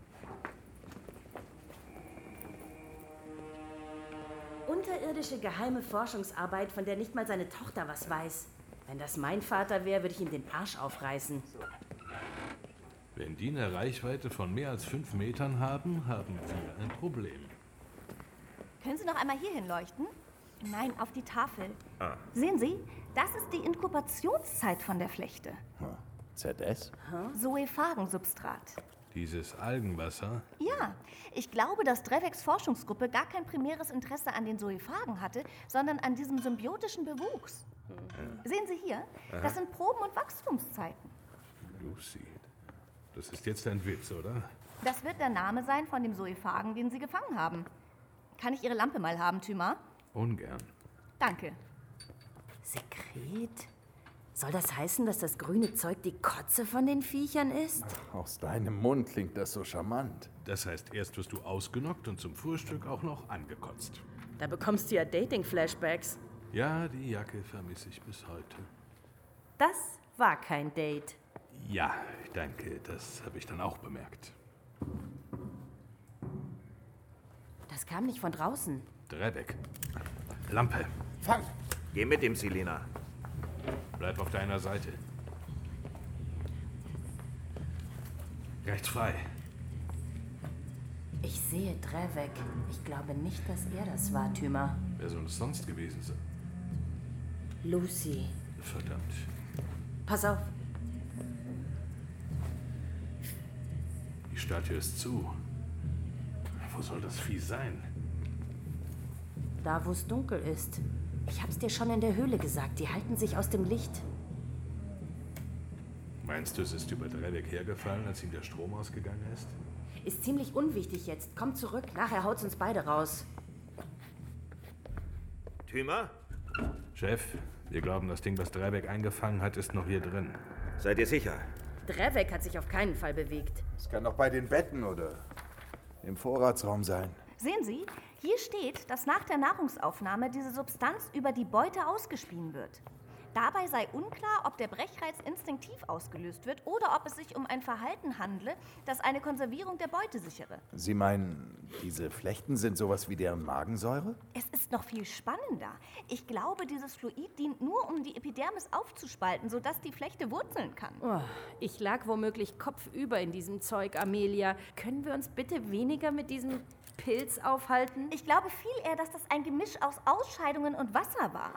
Unterirdische geheime Forschungsarbeit, von der nicht mal seine Tochter was weiß. Wenn das mein Vater wäre, würde ich ihm den Arsch aufreißen. Wenn die eine Reichweite von mehr als fünf Metern haben, haben wir ein Problem. Können Sie noch einmal hierhin leuchten? Nein, auf die Tafel. Ah. Sehen Sie, das ist die Inkubationszeit von der Flechte. Z S? Zoephagensubstrat. Dieses Algenwasser? Ja, ich glaube, dass Dreveks Forschungsgruppe gar kein primäres Interesse an den Zoephagen hatte, sondern an diesem symbiotischen Bewuchs. Sehen Sie hier, das sind Proben- und Wachstumszeiten. Lucy, das ist jetzt ein Witz, oder? Das wird der Name sein von dem Zoephagen, den Sie gefangen haben. Kann ich Ihre Lampe mal haben, Thyma? Ungern. Danke. Sekret? Soll das heißen, dass das grüne Zeug die Kotze von den Viechern ist? Aus deinem Mund klingt das so charmant. Das heißt, erst wirst du ausgenockt und zum Frühstück auch noch angekotzt. Da bekommst du ja Dating-Flashbacks. Ja, die Jacke vermisse ich bis heute. Das war kein Date. Ja, danke, das habe ich dann auch bemerkt. Das kam nicht von draußen. Drevek. Lampe. Fang! Geh mit dem, Selena. Bleib auf deiner Seite. Rechts frei. Ich sehe Drevek. Ich glaube nicht, dass er das war, Thyma. Wer soll es sonst gewesen sein? Lucy. Verdammt. Pass auf. Die Statue ist zu. Wo soll das Vieh sein? Da, wo es dunkel ist. Ich hab's dir schon in der Höhle gesagt, die halten sich aus dem Licht. Meinst du, es ist über Drevek hergefallen, als ihm der Strom ausgegangen ist? Ist ziemlich unwichtig jetzt. Komm zurück, nachher haut's uns beide raus. Thyma? Chef, wir glauben, das Ding, was Drevek eingefangen hat, ist noch hier drin. Seid ihr sicher? Drevek hat sich auf keinen Fall bewegt. Es kann doch bei den Betten oder im Vorratsraum sein. Sehen Sie, hier steht, dass nach der Nahrungsaufnahme diese Substanz über die Beute ausgespien wird. Dabei sei unklar, ob der Brechreiz instinktiv ausgelöst wird oder ob es sich um ein Verhalten handle, das eine Konservierung der Beute sichere. Sie meinen, diese Flechten sind sowas wie deren Magensäure? Es ist noch viel spannender. Ich glaube, dieses Fluid dient nur, um die Epidermis aufzuspalten, sodass die Flechte wurzeln kann. Oh, ich lag womöglich kopfüber in diesem Zeug, Amelia. Können wir uns bitte weniger mit diesem Pilz aufhalten? Ich glaube viel eher, dass das ein Gemisch aus Ausscheidungen und Wasser war.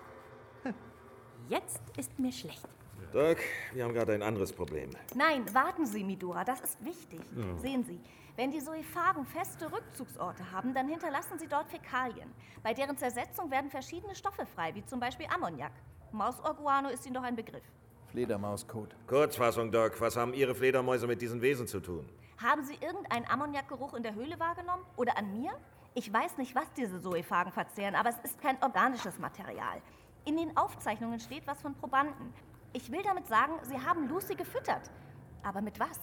Jetzt ist mir schlecht. Doc, wir haben gerade ein anderes Problem. Nein, warten Sie, Midora, das ist wichtig. Ja. Sehen Sie, wenn die Zoophagen feste Rückzugsorte haben, dann hinterlassen sie dort Fäkalien. Bei deren Zersetzung werden verschiedene Stoffe frei, wie zum Beispiel Ammoniak. Mausorguano ist Ihnen doch ein Begriff. Fledermauskot. Kurzfassung, Doc. Was haben Ihre Fledermäuse mit diesen Wesen zu tun? Haben Sie irgendeinen Ammoniakgeruch in der Höhle wahrgenommen? Oder an mir? Ich weiß nicht, was diese Zoophagen verzehren, aber es ist kein organisches Material. In den Aufzeichnungen steht was von Probanden. Ich will damit sagen, sie haben Lucy gefüttert. Aber mit was?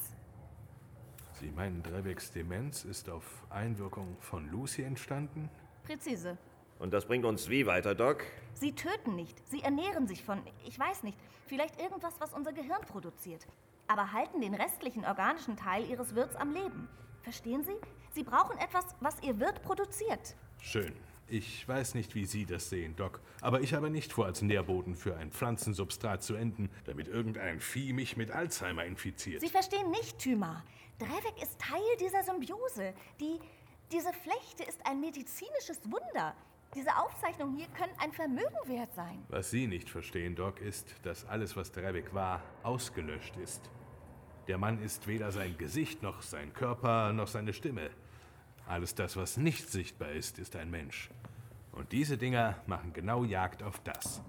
Sie meinen, Dreveks Demenz ist auf Einwirkung von Lucy entstanden? Präzise. Und das bringt uns wie weiter, Doc? Sie töten nicht. Sie ernähren sich von, ich weiß nicht, vielleicht irgendwas, was unser Gehirn produziert. Aber halten den restlichen organischen Teil ihres Wirts am Leben. Verstehen Sie? Sie brauchen etwas, was Ihr Wirt produziert. Schön. Ich weiß nicht, wie Sie das sehen, Doc, aber ich habe nicht vor, als Nährboden für ein Pflanzensubstrat zu enden, damit irgendein Vieh mich mit Alzheimer infiziert. Sie verstehen nicht, Thyma. Drevek ist Teil dieser Symbiose. Die, diese Flechte ist ein medizinisches Wunder. Diese Aufzeichnungen hier können ein Vermögen wert sein. Was Sie nicht verstehen, Doc, ist, dass alles, was Drevek war, ausgelöscht ist. Der Mann ist weder sein Gesicht, noch sein Körper, noch seine Stimme. Alles das, was nicht sichtbar ist, ist ein Mensch. Und diese Dinger machen genau Jagd auf das.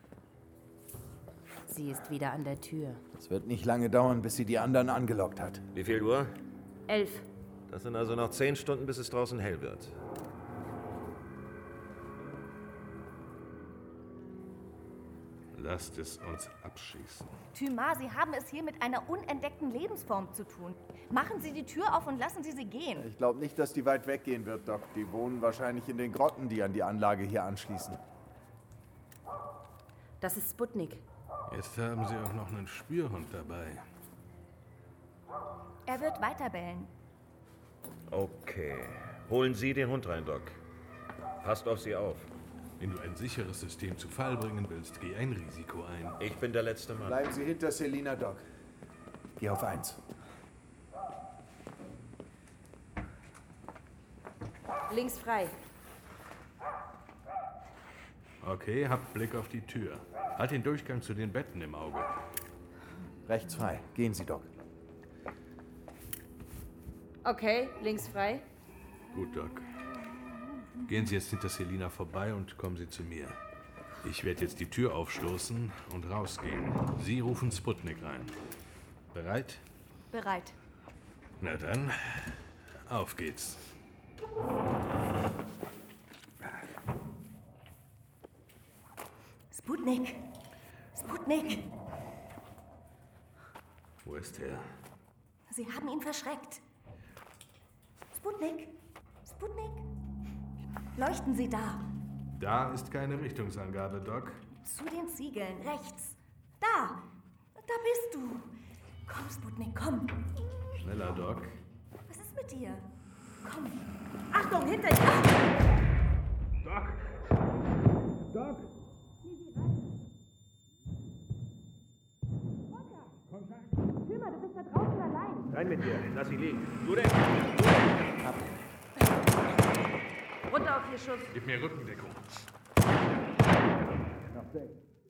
Sie ist wieder an der Tür. Es wird nicht lange dauern, bis sie die anderen angelockt hat. Wie viel Uhr? Elf. Das sind also noch zehn Stunden, bis es draußen hell wird. Lasst es uns abschießen. Thyma, Sie haben es hier mit einer unentdeckten Lebensform zu tun. Machen Sie die Tür auf und lassen Sie sie gehen. Ich glaube nicht, dass die weit weggehen wird, Doc. Die wohnen wahrscheinlich in den Grotten, die an die Anlage hier anschließen. Das ist Sputnik. Jetzt haben Sie auch noch einen Spürhund dabei. Er wird weiterbellen. Okay. Holen Sie den Hund rein, Doc. Passt auf Sie auf. Wenn du ein sicheres System zu Fall bringen willst, geh ein Risiko ein. Ich bin der letzte Mann. Bleiben Sie hinter Selina, Doc. Geh auf eins. Links frei. Okay, habt Blick auf die Tür. Halt den Durchgang zu den Betten im Auge. Rechts frei. Gehen Sie, Doc. Okay, links frei. Gut, Doc. Gehen Sie jetzt hinter Selina vorbei und kommen Sie zu mir. Ich werde jetzt die Tür aufstoßen und rausgehen. Sie rufen Sputnik rein. Bereit? Bereit. Na dann, auf geht's. Sputnik! Sputnik! Wo ist er? Sie haben ihn verschreckt. Sputnik! Sputnik! Leuchten Sie da. Da ist keine Richtungsangabe, Doc. Zu den Ziegeln, rechts. Da! Da bist du! Komm, Sputnik, komm! Schneller, Doc. Was ist mit dir? Komm! Achtung, hinter dir! Doc! Doc! Thyma, du bist da draußen allein. Rein mit dir, lass sie liegen. Du denn? Runter auf Ihr Schuss. Gib mir Rückendeckung. Noch sechs.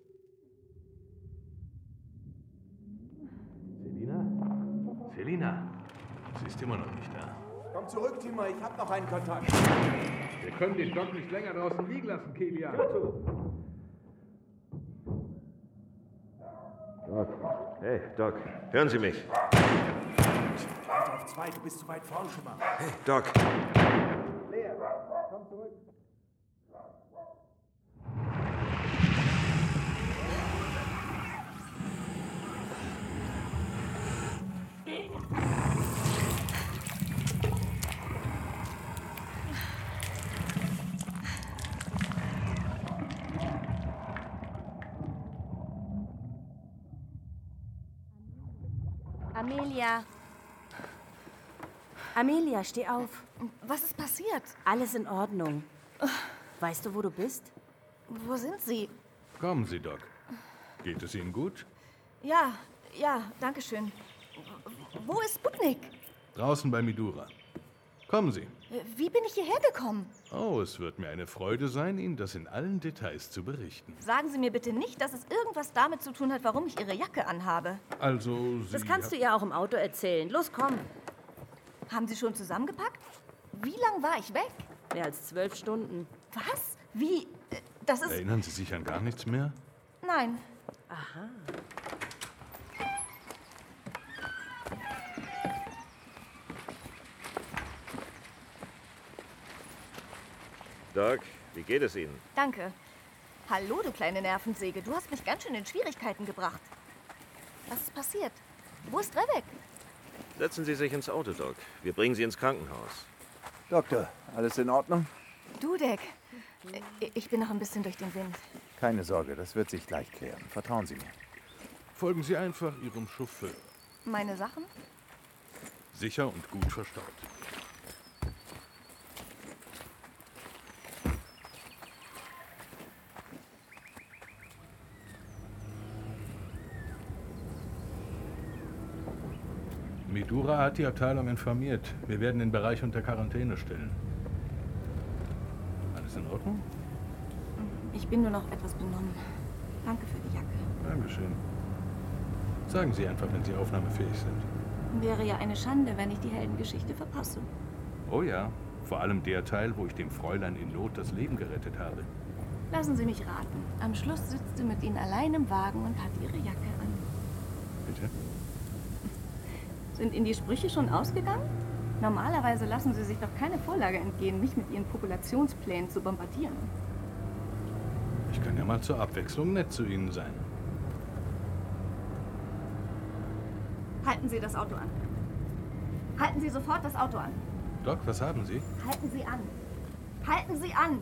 Selina? Selina? Sie ist immer noch nicht da. Komm zurück, Thyma, ich hab noch einen Kontakt. Wir können den Doc nicht länger draußen liegen lassen, Kelia. Hör zu. Doc. Hey, Doc, hören Sie mich? Warte auf zwei, du bist zu weit vorn schon mal. Hey, Doc. Lea, komm zurück. Amelia. Amelia, steh auf. Was ist passiert? Alles in Ordnung. Weißt du, wo du bist? Wo sind Sie? Kommen Sie, Doc. Geht es Ihnen gut? Ja, ja, danke schön. Wo ist Sputnik? Draußen bei Midura. Kommen Sie. Wie bin ich hierher gekommen? Oh, es wird mir eine Freude sein, Ihnen das in allen Details zu berichten. Sagen Sie mir bitte nicht, dass es irgendwas damit zu tun hat, warum ich Ihre Jacke anhabe. Also, Sie... Das kannst du ihr auch im Auto erzählen. Los, komm. Haben Sie schon zusammengepackt? Wie lang war ich weg? Mehr als zwölf Stunden. Was? Wie? Das ist... Erinnern Sie sich an gar nichts mehr? Nein. Aha. Doc, wie geht es Ihnen? Danke. Hallo, du kleine Nervensäge. Du hast mich ganz schön in Schwierigkeiten gebracht. Was ist passiert? Wo ist Drevek? Setzen Sie sich ins Auto, Doc. Wir bringen Sie ins Krankenhaus. Doktor, alles in Ordnung? Dudek, ich bin noch ein bisschen durch den Wind. Keine Sorge, das wird sich gleich klären. Vertrauen Sie mir. Folgen Sie einfach Ihrem Chauffeur. Meine Sachen? Sicher und gut verstaut. Midura hat die Abteilung informiert. Wir werden den Bereich unter Quarantäne stellen. Alles in Ordnung? Ich bin nur noch etwas benommen. Danke für die Jacke. Dankeschön. Sagen Sie einfach, wenn Sie aufnahmefähig sind. Wäre ja eine Schande, wenn ich die Heldengeschichte verpasse. Oh ja, vor allem der Teil, wo ich dem Fräulein in Not das Leben gerettet habe. Lassen Sie mich raten. Am Schluss sitzt sie mit Ihnen allein im Wagen und hat ihre Jacke an. Bitte? Sind Ihnen die Sprüche schon ausgegangen? Normalerweise lassen Sie sich doch keine Vorlage entgehen, mich mit Ihren Populationsplänen zu bombardieren. Ich kann ja mal zur Abwechslung nett zu Ihnen sein. Halten Sie das Auto an. Halten Sie sofort das Auto an. Doc, was haben Sie? Halten Sie an. Halten Sie an.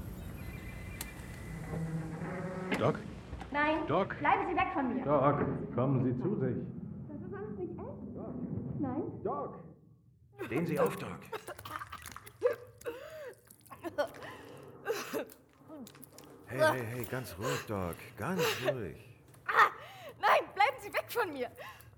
Doc? Nein. Doc? Bleiben Sie weg von mir. Doc, kommen Sie zu sich. Das ist alles nicht echt. Doc. Nein. Doc. Stehen Sie auf, Doc. Hey, hey, hey, ganz ruhig, Doc. Ganz ruhig. Ah, nein, bleiben Sie weg von mir.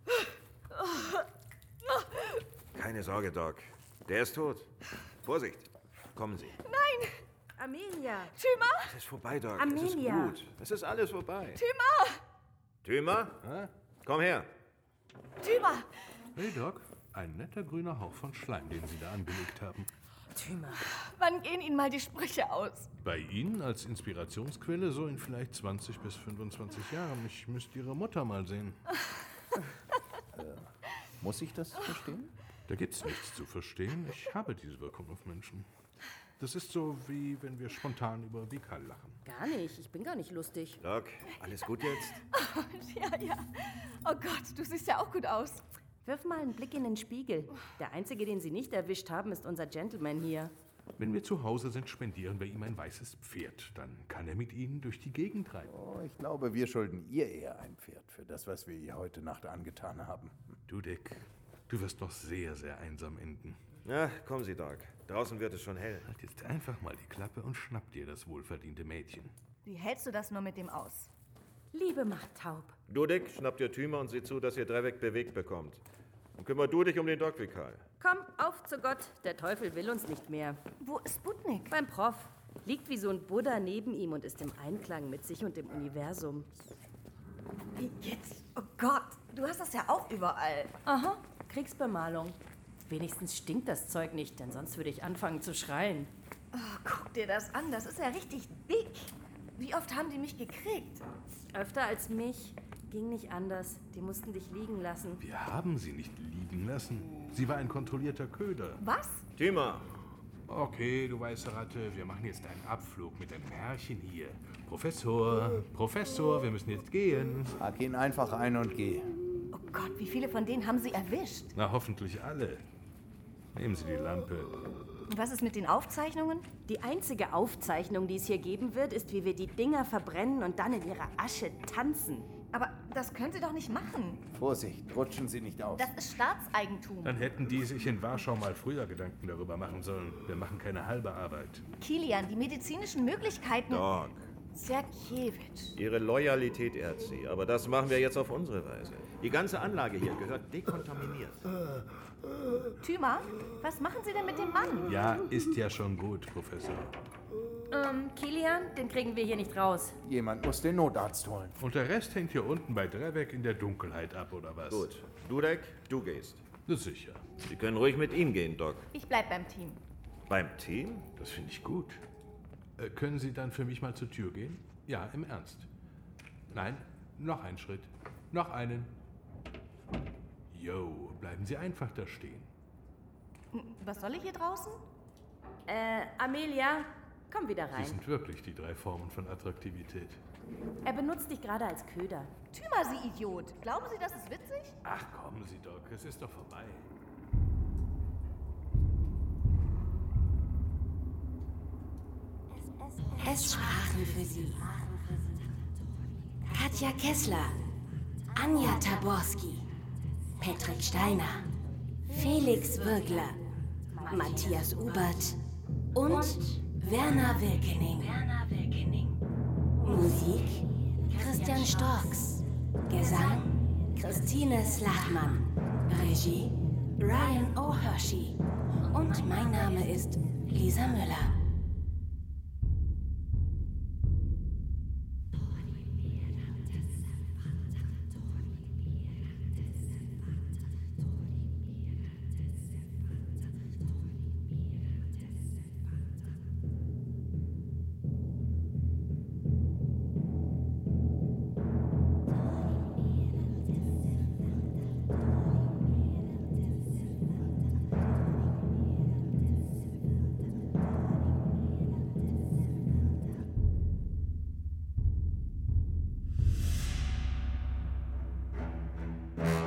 Keine Sorge, Doc. Der ist tot. Vorsicht. Kommen Sie. Nein. Amelia. Thyma. Es ist vorbei, Doc. Amelia. Es ist gut. Es ist alles vorbei. Thyma. Thyma? Hä? Komm her. Thyma. Hey, Doc. Ein netter grüner Hauch von Schleim, den Sie da angelegt haben. Thyma. Wann gehen Ihnen mal die Sprüche aus? Bei Ihnen als Inspirationsquelle so in vielleicht zwanzig bis fünfundzwanzig Jahren. Ich müsste Ihre Mutter mal sehen. äh, muss ich das verstehen? Da gibt's nichts zu verstehen. Ich habe diese Wirkung auf Menschen. Das ist so, wie wenn wir spontan über Vikal lachen. Gar nicht. Ich bin gar nicht lustig. Doc, alles gut jetzt? Ja, ja. Oh Gott, du siehst ja auch gut aus. Wirf mal einen Blick in den Spiegel. Der einzige, den Sie nicht erwischt haben, ist unser Gentleman hier. Wenn wir zu Hause sind, spendieren wir ihm ein weißes Pferd. Dann kann er mit Ihnen durch die Gegend reiten. Oh, ich glaube, wir schulden ihr eher ein Pferd für das, was wir ihr heute Nacht angetan haben. Dudek, du wirst noch sehr, sehr einsam enden. Na, kommen Sie, Doc. Draußen wird es schon hell. Halt jetzt einfach mal die Klappe und schnapp dir das wohlverdiente Mädchen. Wie hältst du das nur mit dem aus? Liebe macht taub. Dudek, schnapp dir Thyma und sieh zu, dass ihr Drevek bewegt bekommt. Und kümmer du dich um den Doc Vikal. Komm, auf zu Gott. Der Teufel will uns nicht mehr. Wo ist Sputnik? Beim Prof. Liegt wie so ein Buddha neben ihm und ist im Einklang mit sich und dem Universum. Wie jetzt? Oh Gott, du hast das ja auch überall. Aha, Kriegsbemalung. Wenigstens stinkt das Zeug nicht, denn sonst würde ich anfangen zu schreien. Oh, guck dir das an, das ist ja richtig dick. Wie oft haben die mich gekriegt? Öfter als mich. Ging nicht anders. Die mussten dich liegen lassen. Wir haben sie nicht liegen lassen. Sie war ein kontrollierter Köder. Was? Thema. Okay, du weiße Ratte, wir machen jetzt einen Abflug mit einem Herrchen hier. Professor, Professor, wir müssen jetzt gehen. Pack ihn einfach ein und geh. Oh Gott, wie viele von denen haben Sie erwischt? Na, hoffentlich alle. Nehmen Sie die Lampe. Und was ist mit den Aufzeichnungen? Die einzige Aufzeichnung, die es hier geben wird, ist, wie wir die Dinger verbrennen und dann in ihrer Asche tanzen. Aber das können Sie doch nicht machen. Vorsicht, rutschen Sie nicht auf. Das ist Staatseigentum. Dann hätten die sich in Warschau mal früher Gedanken darüber machen sollen. Wir machen keine halbe Arbeit. Kilian, die medizinischen Möglichkeiten... Doc. Sergejewitsch. Ihre Loyalität ehrt Sie, aber das machen wir jetzt auf unsere Weise. Die ganze Anlage hier gehört dekontaminiert. Thümer, was machen Sie denn mit dem Mann? Ja, ist ja schon gut, Professor. Ähm, Kilian, den kriegen wir hier nicht raus. Jemand muss den Notarzt holen. Und der Rest hängt hier unten bei Drevek in der Dunkelheit ab, oder was? Gut. Dudek, du gehst. Na sicher. Sie können ruhig mit ihm gehen, Doc. Ich bleib beim Team. Beim Team? Das finde ich gut. Äh, können Sie dann für mich mal zur Tür gehen? Ja, im Ernst. Nein, noch einen Schritt. Noch einen. Jo, bleiben Sie einfach da stehen. Was soll ich hier draußen? Äh, Amelia, komm wieder Sie rein. sind wirklich die drei Formen von Attraktivität. Er benutzt dich gerade als Köder. Thümer, Sie Idiot. Glauben Sie, das ist witzig? Ach, kommen Sie, Doc, es ist doch vorbei. Es sprachen für sie Katja Kessler, Anja Taborski, Patrick Steiner, Felix Würgler, Matthias Ubert und Werner Wilkening. Musik Christian Storks, Gesang Christine Slachmann, Regie Ryan O'Hershey und mein Name ist Lisa Müller. you